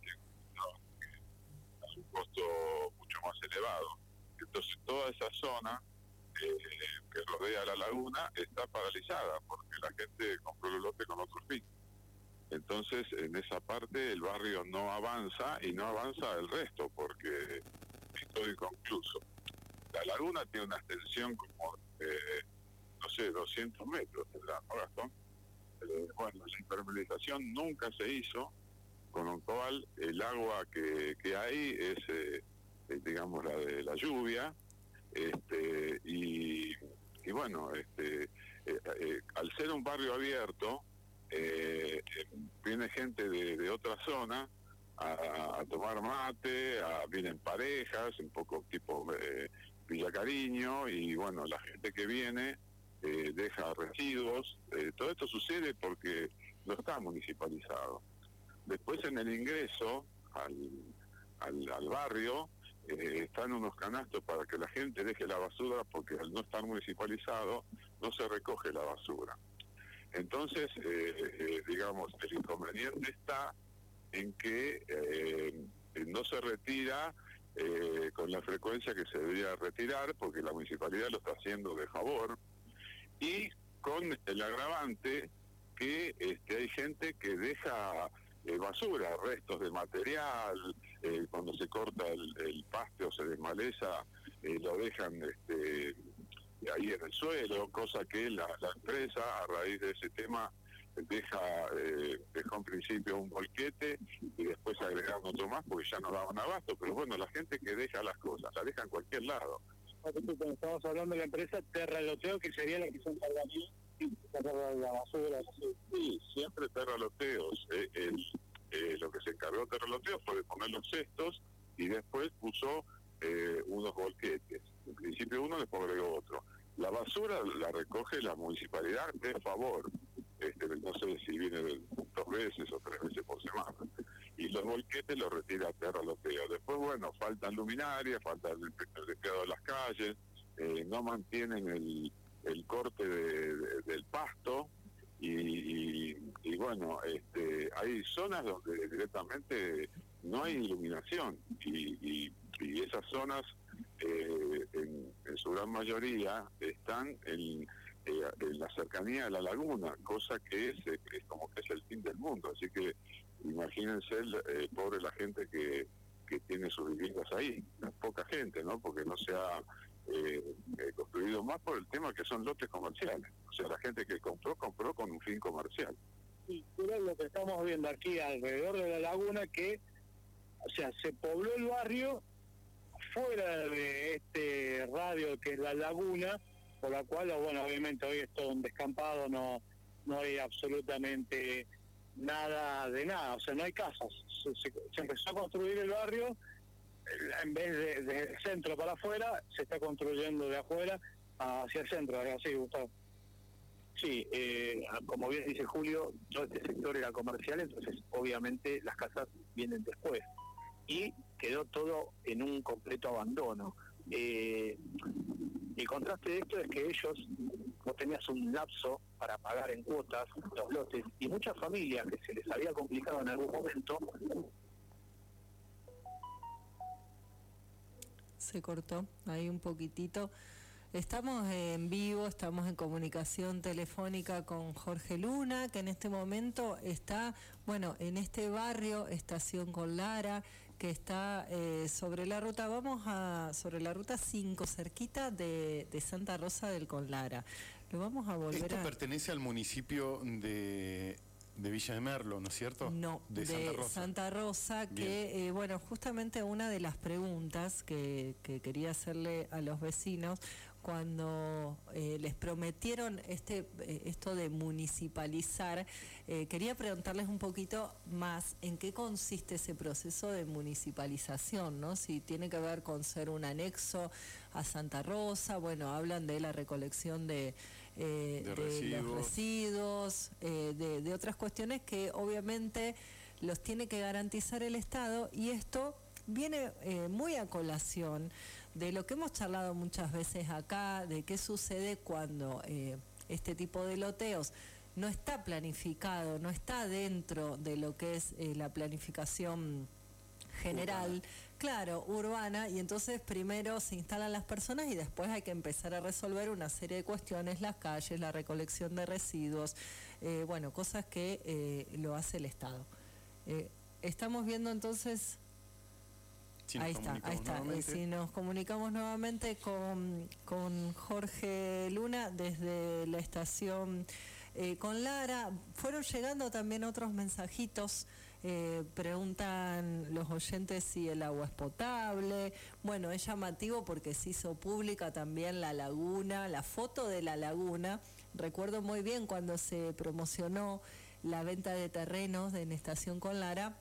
a un costo mucho más elevado. Entonces toda esa zona que rodea la laguna está paralizada porque la gente compró los lotes con otro fin. Entonces en esa parte el barrio no avanza y no avanza el resto porque es todo inconcluso. La laguna tiene una extensión como, no sé, 200 metros, ¿verdad, no, Gastón? Bueno, la impermeabilización nunca se hizo, con lo cual el agua que hay es, digamos, la de la lluvia, y bueno, al ser un barrio abierto, viene gente de otra zona a tomar mate, vienen parejas, un poco tipo Villa Cariño, y bueno, la gente que viene deja residuos. Todo esto sucede porque no está municipalizado. Después en el ingreso al barrio están unos canastos para que la gente deje la basura, porque al no estar municipalizado no se recoge la basura. Entonces, digamos, el inconveniente está en que no se retira con la frecuencia que se debería retirar, porque la municipalidad lo está haciendo de favor, y con el agravante que hay gente que deja basura, restos de material, cuando se corta el pasto o se desmaleza, lo dejan ahí en el suelo, cosa que la empresa, a raíz de ese tema, dejó en principio un volquete y después agregaron otro más porque ya no daban abasto. Pero bueno, la gente que deja las cosas, la deja en cualquier lado. Estamos hablando de la empresa Terraloteo, que sería la que se encargaría de la basura. Sí, siempre Terraloteos. Lo que se encargó Terraloteo fue de poner los cestos y después puso unos volquetes. En principio uno, después agregó otro. La basura la recoge la municipalidad de favor. No sé si viene 2 veces o 3 veces por semana. Y los volquetes los retira Terraloteo. Después, bueno, faltan luminarias, falta el desplegado de las calles, no mantienen el corte del pasto, y bueno, hay zonas donde directamente no hay iluminación, y esas zonas en su gran mayoría están en la cercanía de la laguna, cosa que es como que es el fin del mundo. Así que imagínense pobre la gente que tiene sus viviendas ahí, poca gente, ¿no? Porque no se ha construido más por el tema que son lotes comerciales. O sea, la gente que compró con un fin comercial. Sí, pero lo que estamos viendo aquí alrededor de la laguna, que, o sea, se pobló el barrio fuera de este radio que es la laguna, por la cual, bueno, obviamente hoy es todo un descampado, no hay absolutamente nada de nada, o sea, no hay casas. Se empezó a construir el barrio, en vez de el centro para afuera, se está construyendo de afuera hacia el centro, ¿es así, Gustavo? Sí, como bien dice Julio, todo este sector era comercial, entonces obviamente las casas vienen después. Y quedó todo en un completo abandono. El contraste de esto es que vos tenías un lapso para pagar en cuotas los lotes, y muchas familias que se les había complicado en algún momento. Se cortó ahí un poquitito. Estamos en vivo, estamos en comunicación telefónica con Jorge Luna, que en este momento está, bueno, en este barrio, Estación Conlara, que está sobre la ruta, sobre la ruta 5, cerquita de Santa Rosa del Conlara. Lo vamos a volver Esto pertenece al municipio de Villa de Merlo, ¿no es cierto? No, de Santa Rosa, que, bueno, justamente una de las preguntas que quería hacerle a los vecinos, cuando les prometieron esto de municipalizar, quería preguntarles un poquito más en qué consiste ese proceso de municipalización, ¿no? Si tiene que ver con ser un anexo a Santa Rosa, bueno, hablan de la recolección de los residuos, de otras cuestiones que obviamente los tiene que garantizar el Estado, y esto viene muy a colación de lo que hemos charlado muchas veces acá, de qué sucede cuando este tipo de loteos no está planificado, no está dentro de lo que es la planificación general, claro, urbana, y entonces primero se instalan las personas y después hay que empezar a resolver una serie de cuestiones, las calles, la recolección de residuos, bueno, cosas que lo hace el Estado. Estamos viendo entonces... Ahí está. Si nos comunicamos nuevamente con Jorge Luna desde la estación con Lara. Fueron llegando también otros mensajitos. Preguntan los oyentes si el agua es potable. Bueno, es llamativo porque se hizo pública también la laguna, la foto de la laguna. Recuerdo muy bien cuando se promocionó la venta de terrenos en Estación con Lara.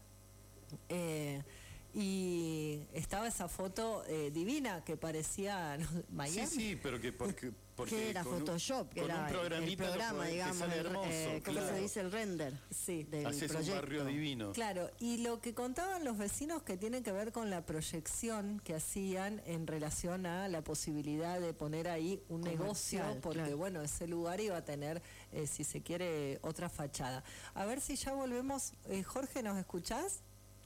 Y estaba esa foto divina que parecía Miami. Sí, pero porque era Photoshop, que era el programa, digamos, ¿cómo se dice? El render del haces proyecto. Un barrio divino. Claro, y lo que contaban los vecinos que tiene que ver con la proyección que hacían en relación a la posibilidad de poner ahí un negocio, porque bueno, ese lugar iba a tener, si se quiere, otra fachada. A ver si ya volvemos. Jorge, ¿nos escuchás?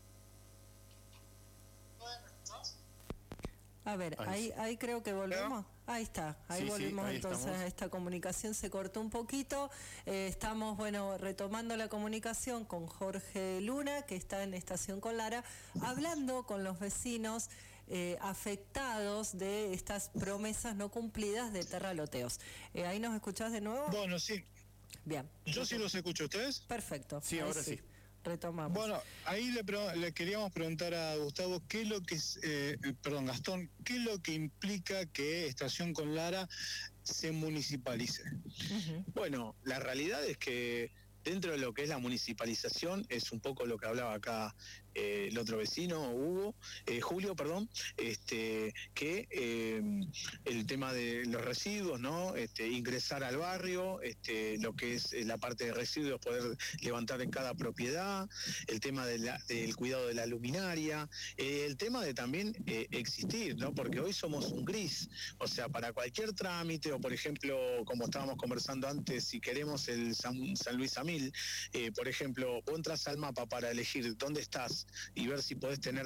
A ver, ahí creo que volvemos. Ahí está, ahí volvimos entonces a esta comunicación. Se cortó un poquito. Estamos, retomando la comunicación con Jorge Luna, que está en Estación con Lara, hablando con los vecinos afectados de estas promesas no cumplidas de terraloteos. ¿Ahí nos escuchás de nuevo? Bueno, sí. Bien. Yo sí los escucho, ¿ustedes? Perfecto. Sí, ahora sí. Retomamos. Bueno, ahí le queríamos preguntar a Gustavo qué es lo que Gastón, qué es lo que implica que Estación con Lara se municipalice. Bueno, la realidad es que dentro de lo que es la municipalización es un poco lo que hablaba acá el otro vecino, Julio, que el tema de los residuos, ¿no? Ingresar al barrio, lo que es la parte de residuos, poder levantar en cada propiedad, el tema del cuidado de la luminaria, el tema de también existir, ¿no? Porque hoy somos un gris, o sea, para cualquier trámite, o por ejemplo, como estábamos conversando antes, si queremos el San Luis Amil, por ejemplo, vos entras al mapa para elegir dónde estás y ver si podés tener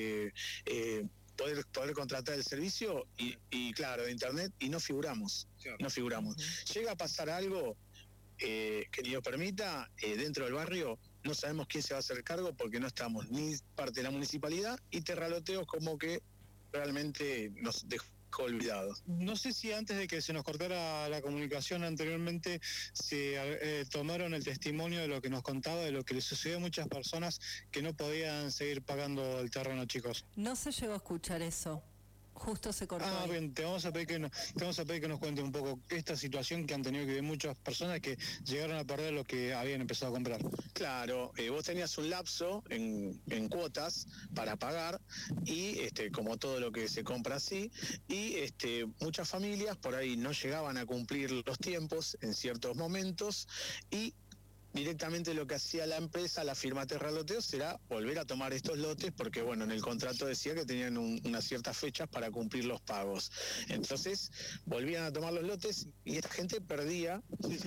poder contratar el servicio y claro, de internet, y no figuramos. Llega a pasar algo que ni lo permita dentro del barrio, no sabemos quién se va a hacer cargo porque no estamos ni parte de la municipalidad, y terraloteos como que realmente nos dejó olvidados. No sé si antes de que se nos cortara la comunicación anteriormente se tomaron el testimonio de lo que nos contaba, de lo que le sucedió a muchas personas que no podían seguir pagando el terreno, chicos. No se llegó a escuchar eso. Justo se cortó. Bien, te vamos a pedir que nos cuente un poco esta situación que han tenido que ver muchas personas que llegaron a perder lo que habían empezado a comprar. Claro, vos tenías un lapso en cuotas para pagar, y como todo lo que se compra así, y muchas familias por ahí no llegaban a cumplir los tiempos en ciertos momentos, y directamente lo que hacía la empresa, la firma Terraloteos, era volver a tomar estos lotes, porque bueno, en el contrato decía que tenían unas ciertas fechas para cumplir los pagos. Entonces volvían a tomar los lotes y esta gente perdía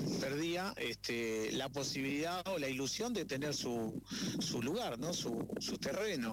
la posibilidad o la ilusión de tener su lugar, ¿no? Su terreno.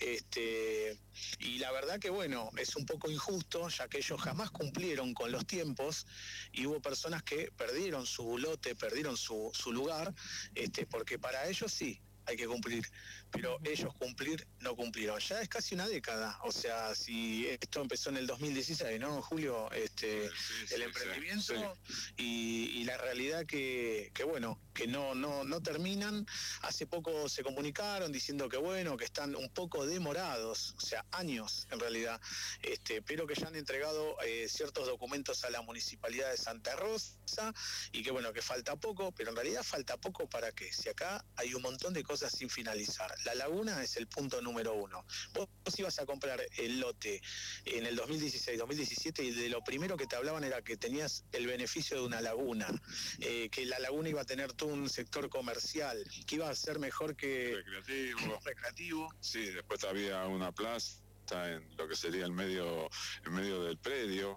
Y la verdad que bueno, es un poco injusto, ya que ellos jamás cumplieron con los tiempos, y hubo personas que perdieron su lote, perdieron su lugar, porque para ellos sí, hay que cumplir, pero ellos cumplir no cumplieron. Ya es casi una década, o sea, si esto empezó en el 2016, ¿no, Julio? El emprendimiento y la realidad que bueno, que no terminan. Hace poco se comunicaron diciendo que bueno, que están un poco demorados, o sea, años en realidad, pero que ya han entregado ciertos documentos a la Municipalidad de Santa Rosa y que bueno, que falta poco, pero en realidad falta poco para qué, si acá hay un montón de cosas sin finalizar. La laguna es el punto número 1. Vos ibas a comprar el lote en el 2016, 2017 y de lo primero que te hablaban era que tenías el beneficio de una laguna, que la laguna iba a tener todo un sector comercial, que iba a ser mejor que recreativo. Sí, después había una plaza en lo que sería en medio del predio,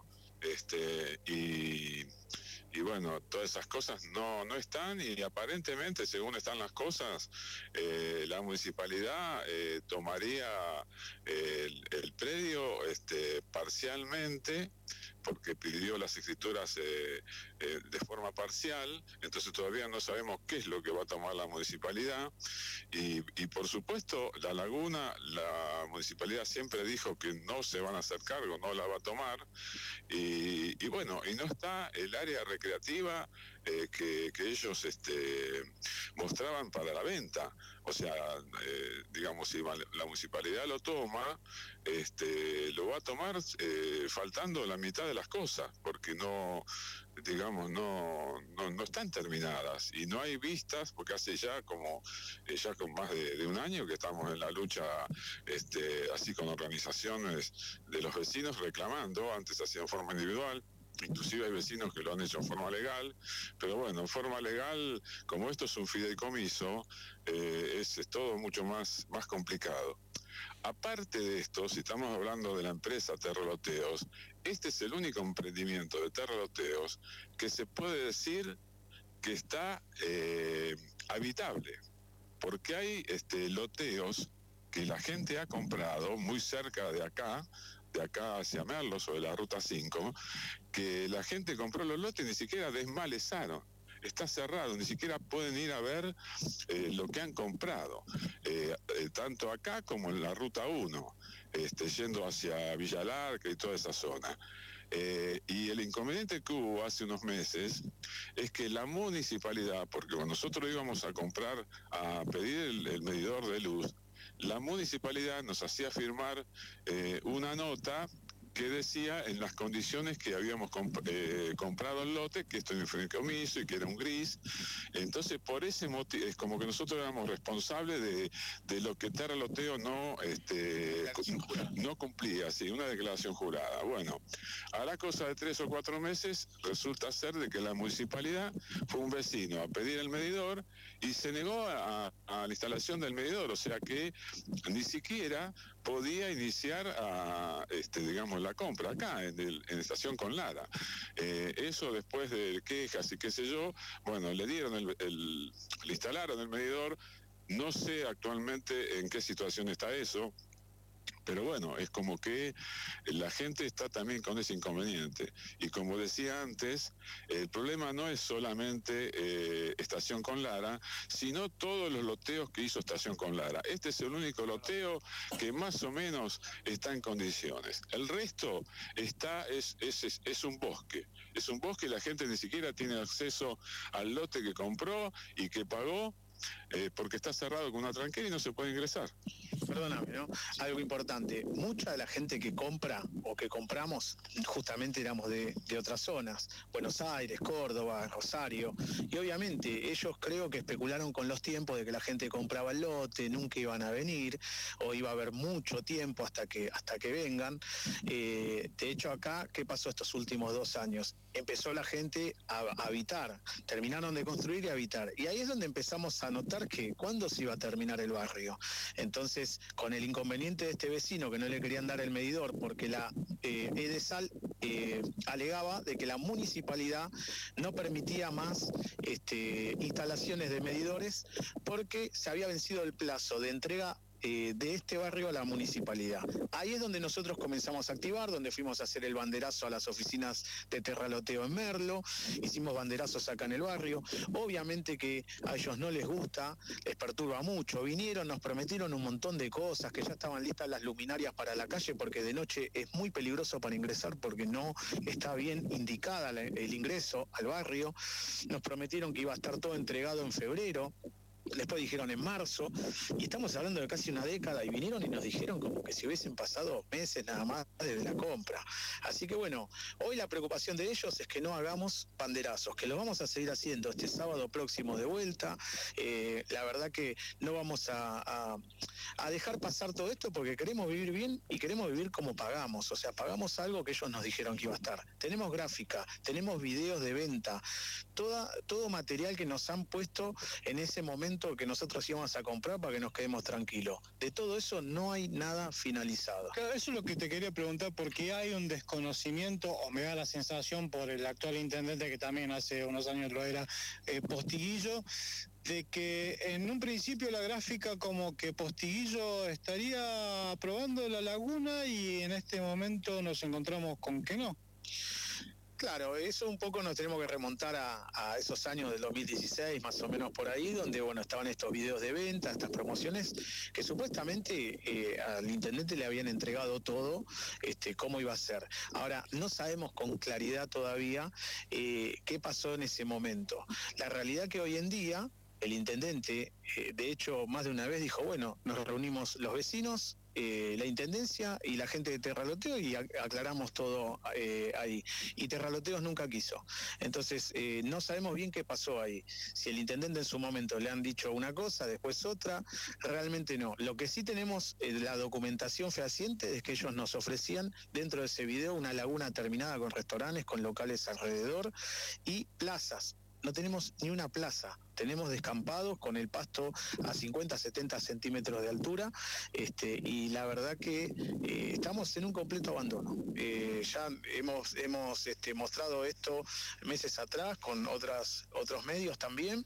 y bueno, todas esas cosas no están, y aparentemente, según están las cosas, la municipalidad tomaría el predio parcialmente, porque pidió las escrituras de forma parcial, entonces todavía no sabemos qué es lo que va a tomar la municipalidad, y por supuesto la laguna, la municipalidad siempre dijo que no se van a hacer cargo, no la va a tomar, y bueno, y no está el área recreativa que ellos mostraban para la venta. O sea, digamos, si la municipalidad lo toma, lo va a tomar faltando la mitad de las cosas, porque no están terminadas y no hay vistas, porque hace ya con más de un año que estamos en la lucha, así con organizaciones de los vecinos reclamando. Antes hacían en forma individual, inclusive hay vecinos que lo han hecho en forma legal, pero bueno, en forma legal, como esto es un fideicomiso, es todo mucho más complicado. Aparte de esto, si estamos hablando de la empresa Terraloteos, este es el único emprendimiento de Terraloteos que se puede decir que está habitable, porque hay loteos que la gente ha comprado muy cerca de acá hacia Merlo, sobre la ruta 5, que la gente compró los lotes y ni siquiera desmalezaron. Está cerrado, ni siquiera pueden ir a ver lo que han comprado, tanto acá como en la ruta 1, yendo hacia Villalarca y toda esa zona. Y el inconveniente que hubo hace unos meses es que la municipalidad, porque cuando nosotros íbamos a pedir el medidor de luz, la municipalidad nos hacía firmar una nota que decía en las condiciones que habíamos comprado el lote, que esto era un fideicomiso y que era un gris. Entonces, por ese motivo, es como que nosotros éramos responsables de lo que Terraloteo no cumplía, sí, una declaración jurada. Bueno, a la cosa de 3 o 4 meses, resulta ser de que la municipalidad fue un vecino a pedir el medidor y se negó a la instalación del medidor, o sea que ni siquiera podía iniciar digamos, la compra acá en Estación Conlara. Eso después de quejas y qué sé yo, bueno, le dieron le instalaron el medidor. No sé actualmente en qué situación está eso, pero bueno, es como que la gente está también con ese inconveniente. Y como decía antes, el problema no es solamente Estación Conlara, sino todos los loteos que hizo Estación Conlara. Este es el único loteo que más o menos está en condiciones. El resto es un bosque. Es un bosque y la gente ni siquiera tiene acceso al lote que compró y que pagó, porque está cerrado con una tranquera y no se puede ingresar. Perdóname, ¿no? Algo importante, mucha de la gente que compra o que compramos justamente éramos de otras zonas, Buenos Aires, Córdoba, Rosario, y obviamente ellos creo que especularon con los tiempos de que la gente compraba el lote, nunca iban a venir, o iba a haber mucho tiempo hasta que vengan. De hecho acá, ¿qué pasó estos últimos 2 años? Empezó la gente a habitar, terminaron de construir y habitar, y ahí es donde empezamos a notar que cuándo se iba a terminar el barrio. Entonces, con el inconveniente de este vecino que no le querían dar el medidor porque la Edesal alegaba de que la municipalidad no permitía más instalaciones de medidores porque se había vencido el plazo de entrega de este barrio a la municipalidad. Ahí es donde nosotros comenzamos a activar, donde fuimos a hacer el banderazo a las oficinas de Terraloteo en Merlo, hicimos banderazos acá en el barrio. Obviamente que a ellos no les gusta, les perturba mucho. Vinieron, nos prometieron un montón de cosas, que ya estaban listas las luminarias para la calle, porque de noche es muy peligroso para ingresar, porque no está bien indicada el ingreso al barrio. Nos prometieron que iba a estar todo entregado en febrero. Después dijeron en marzo, y estamos hablando de casi una década, y vinieron y nos dijeron como que si hubiesen pasado meses nada más desde la compra. Así que bueno, hoy la preocupación de ellos es que no hagamos banderazos, que lo vamos a seguir haciendo este sábado próximo de vuelta. La verdad que no vamos a dejar pasar todo esto, porque queremos vivir bien y queremos vivir como pagamos, o sea, pagamos algo que ellos nos dijeron que iba a estar. Tenemos gráfica, tenemos videos de venta, todo material que nos han puesto en ese momento que nosotros íbamos a comprar para que nos quedemos tranquilos. De todo eso no hay nada finalizado. Claro, eso es lo que te quería preguntar, porque hay un desconocimiento, o me da la sensación por el actual intendente, que también hace unos años lo era, Postiguillo, de que en un principio la gráfica como que Postiguillo estaría aprobando la laguna, y en este momento nos encontramos con que no. Claro, eso un poco nos tenemos que remontar a esos años del 2016, más o menos por ahí, donde bueno, estaban estos videos de venta, estas promociones, que supuestamente al intendente le habían entregado todo, cómo iba a ser. Ahora, no sabemos con claridad todavía qué pasó en ese momento. La realidad que hoy en día, el intendente, de hecho, más de una vez dijo, bueno, nos reunimos los vecinos, la intendencia y la gente de Terraloteo, y aclaramos todo ahí. Y Terraloteos nunca quiso. Entonces, no sabemos bien qué pasó ahí. Si el intendente en su momento le han dicho una cosa, después otra, realmente no. Lo que sí tenemos, la documentación fehaciente, es que ellos nos ofrecían dentro de ese video una laguna terminada con restaurantes, con locales alrededor y plazas. No tenemos ni una plaza, tenemos descampados con el pasto a 50, 70 centímetros de altura, y la verdad que estamos en un completo abandono. Ya hemos mostrado esto meses atrás con otros medios también,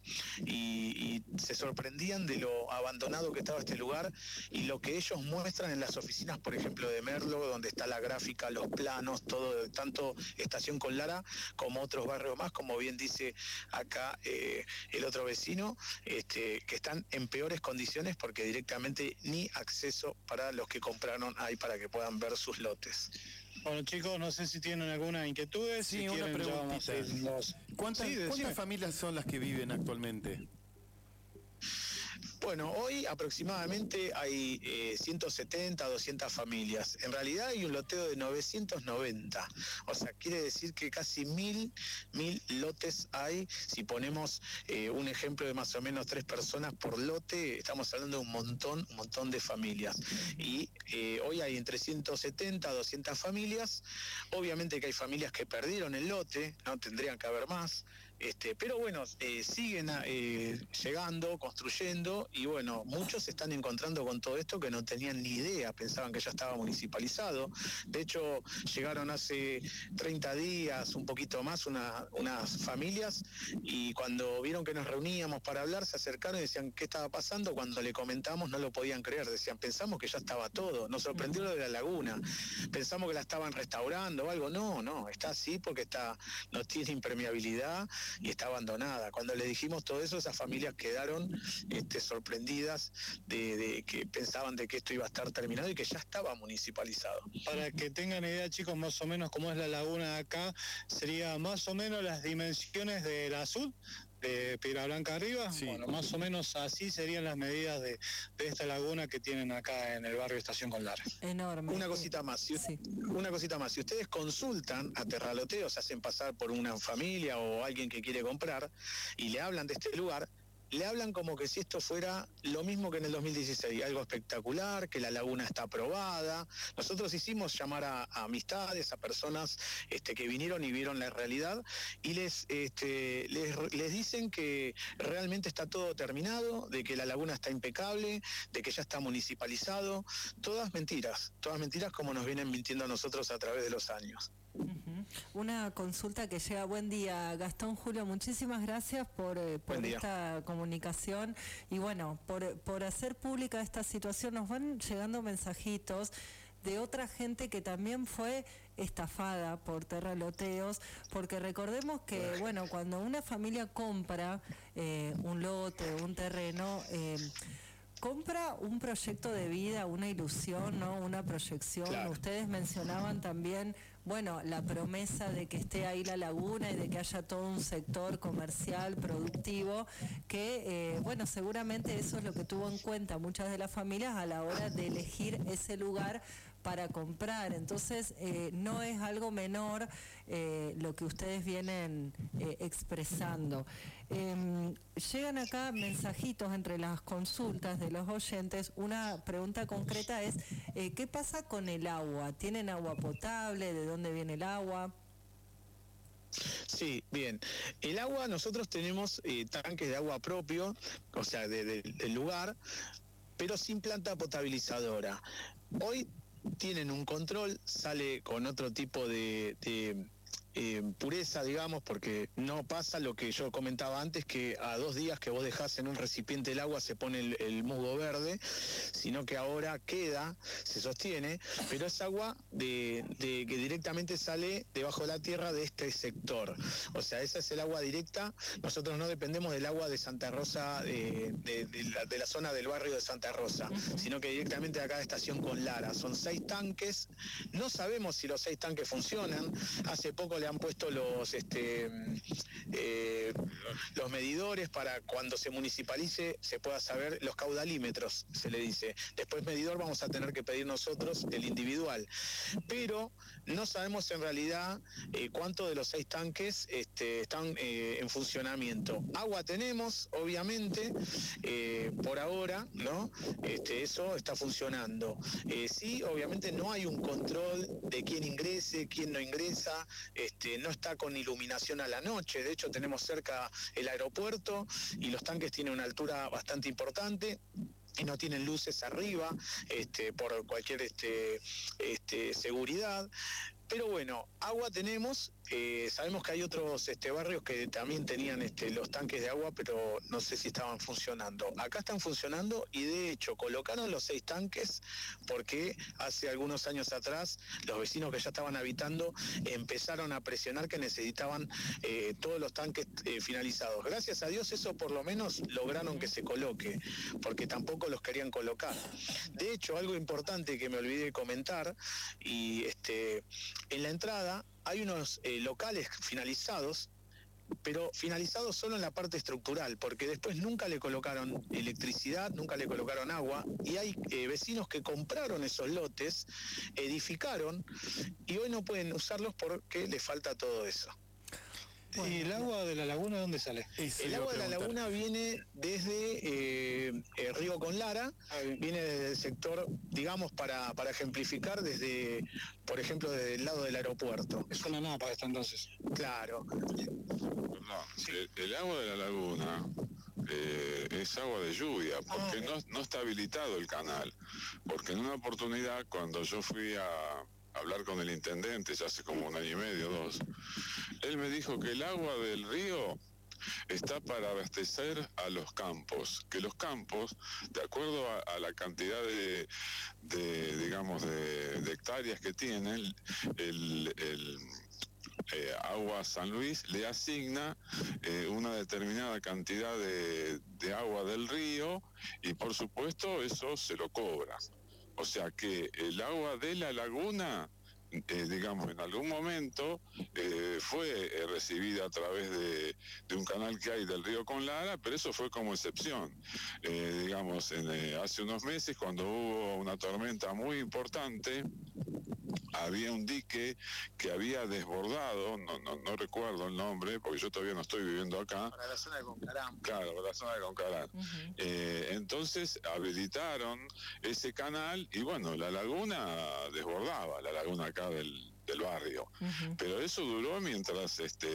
y se sorprendían de lo abandonado que estaba este lugar, y lo que ellos muestran en las oficinas, por ejemplo, de Merlo, donde está la gráfica, los planos, todo, tanto Estación Conlara como otros barrios más, como bien dice acá el otro vecino, que están en peores condiciones, porque directamente ni acceso para los que compraron hay para que puedan ver sus lotes. Bueno, chicos, no sé si tienen alguna inquietud. Sí, una preguntita. ¿Cuántas familias son las que viven actualmente? Bueno, hoy aproximadamente hay 170, 200 familias. En realidad hay un loteo de 990. O sea, quiere decir que casi 1000 lotes hay. Si ponemos un ejemplo de más o menos 3 personas por lote, estamos hablando de un montón de familias. Y hoy hay entre 170, 200 familias. Obviamente que hay familias que perdieron el lote, no tendrían que haber más. Pero bueno, siguen llegando, construyendo, y bueno, muchos se están encontrando con todo esto que no tenían ni idea, pensaban que ya estaba municipalizado. De hecho, llegaron hace 30 días, un poquito más, unas familias, y cuando vieron que nos reuníamos para hablar, se acercaron y decían qué estaba pasando. Cuando le comentamos no lo podían creer, decían, pensamos que ya estaba todo, nos sorprendió lo de la laguna, pensamos que la estaban restaurando o algo. No, está así porque no tiene impermeabilidad y está abandonada. Cuando le dijimos todo eso, esas familias quedaron sorprendidas de que pensaban de que esto iba a estar terminado y que ya estaba municipalizado. Para que tengan idea, chicos, más o menos cómo es la laguna de acá, sería más o menos las dimensiones de la Sud, de Piedra Blanca arriba. Sí. Bueno, más o menos así serían las medidas de esta laguna que tienen acá en el barrio Estación Conlara. Enorme. Una cosita más, si ustedes consultan a Terraloteo, se hacen pasar por una familia o alguien que quiere comprar y le hablan de este lugar, le hablan como que si esto fuera lo mismo que en el 2016, algo espectacular, que la laguna está aprobada. Nosotros hicimos llamar a amistades, a personas que vinieron y vieron la realidad, y les dicen que realmente está todo terminado, de que la laguna está impecable, de que ya está municipalizado. Todas mentiras como nos vienen mintiendo a nosotros a través de los años. Una consulta que llega. Buen día, Gastón, Julio, muchísimas gracias por esta comunicación y bueno, por hacer pública esta situación. Nos van llegando mensajitos de otra gente que también fue estafada por terraloteos, porque recordemos que, bueno, cuando una familia compra un lote, un terreno, compra un proyecto de vida, una ilusión, ¿no? Una proyección. Claro. Ustedes mencionaban también, bueno, la promesa de que esté ahí la laguna y de que haya todo un sector comercial, productivo, que, bueno, seguramente eso es lo que tuvo en cuenta muchas de las familias a la hora de elegir ese lugar para comprar. Entonces, no es algo menor lo que ustedes vienen expresando. Llegan acá mensajitos entre las consultas de los oyentes. Una pregunta concreta es, ¿qué pasa con el agua? ¿Tienen agua potable? ¿De dónde viene el agua? Sí, bien. El agua, nosotros tenemos tanques de agua propio, o sea, del lugar, pero sin planta potabilizadora. Hoy tienen un control, sale con otro tipo de pureza, digamos, porque no pasa lo que yo comentaba antes, que a 2 días que vos dejás en un recipiente el agua se pone el musgo verde, sino que ahora queda, se sostiene, pero es agua que directamente sale debajo de la tierra de este sector. O sea, esa es el agua directa. Nosotros no dependemos del agua de Santa Rosa, de la zona del barrio de Santa Rosa, sino que directamente de acá de Estación Con Lara. Son 6 tanques, no sabemos si los 6 tanques funcionan. Hace poco le han puesto los medidores para cuando se municipalice se pueda saber, los caudalímetros se le dice. Después medidor vamos a tener que pedir nosotros el individual, pero no sabemos en realidad cuánto de los 6 tanques están en funcionamiento. Agua tenemos, obviamente, por ahora, ¿no? Eso está funcionando. Sí, obviamente no hay un control de quién ingrese, quién no ingresa. No está con iluminación a la noche. De hecho, tenemos cerca el aeropuerto y los tanques tienen una altura bastante importante y no tienen luces arriba por cualquier seguridad. Pero bueno, agua tenemos, sabemos que hay otros barrios que también tenían los tanques de agua, pero no sé si estaban funcionando. Acá están funcionando y de hecho colocaron los 6 tanques porque hace algunos años atrás los vecinos que ya estaban habitando empezaron a presionar que necesitaban todos los tanques finalizados. Gracias a Dios eso por lo menos lograron que se coloque, porque tampoco los querían colocar. De hecho, algo importante que me olvidé comentar, y en la entrada hay unos locales finalizados, pero finalizados solo en la parte estructural, porque después nunca le colocaron electricidad, nunca le colocaron agua, y hay vecinos que compraron esos lotes, edificaron, y hoy no pueden usarlos porque les falta todo eso. ¿Y el agua de la laguna dónde sale? El agua de la laguna viene desde el río Con Lara, viene desde el sector, digamos, para ejemplificar, desde, por ejemplo, desde el lado del aeropuerto. Es una napa esta entonces. Claro. No, sí. El agua de la laguna es agua de lluvia, porque no está habilitado el canal. Porque en una oportunidad, cuando yo fui a hablar con el intendente, ya hace como 1 año y medio, 2, él me dijo que el agua del río está para abastecer a los campos, que los campos, de acuerdo a la cantidad de hectáreas que tienen, Agua San Luis le asigna una determinada cantidad de agua del río y por supuesto eso se lo cobra. O sea que el agua de la laguna, digamos, en algún momento fue recibida a través de un canal que hay del río Con Lara, pero eso fue como excepción. Digamos, hace unos meses, cuando hubo una tormenta muy importante, había un dique que había desbordado, no recuerdo el nombre, porque yo todavía no estoy viviendo acá. Para la zona de Concarán. Claro, para la zona de Concarán. Entonces habilitaron ese canal y bueno, la laguna desbordaba, la laguna acá del barrio. Pero eso duró mientras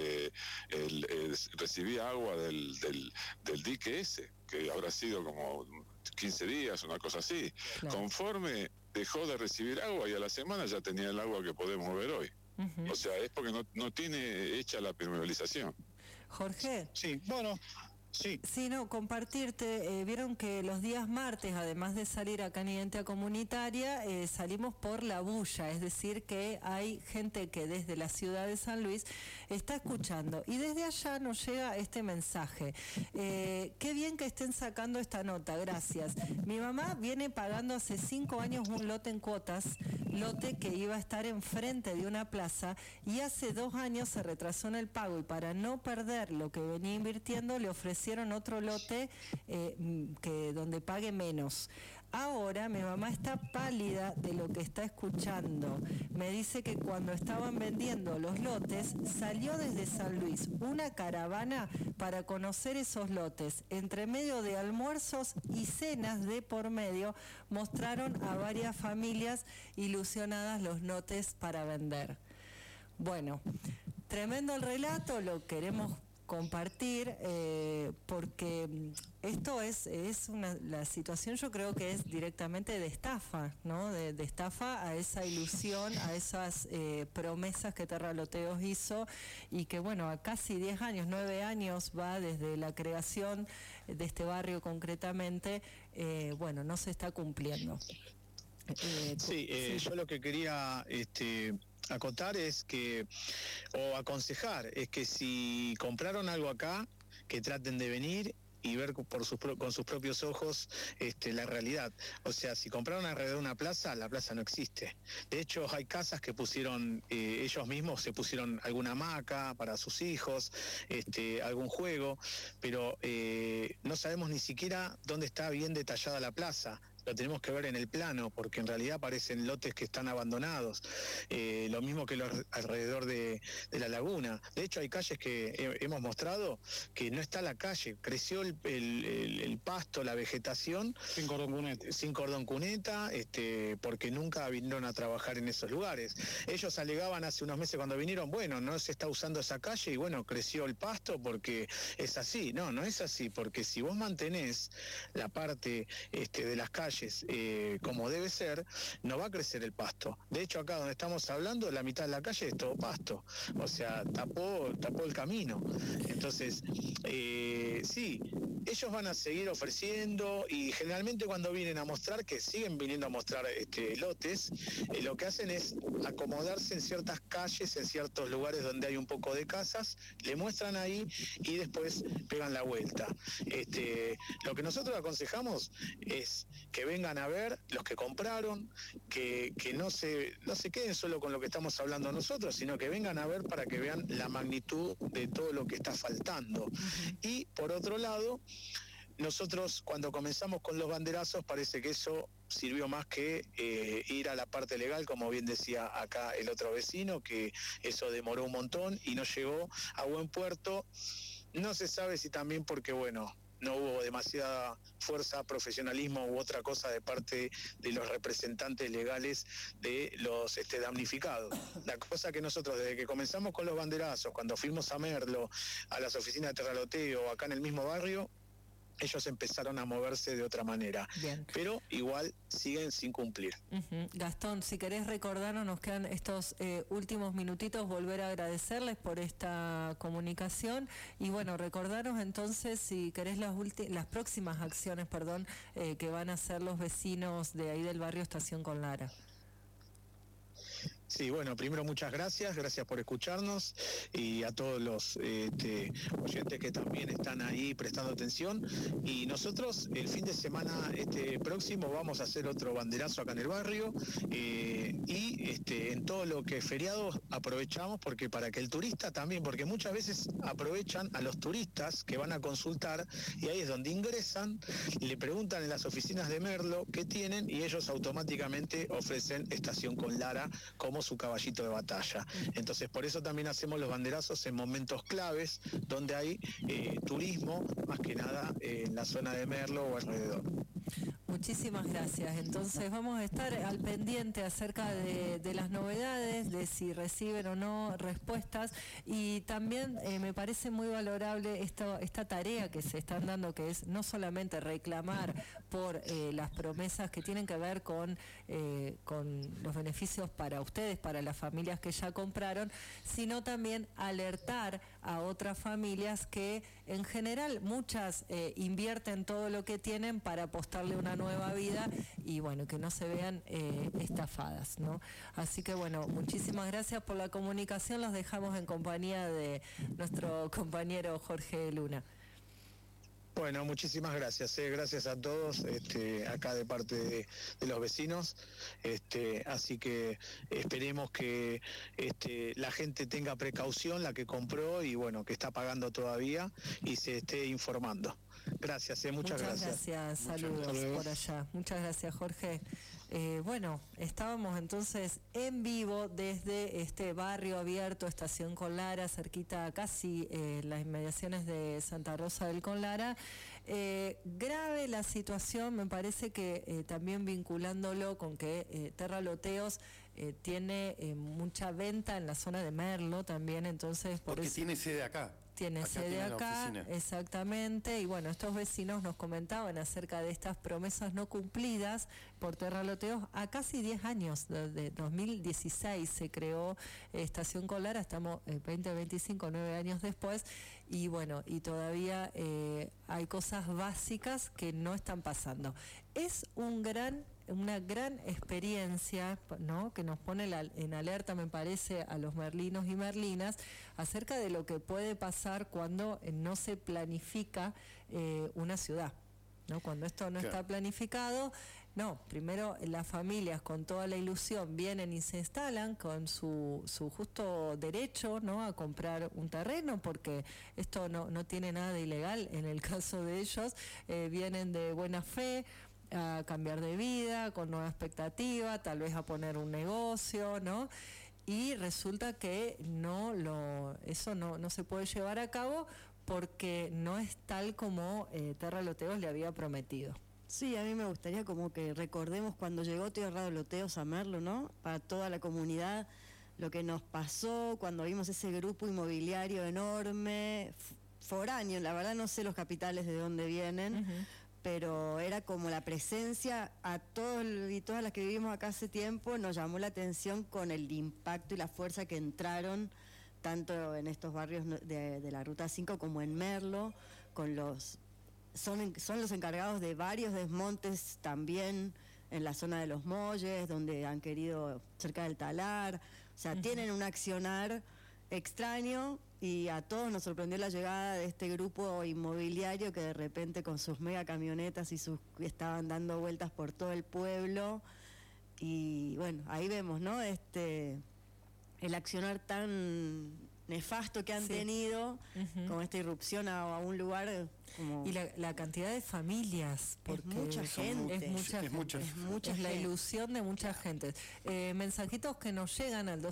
recibía agua del dique ese, que habrá sido como 15 días, una cosa así. Claro. Conforme dejó de recibir agua y a la semana ya tenía el agua que podemos ver hoy. O sea, es porque no tiene hecha la permeabilización. Jorge. Sí, bueno. Sí. Sí, no, compartirte, vieron que los días martes, además de salir acá en Identidad Comunitaria, salimos por la bulla, es decir, que hay gente que desde la ciudad de San Luis está escuchando, y desde allá nos llega este mensaje. Qué bien que estén sacando esta nota, gracias. Mi mamá viene pagando hace 5 años un lote en cuotas, lote que iba a estar enfrente de una plaza, y hace 2 años se retrasó en el pago, y para no perder lo que venía invirtiendo le ofrecieron otro lote donde pague menos. Ahora mi mamá está pálida de lo que está escuchando. Me dice que cuando estaban vendiendo los lotes, salió desde San Luis una caravana para conocer esos lotes. Entre medio de almuerzos y cenas de por medio, mostraron a varias familias ilusionadas los lotes para vender. Bueno, tremendo el relato, lo queremos compartir porque esto es la situación, yo creo que es directamente de estafa, ¿no? De estafa a esa ilusión, a esas promesas que Terraloteos hizo, y que bueno, a casi 10 años, 9 años va desde la creación de este barrio concretamente, bueno, no se está cumpliendo. Sí, yo lo que quería acotar es que, o aconsejar, es que si compraron algo acá, que traten de venir y ver con sus propios ojos la realidad. O sea, si compraron alrededor de una plaza, la plaza no existe. De hecho, hay casas que pusieron, ellos mismos se pusieron alguna hamaca para sus hijos, algún juego, pero no sabemos ni siquiera dónde está bien detallada la plaza. Lo tenemos que ver en el plano, porque en realidad parecen lotes que están abandonados, lo mismo que alrededor de la laguna. De hecho, hay calles que hemos mostrado que no está la calle, creció el pasto, la vegetación. Sin cordón cuneta, porque nunca vinieron a trabajar en esos lugares. Ellos alegaban hace unos meses cuando vinieron, bueno, no se está usando esa calle y bueno, creció el pasto porque es así. No, no es así, porque si vos mantenés la parte de las calles como debe ser, no va a crecer el pasto. De hecho, acá donde estamos hablando, la mitad de la calle es todo pasto, o sea, tapó el camino. Entonces, sí, ellos van a seguir ofreciendo, y generalmente cuando vienen a mostrar, que siguen viniendo a mostrar lotes, lo que hacen es acomodarse en ciertas calles, en ciertos lugares donde hay un poco de casas, le muestran ahí y después pegan la vuelta. Lo que nosotros aconsejamos es que vengan a ver los que compraron, que no se queden solo con lo que estamos hablando nosotros, sino que vengan a ver para que vean la magnitud de todo lo que está faltando. Y por otro lado, nosotros cuando comenzamos con los banderazos parece que eso sirvió más que ir a la parte legal, como bien decía acá el otro vecino, que eso demoró un montón y no llegó a buen puerto. No se sabe si también porque, bueno, no hubo demasiada fuerza, profesionalismo u otra cosa de parte de los representantes legales de los damnificados. La cosa que nosotros, desde que comenzamos con los banderazos, cuando fuimos a Merlo, a las oficinas de Terraloteo, acá en el mismo barrio, ellos empezaron a moverse de otra manera. Bien. Pero igual siguen sin cumplir. Gastón, si querés recordarnos, nos quedan estos últimos minutitos, volver a agradecerles por esta comunicación y bueno, recordarnos entonces si querés las próximas acciones, que van a hacer los vecinos de ahí del barrio Estación con Lara. Sí, bueno, primero muchas gracias por escucharnos y a todos los oyentes que también están ahí prestando atención. Y nosotros el fin de semana próximo vamos a hacer otro banderazo acá en el barrio y en todo lo que es feriado aprovechamos porque para que el turista también, porque muchas veces aprovechan a los turistas que van a consultar y ahí es donde ingresan, le preguntan en las oficinas de Merlo qué tienen y ellos automáticamente ofrecen Estación con Lara como su caballito de batalla. Entonces por eso también hacemos los banderazos en momentos claves donde hay turismo, más que nada en la zona de Merlo o alrededor. Muchísimas gracias. Entonces vamos a estar al pendiente acerca de las novedades, de si reciben o no respuestas, y también me parece muy valorable esta tarea que se están dando, que es no solamente reclamar por las promesas que tienen que ver con los beneficios para ustedes, para las familias que ya compraron, sino también alertar a otras familias que en general muchas invierten todo lo que tienen para apostarle una nueva vida y bueno, que no se vean estafadas, ¿no? Así que bueno, muchísimas gracias por la comunicación, los dejamos en compañía de nuestro compañero Jorge Luna. Bueno, muchísimas gracias, gracias a todos, acá de parte de los vecinos, así que esperemos que la gente tenga precaución, la que compró y bueno, que está pagando todavía y se esté informando. Gracias, muchas gracias. Saludos por allá. Muchas gracias, Jorge. Bueno, estábamos entonces en vivo desde este barrio abierto, Estación Conlara, cerquita casi las inmediaciones de Santa Rosa del Conlara. Grave la situación, me parece que también vinculándolo con que Terra Loteos tiene mucha venta en la zona de Merlo también, entonces por porque eso tiene sede acá. Tiene sede acá, exactamente, y bueno, estos vecinos nos comentaban acerca de estas promesas no cumplidas por Terra Loteos a casi 10 años, desde 2016 se creó Estación Conlara, estamos 2025, 9 años después, y bueno, y todavía hay cosas básicas que no están pasando. Es una gran experiencia, ¿no?, que nos pone en alerta, me parece, a los merlinos y merlinas acerca de lo que puede pasar cuando no se planifica una ciudad, ¿no? Cuando esto no está planificado, no, primero las familias con toda la ilusión vienen y se instalan con su justo derecho, ¿no?, a comprar un terreno, porque esto no tiene nada de ilegal en el caso de ellos, vienen de buena fe a cambiar de vida, con nueva expectativa, tal vez a poner un negocio, ¿no? Y resulta que eso no se puede llevar a cabo porque no es tal como Terra Loteos le había prometido. Sí, a mí me gustaría como que recordemos cuando llegó Terra Loteos a Merlo, ¿no? Para toda la comunidad, lo que nos pasó cuando vimos ese grupo inmobiliario enorme, foráneo, la verdad no sé los capitales de dónde vienen, pero era como la presencia a todos y todas las que vivimos acá hace tiempo, nos llamó la atención con el impacto y la fuerza que entraron tanto en estos barrios de la Ruta 5 como en Merlo, son los encargados de varios desmontes también en la zona de los Molles, donde han querido, cerca del Talar, o sea, tienen un accionar extraño, y a todos nos sorprendió la llegada de este grupo inmobiliario que de repente con sus mega camionetas estaban dando vueltas por todo el pueblo, y bueno, ahí vemos, ¿no?, el accionar tan nefasto que han tenido con esta irrupción a un lugar como... Y la cantidad de familias, porque es mucha gente. Es la ilusión de mucha gente. Mensajitos que nos llegan al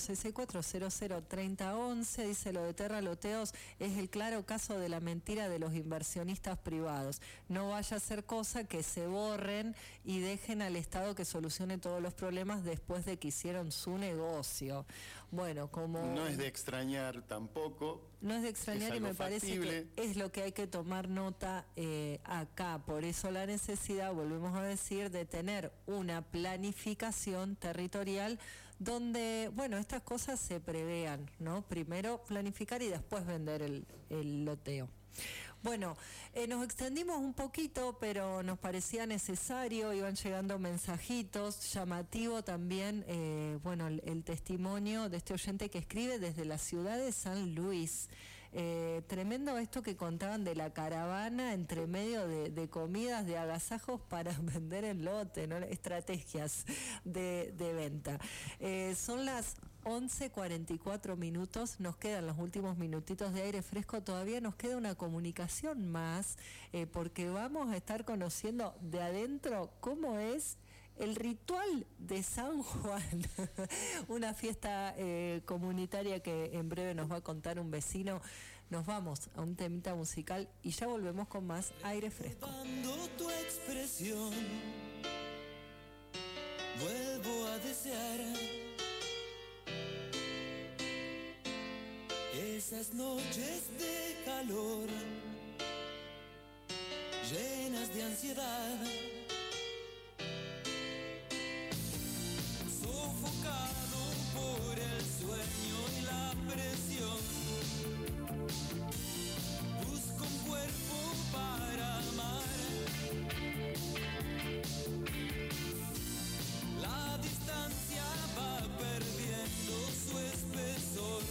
2664003011, dice: lo de Terra Loteos es el claro caso de la mentira de los inversionistas privados. No vaya a ser cosa que se borren y dejen al Estado que solucione todos los problemas después de que hicieron su negocio. Bueno, como... No es de extrañar tampoco. No es de extrañar, y me parece que es lo que hay que tomar nota acá. Por eso la necesidad, volvemos a decir, de tener una planificación territorial donde, bueno, estas cosas se prevean, ¿no? Primero planificar y después vender el loteo. Bueno, nos extendimos un poquito, pero nos parecía necesario, iban llegando mensajitos, llamativo también, bueno, el testimonio de este oyente que escribe desde la ciudad de San Luis. Tremendo esto que contaban de la caravana entre medio de comidas, de agasajos para vender el lote, ¿no? Estrategias de venta. Son las 11:44 minutos, nos quedan los últimos minutitos de aire fresco, todavía nos queda una comunicación más, porque vamos a estar conociendo de adentro cómo es el ritual de San Juan, una fiesta comunitaria que en breve nos va a contar un vecino. Nos vamos a un temita musical y ya volvemos con más aire fresco. Tu expresión Vuelvo a desear esas noches de calor, llenas de ansiedad, sofocado por el sueño y la presión. Busco un cuerpo para amar. La distancia va perdiendo su espesor.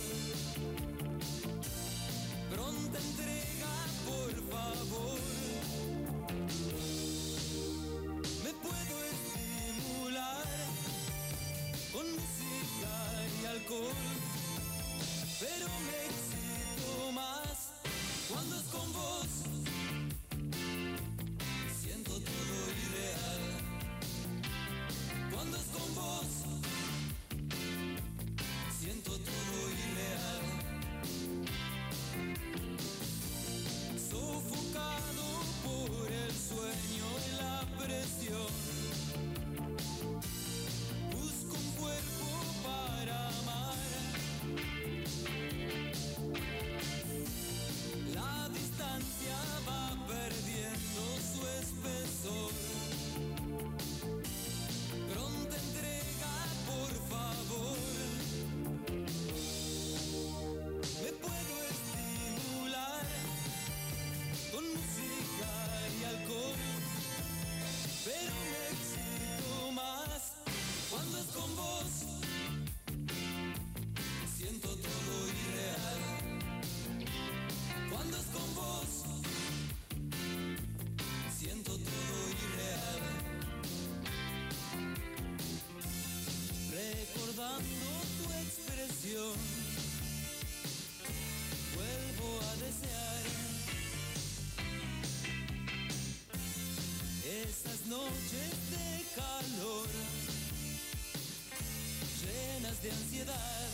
Pronta entrega, por favor. Me puedo estimular con música y alcohol, pero me excito más cuando es con vos. Siento todo irreal cuando es con vos. Siento todo irreal. Sofocado por el sueño y la presión. Busco un cuerpo para amar. La distancia va perdiendo su espesor. Pronta entrega, por favor. Me puedo estimular con música y alcohol, pero me excito más cuando es con vos. Siento todo irreal cuando es con vos. Siento todo irreal. Recordando tu expresión, vuelvo a desear esas noches de calor, llenas de ansiedad.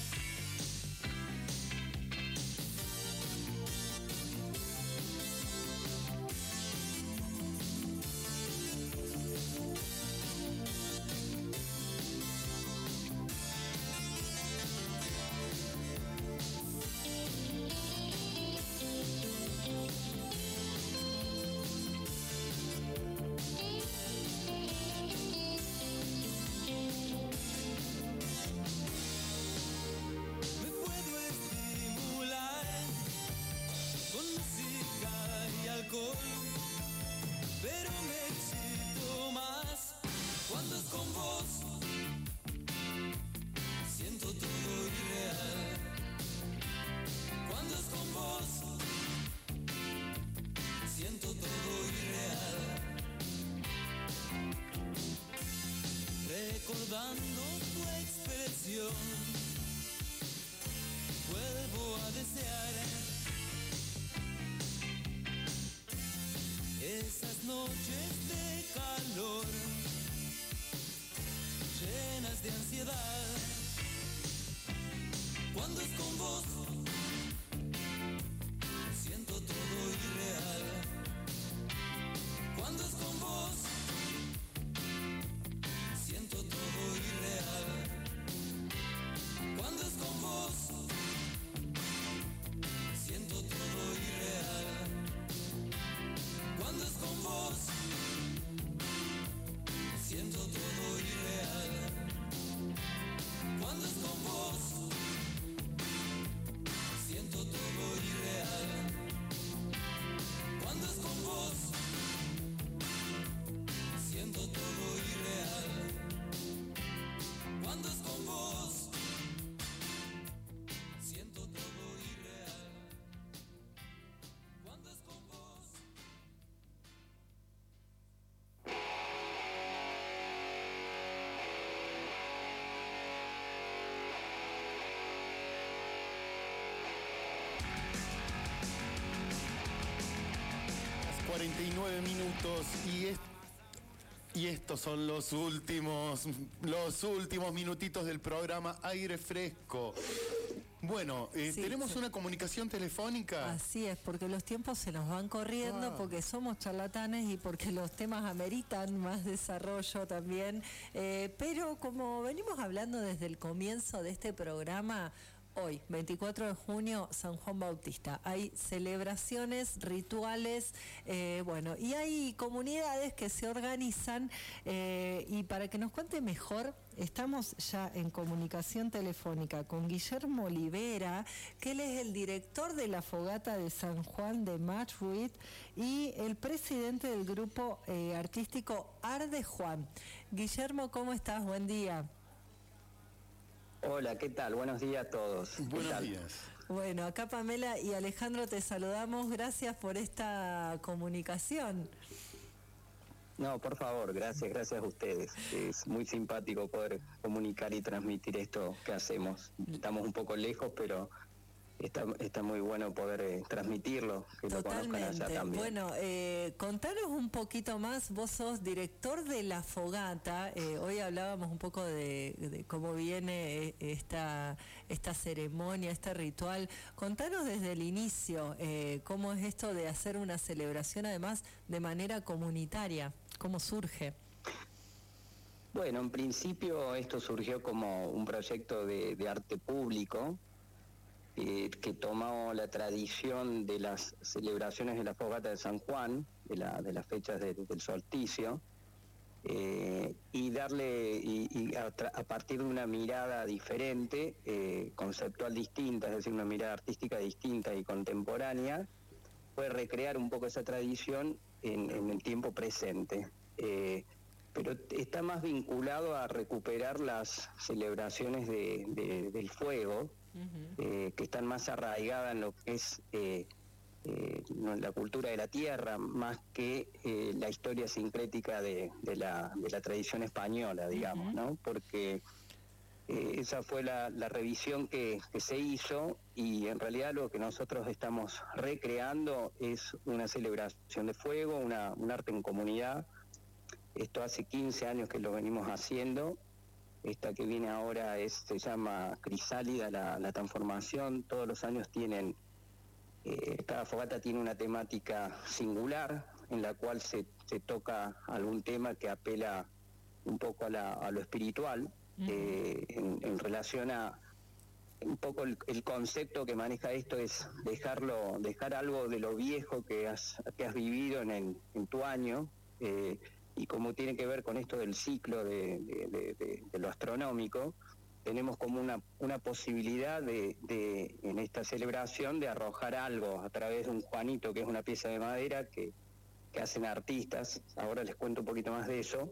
Me puedo estimular con música y alcohol, pero me excito más cuando es con vos. Siento todo irreal cuando es con vos. Siento todo irreal. Recordando tu expresión, vuelvo a desear esas noches de calor, llenas de ansiedad. Cuando es con vos, siento todo irreal. Cuando es con vos, siento todo irreal. Cuando es con vos, siento todo irreal. Cuando es con vos, siento todo irreal. Cuando es con vos, siento todo irreal. Cuando es con vos, siento todo irreal. Cuando es con vos, siento todo irreal. Cuando es con vos. Las 49 minutos y estos son los últimos minutitos del programa Aire Fresco. Bueno, tenemos una comunicación telefónica. Así es, porque los tiempos se nos van corriendo, porque somos charlatanes y porque los temas ameritan más desarrollo también. Pero como venimos hablando desde el comienzo de este programa, hoy, 24 de junio, San Juan Bautista. Hay celebraciones, rituales, y hay comunidades que se organizan y para que nos cuente mejor, estamos ya en comunicación telefónica con Guillermo Olivera, que él es el director de la Fogata de San Juan de Madrid y el presidente del grupo artístico Arde Juan. Guillermo, ¿cómo estás? Buen día. Hola, ¿qué tal? Buenos días a todos. Buenos días. Bueno, acá Pamela y Alejandro te saludamos. Gracias por esta comunicación. No, por favor, gracias a ustedes. Es muy simpático poder comunicar y transmitir esto que hacemos. Estamos un poco lejos, pero está muy bueno poder transmitirlo, que Totalmente. Lo conozcan allá también. Bueno, contanos un poquito más, vos sos director de La Fogata, hoy hablábamos un poco de cómo viene esta ceremonia, este ritual. Contanos desde el inicio, cómo es esto de hacer una celebración además de manera comunitaria, cómo surge. Bueno, en principio esto surgió como un proyecto de arte público, que tomó la tradición de las celebraciones de la Fogata de San Juan, de las fechas del solsticio, y a partir de una mirada diferente, conceptual distinta, es decir, una mirada artística distinta y contemporánea, fue recrear un poco esa tradición en el tiempo presente. Pero está más vinculado a recuperar las celebraciones del fuego, que están más arraigadas en lo que es la cultura de la tierra, más que la historia sincrética de la tradición española, digamos, ¿no? Porque esa fue la revisión que se hizo, y en realidad lo que nosotros estamos recreando es una celebración de fuego, un arte en comunidad. Esto hace 15 años que lo venimos haciendo. Esta que viene ahora se llama Crisálida, la transformación. Todos los años cada fogata tiene una temática singular, en la cual se toca algún tema que apela un poco a lo espiritual, en relación a un poco el concepto que maneja esto es dejar algo de lo viejo que has vivido en tu año, y como tiene que ver con esto del ciclo de lo astronómico, tenemos como una posibilidad en esta celebración de arrojar algo a través de un Juanito, que es una pieza de madera que hacen artistas. Ahora les cuento un poquito más de eso.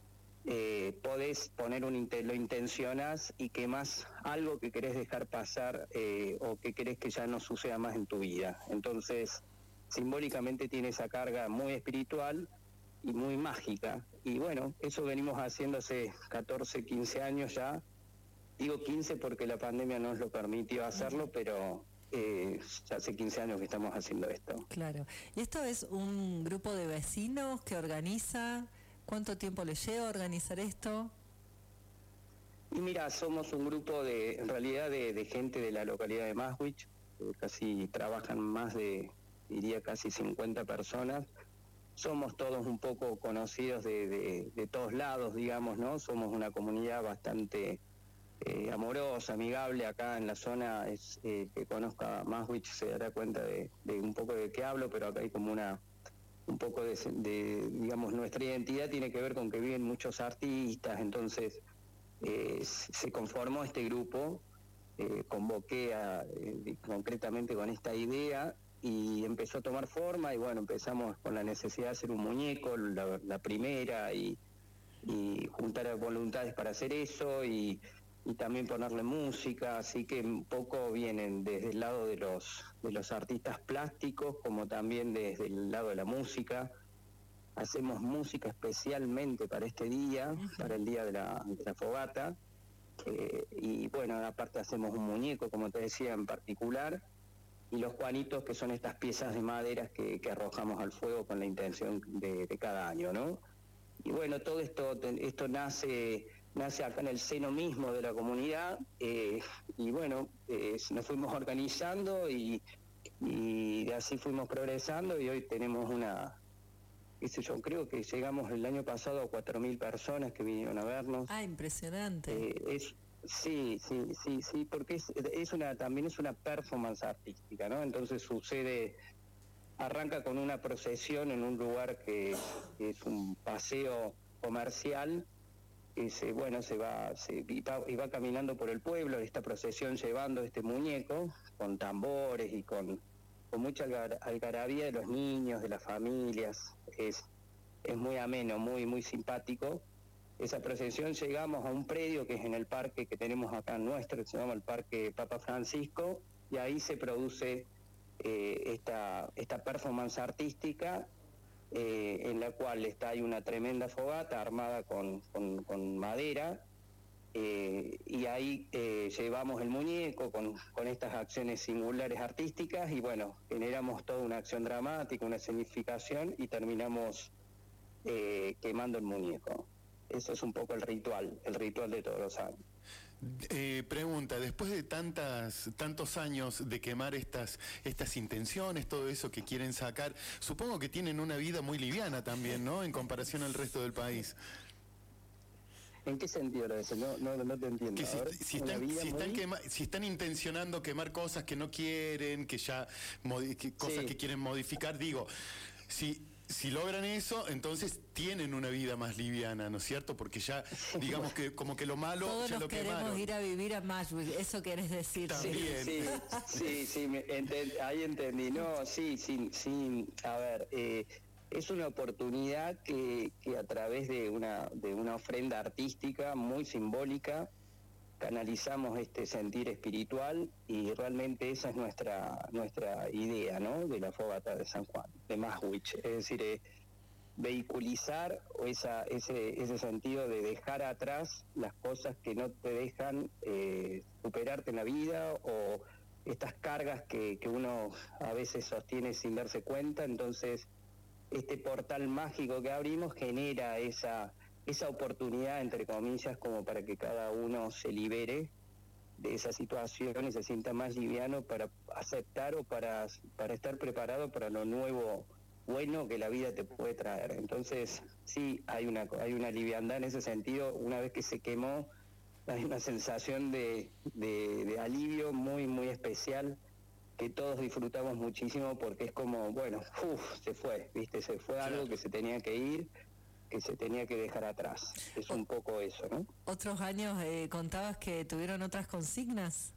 Podés poner lo intencionás y quemás algo que querés dejar pasar, o que querés que ya no suceda más en tu vida. Entonces, simbólicamente tiene esa carga muy espiritual y muy mágica, y bueno, eso venimos haciendo hace 14, 15 años ya. Digo 15 porque la pandemia nos lo permitió hacerlo, pero ya hace 15 años que estamos haciendo esto. Claro, y esto es un grupo de vecinos que organiza. ¿Cuánto tiempo les lleva organizar esto? Y mira, somos un grupo en realidad de gente de la localidad de Madrid, casi trabajan diría casi 50 personas. Somos todos un poco conocidos de todos lados, digamos, ¿no? Somos una comunidad bastante amorosa, amigable. Acá en la zona, que conozca Madrid se dará cuenta de un poco de qué hablo, pero acá hay como un poco digamos, nuestra identidad tiene que ver con que viven muchos artistas. Entonces se conformó este grupo, convoqué concretamente con esta idea, y empezó a tomar forma, y bueno, empezamos con la necesidad de hacer un muñeco, la primera, y juntar voluntades para hacer eso, y también ponerle música, así que un poco vienen desde el lado de los artistas plásticos, como también desde el lado de la música. Hacemos música especialmente para este día, para el día de la fogata, y bueno, aparte hacemos un muñeco, como te decía, en particular, y los Juanitos, que son estas piezas de madera que arrojamos al fuego con la intención de cada año, ¿no? Y bueno, todo esto nace nace acá en el seno mismo de la comunidad, y bueno, nos fuimos organizando y así fuimos progresando, y hoy tenemos yo creo que llegamos el año pasado a 4.000 personas que vinieron a vernos. Impresionante. Sí, porque también es una performance artística, ¿no? Entonces arranca con una procesión en un lugar que es un paseo comercial, que va caminando por el pueblo, esta procesión llevando este muñeco, con tambores y con mucha algarabía de los niños, de las familias. Es muy ameno, muy, muy simpático. Esa procesión llegamos a un predio que es en el parque que tenemos acá nuestro, se llama el Parque Papa Francisco, y ahí se produce esta performance artística, en la cual hay una tremenda fogata armada con madera, y ahí llevamos el muñeco con estas acciones singulares artísticas, y bueno, generamos toda una acción dramática, una escenificación, y terminamos quemando el muñeco. Eso es un poco el ritual de todos los años. Pregunta, después de tantos años de quemar estas intenciones, todo eso que quieren sacar, supongo que tienen una vida muy liviana también, ¿no? En comparación al resto del país. ¿En qué sentido lo de eso? No te entiendo. Que si están intencionando quemar cosas que no quieren, cosas que quieren modificar, digo, si logran eso, entonces tienen una vida más liviana, ¿no es cierto? Porque ya, digamos que como que lo malo todos ya lo quemaron. Queremos ir a vivir a Mashwick, eso querés decir. También. Sí, ahí entendí. No, sí, a ver, es una oportunidad que a través de una ofrenda artística muy simbólica canalizamos este sentir espiritual, y realmente esa es nuestra idea, ¿no? De la fogata de San Juan, de Mashwick, es decir, vehiculizar ese sentido de dejar atrás las cosas que no te dejan superarte en la vida, o estas cargas que uno a veces sostiene sin darse cuenta. Entonces este portal mágico que abrimos genera esa oportunidad, entre comillas, como para que cada uno se libere de esa situación y se sienta más liviano para aceptar o para estar preparado para lo nuevo, bueno, que la vida te puede traer. Entonces sí, hay una liviandad en ese sentido. Una vez que se quemó, hay una sensación de alivio muy, muy especial, que todos disfrutamos muchísimo, porque es como, bueno, se fue, ¿viste? Se fue algo que se tenía que ir, que se tenía que dejar atrás. Es un poco eso, ¿no? Otros años contabas que tuvieron otras consignas.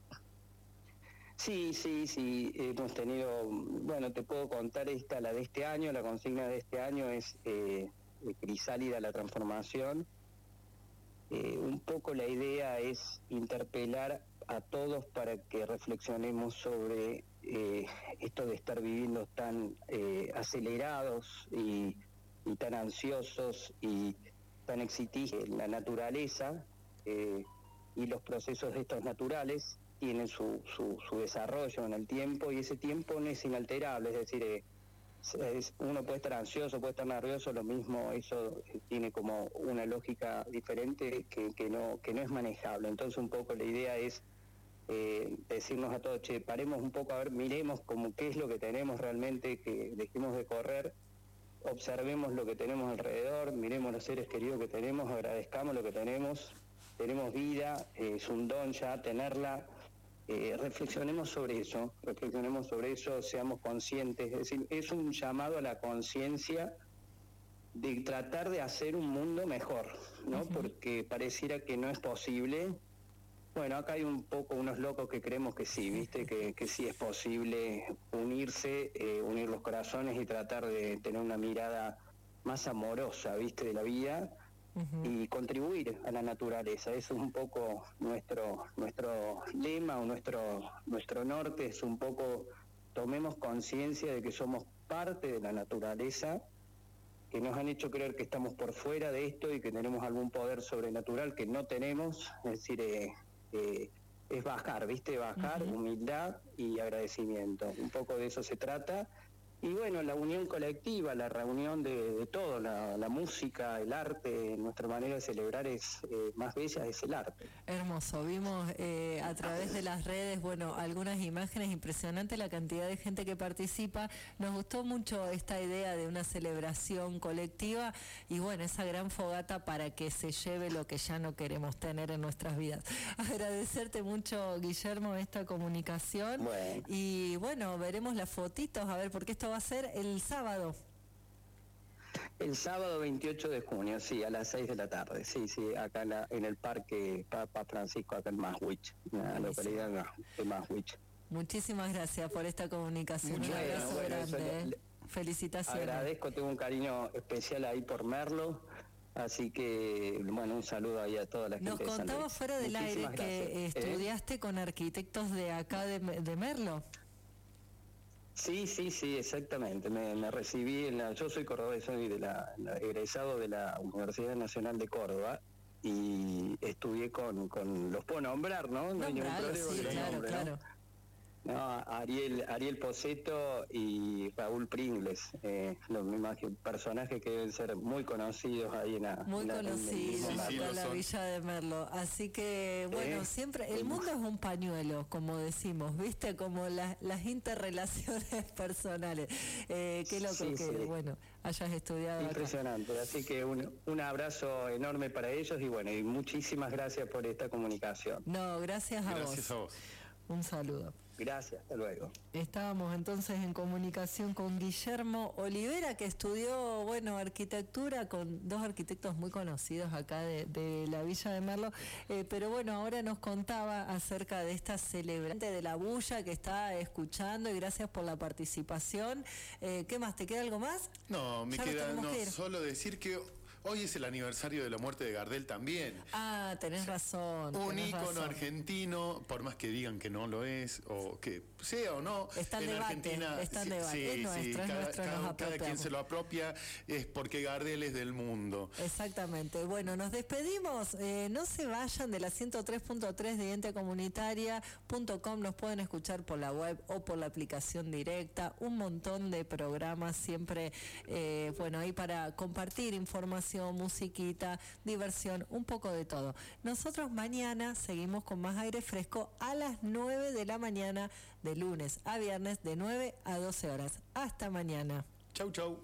Sí, hemos tenido, bueno, te puedo contar la de este año. La consigna de este año es Crisálida la transformación. Un poco la idea es interpelar a todos para que reflexionemos sobre esto de estar viviendo tan acelerados y tan ansiosos y tan exigidos. La naturaleza y los procesos de estos naturales tienen su desarrollo en el tiempo, y ese tiempo no es inalterable, es decir, uno puede estar ansioso, puede estar nervioso, lo mismo, eso tiene como una lógica diferente que no es manejable. Entonces un poco la idea es decirnos a todos, paremos un poco, a ver, miremos como qué es lo que tenemos realmente, que dejemos de correr, observemos lo que tenemos alrededor, miremos los seres queridos que tenemos, agradezcamos lo que tenemos vida, es un don ya tenerla, reflexionemos sobre eso, seamos conscientes, es decir, es un llamado a la conciencia de tratar de hacer un mundo mejor, ¿no? Porque pareciera que no es posible. Bueno, acá hay un poco unos locos que creemos que sí, ¿viste? Que sí es posible unirse, unir los corazones y tratar de tener una mirada más amorosa, ¿viste? De la vida, y contribuir a la naturaleza. Eso es un poco nuestro lema, o nuestro norte, es un poco tomemos conciencia de que somos parte de la naturaleza, que nos han hecho creer que estamos por fuera de esto y que tenemos algún poder sobrenatural que no tenemos. Es decir, es bajar, ¿viste? Bajar, humildad y agradecimiento. Un poco de eso se trata, Y bueno, la unión colectiva, la reunión de todo, la música, el arte, nuestra manera de celebrar es más bella, es el arte. Hermoso, vimos a través de las redes, bueno, algunas imágenes, impresionante la cantidad de gente que participa. Nos gustó mucho esta idea de una celebración colectiva y bueno, esa gran fogata para que se lleve lo que ya no queremos tener en nuestras vidas. Agradecerte mucho, Guillermo, esta comunicación. Bueno. Y bueno, veremos las fotitos, a ver, porque esto va a ser el sábado. El sábado 28 de junio, sí, a las 6 de la tarde, sí, acá en el Parque Papa Francisco, acá en Maswich, en la localidad de Maswich. Muchísimas gracias por esta comunicación, un abrazo grande. Felicitaciones. Agradezco, tengo un cariño especial ahí por Merlo, así que, bueno, un saludo ahí a toda la gente. Nos de San contaba Luis. fuera del aire Muchísimas que gracias. estudiaste con arquitectos de acá de Merlo. Sí, exactamente. Me recibí yo soy cordobés, soy egresado de la Universidad Nacional de Córdoba y estudié con los puedo nombrar, ¿no? No hay ningún problema que los nombre, claro. ¿no? No, Ariel Poseto y Raúl Pringles, los mismos personajes que deben ser muy conocidos ahí en la... Muy conocidos acá en la Villa de Merlo. Así que, bueno, siempre, el mundo es un pañuelo, como decimos, ¿viste? Como las interrelaciones personales. Qué loco bueno, hayas estudiado impresionante, acá. Así que un abrazo enorme para ellos y bueno, y muchísimas gracias por esta comunicación. No, gracias a vos. Gracias a vos. Un saludo. Gracias, hasta luego. Estábamos entonces en comunicación con Guillermo Olivera, que estudió, bueno, arquitectura con dos arquitectos muy conocidos acá de la Villa de Merlo, pero bueno, ahora nos contaba acerca de esta celebrante de la bulla que está escuchando y gracias por la participación. ¿Qué más? ¿Te queda algo más? No, me queda solo decir que hoy es el aniversario de la muerte de Gardel también. Ah, tenés razón. Un ícono argentino, por más que digan que no lo es, o que sea o no, está en Argentina... Está en debate. Es nuestro, cada quien se lo apropia, es porque Gardel es del mundo. Exactamente. Bueno, nos despedimos. No se vayan de la 103.3 de identiacomunitaria.com. Nos pueden escuchar por la web o por la aplicación directa. Un montón de programas siempre, bueno, ahí para compartir información, musiquita, diversión, un poco de todo. Nosotros mañana seguimos con más aire fresco a las 9 de la mañana, de lunes a viernes, de 9 a 12 horas. Hasta mañana. Chau, chau.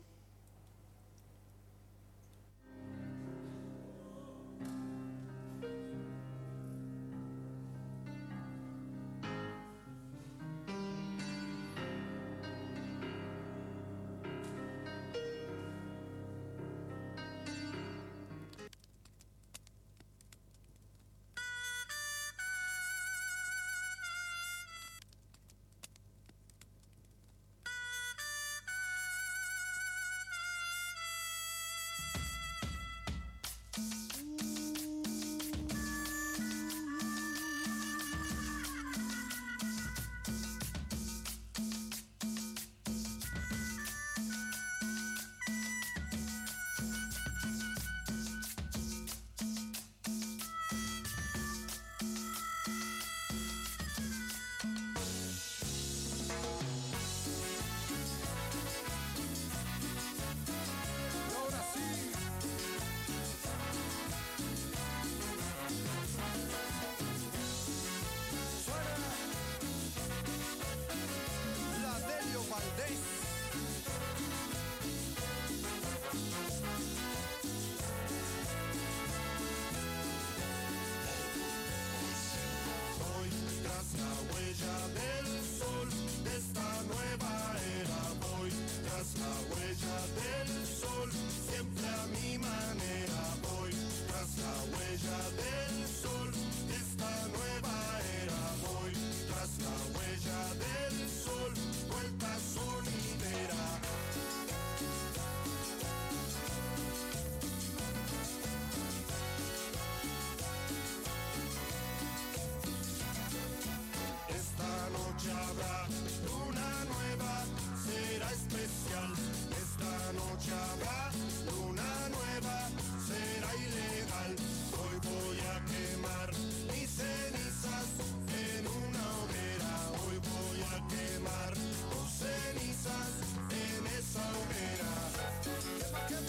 Cenizas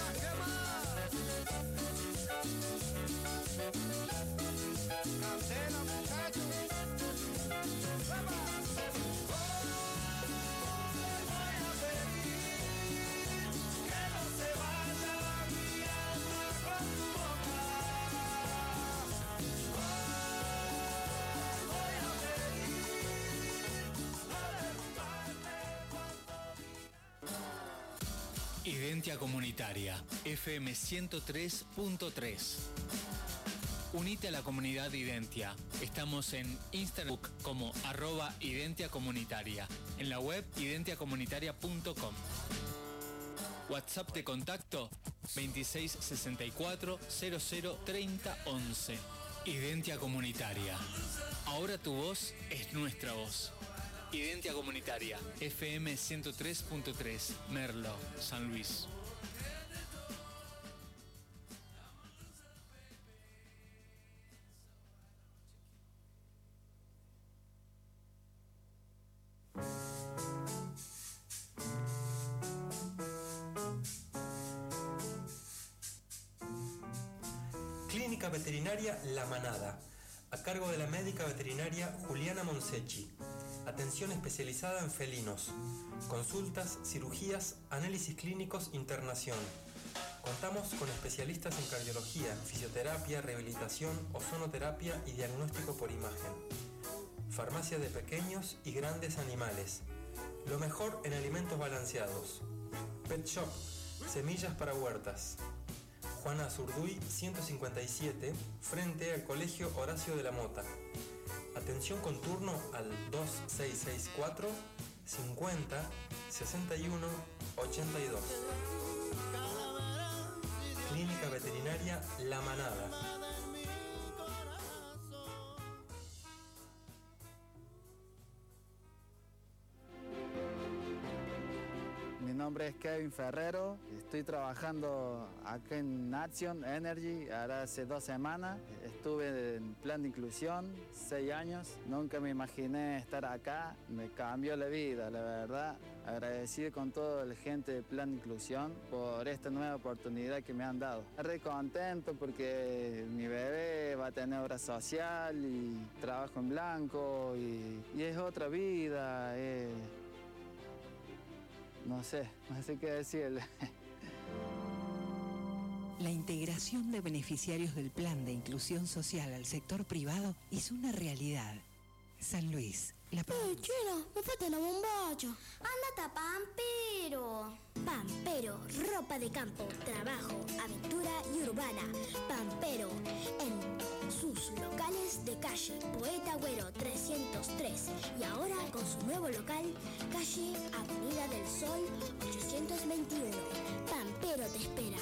Identia Comunitaria, FM 103.3. Unite a la comunidad Identia. Estamos en Instagram como @IdentiaComunitaria. En la web identiacomunitaria.com. WhatsApp de contacto 2664 00 30 11. Identia Comunitaria. Ahora tu voz es nuestra voz. Identia Comunitaria, FM 103.3, Merlo, San Luis. Clínica Veterinaria La Manada, a cargo de la médica veterinaria Juliana Monsechi. Atención especializada en felinos. Consultas, cirugías, análisis clínicos, internación. Contamos con especialistas en cardiología, fisioterapia, rehabilitación, ozonoterapia y diagnóstico por imagen. Farmacia de pequeños y grandes animales. Lo mejor en alimentos balanceados. Pet Shop, semillas para huertas. Juana Zurduy 157, frente al Colegio Horacio de la Mota. Atención con turno al 2664 50 61 82. Clínica Veterinaria La Manada. Mi nombre es Kevin Ferrero, estoy trabajando acá en Action Energy ahora hace 2 semanas. Estuve en plan de inclusión, 6 años, nunca me imaginé estar acá, me cambió la vida, la verdad. Agradecido con toda la gente de plan de inclusión por esta nueva oportunidad que me han dado. Re contento porque mi bebé va a tener obra social y trabajo en blanco y es otra vida. No sé qué decirle. La integración de beneficiarios del Plan de Inclusión Social al sector privado es una realidad. San Luis, la provincia. Chino, me falta la bombacha. Ándate a Pampero. Pampero, ropa de campo, trabajo, aventura y urbana. Pampero, en sus locales de calle Poeta Agüero 303 y ahora con su nuevo local, calle Avenida del Sol 821. Pampero te espera.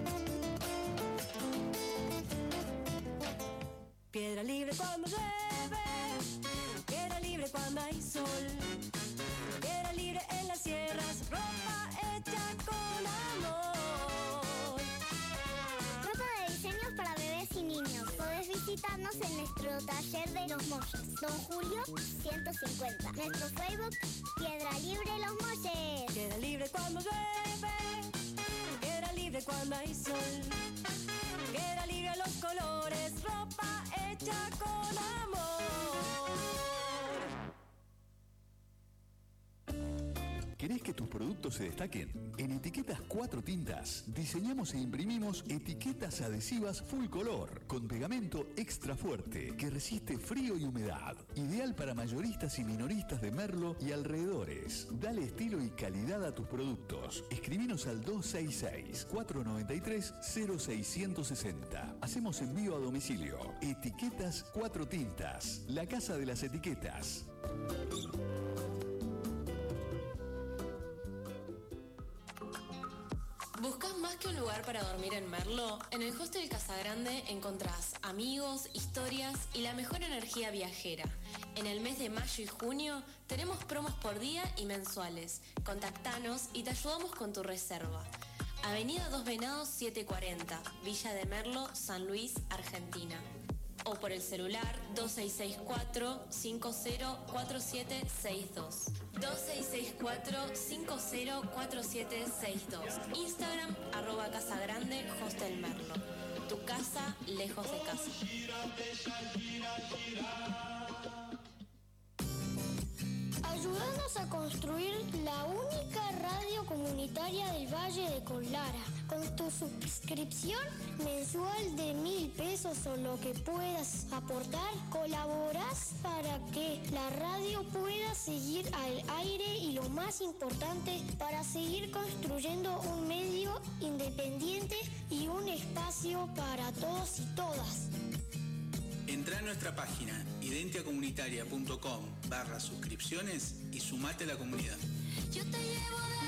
Piedra libre cuando llueve, piedra libre cuando hay sol, piedra libre en las sierras, ropa hecha con amor. Ropa de diseños para bebés y niños. Podés visitarnos en nuestro taller de Los Molles, Don Julio 150. Nuestro Facebook, Piedra Libre Los Molles. Piedra libre cuando llueve, piedra libre cuando hay sol, piedra libre los colores, ropa hecha con amor. ¿Querés que tus productos se destaquen? En Etiquetas Cuatro Tintas diseñamos e imprimimos etiquetas adhesivas full color con pegamento extra fuerte que resiste frío y humedad. Ideal para mayoristas y minoristas de Merlo y alrededores. Dale estilo y calidad a tus productos. Escribinos al 266-493-0660. Hacemos envío a domicilio. Etiquetas Cuatro Tintas. La casa de las etiquetas. ¿Buscas más que un lugar para dormir en Merlo? En el Hostel Casagrande encontrás amigos, historias y la mejor energía viajera. En el mes de mayo y junio tenemos promos por día y mensuales. Contactanos y te ayudamos con tu reserva. Avenida Dos Venados 740, Villa de Merlo, San Luis, Argentina. O por el celular 2664-504762. 2664-504762. Instagram, @Casagrande Hostel Merlo. Tu casa lejos de casa. Ayúdanos a construir la única radio comunitaria del Valle de Conlara. Con tu suscripción mensual de 1.000 pesos o lo que puedas aportar, colaborás para que la radio pueda seguir al aire y, lo más importante, para seguir construyendo un medio independiente y un espacio para todos y todas. Entrá a nuestra página identiacomunitaria.com/suscripciones y sumate a la comunidad. Yo te llevo de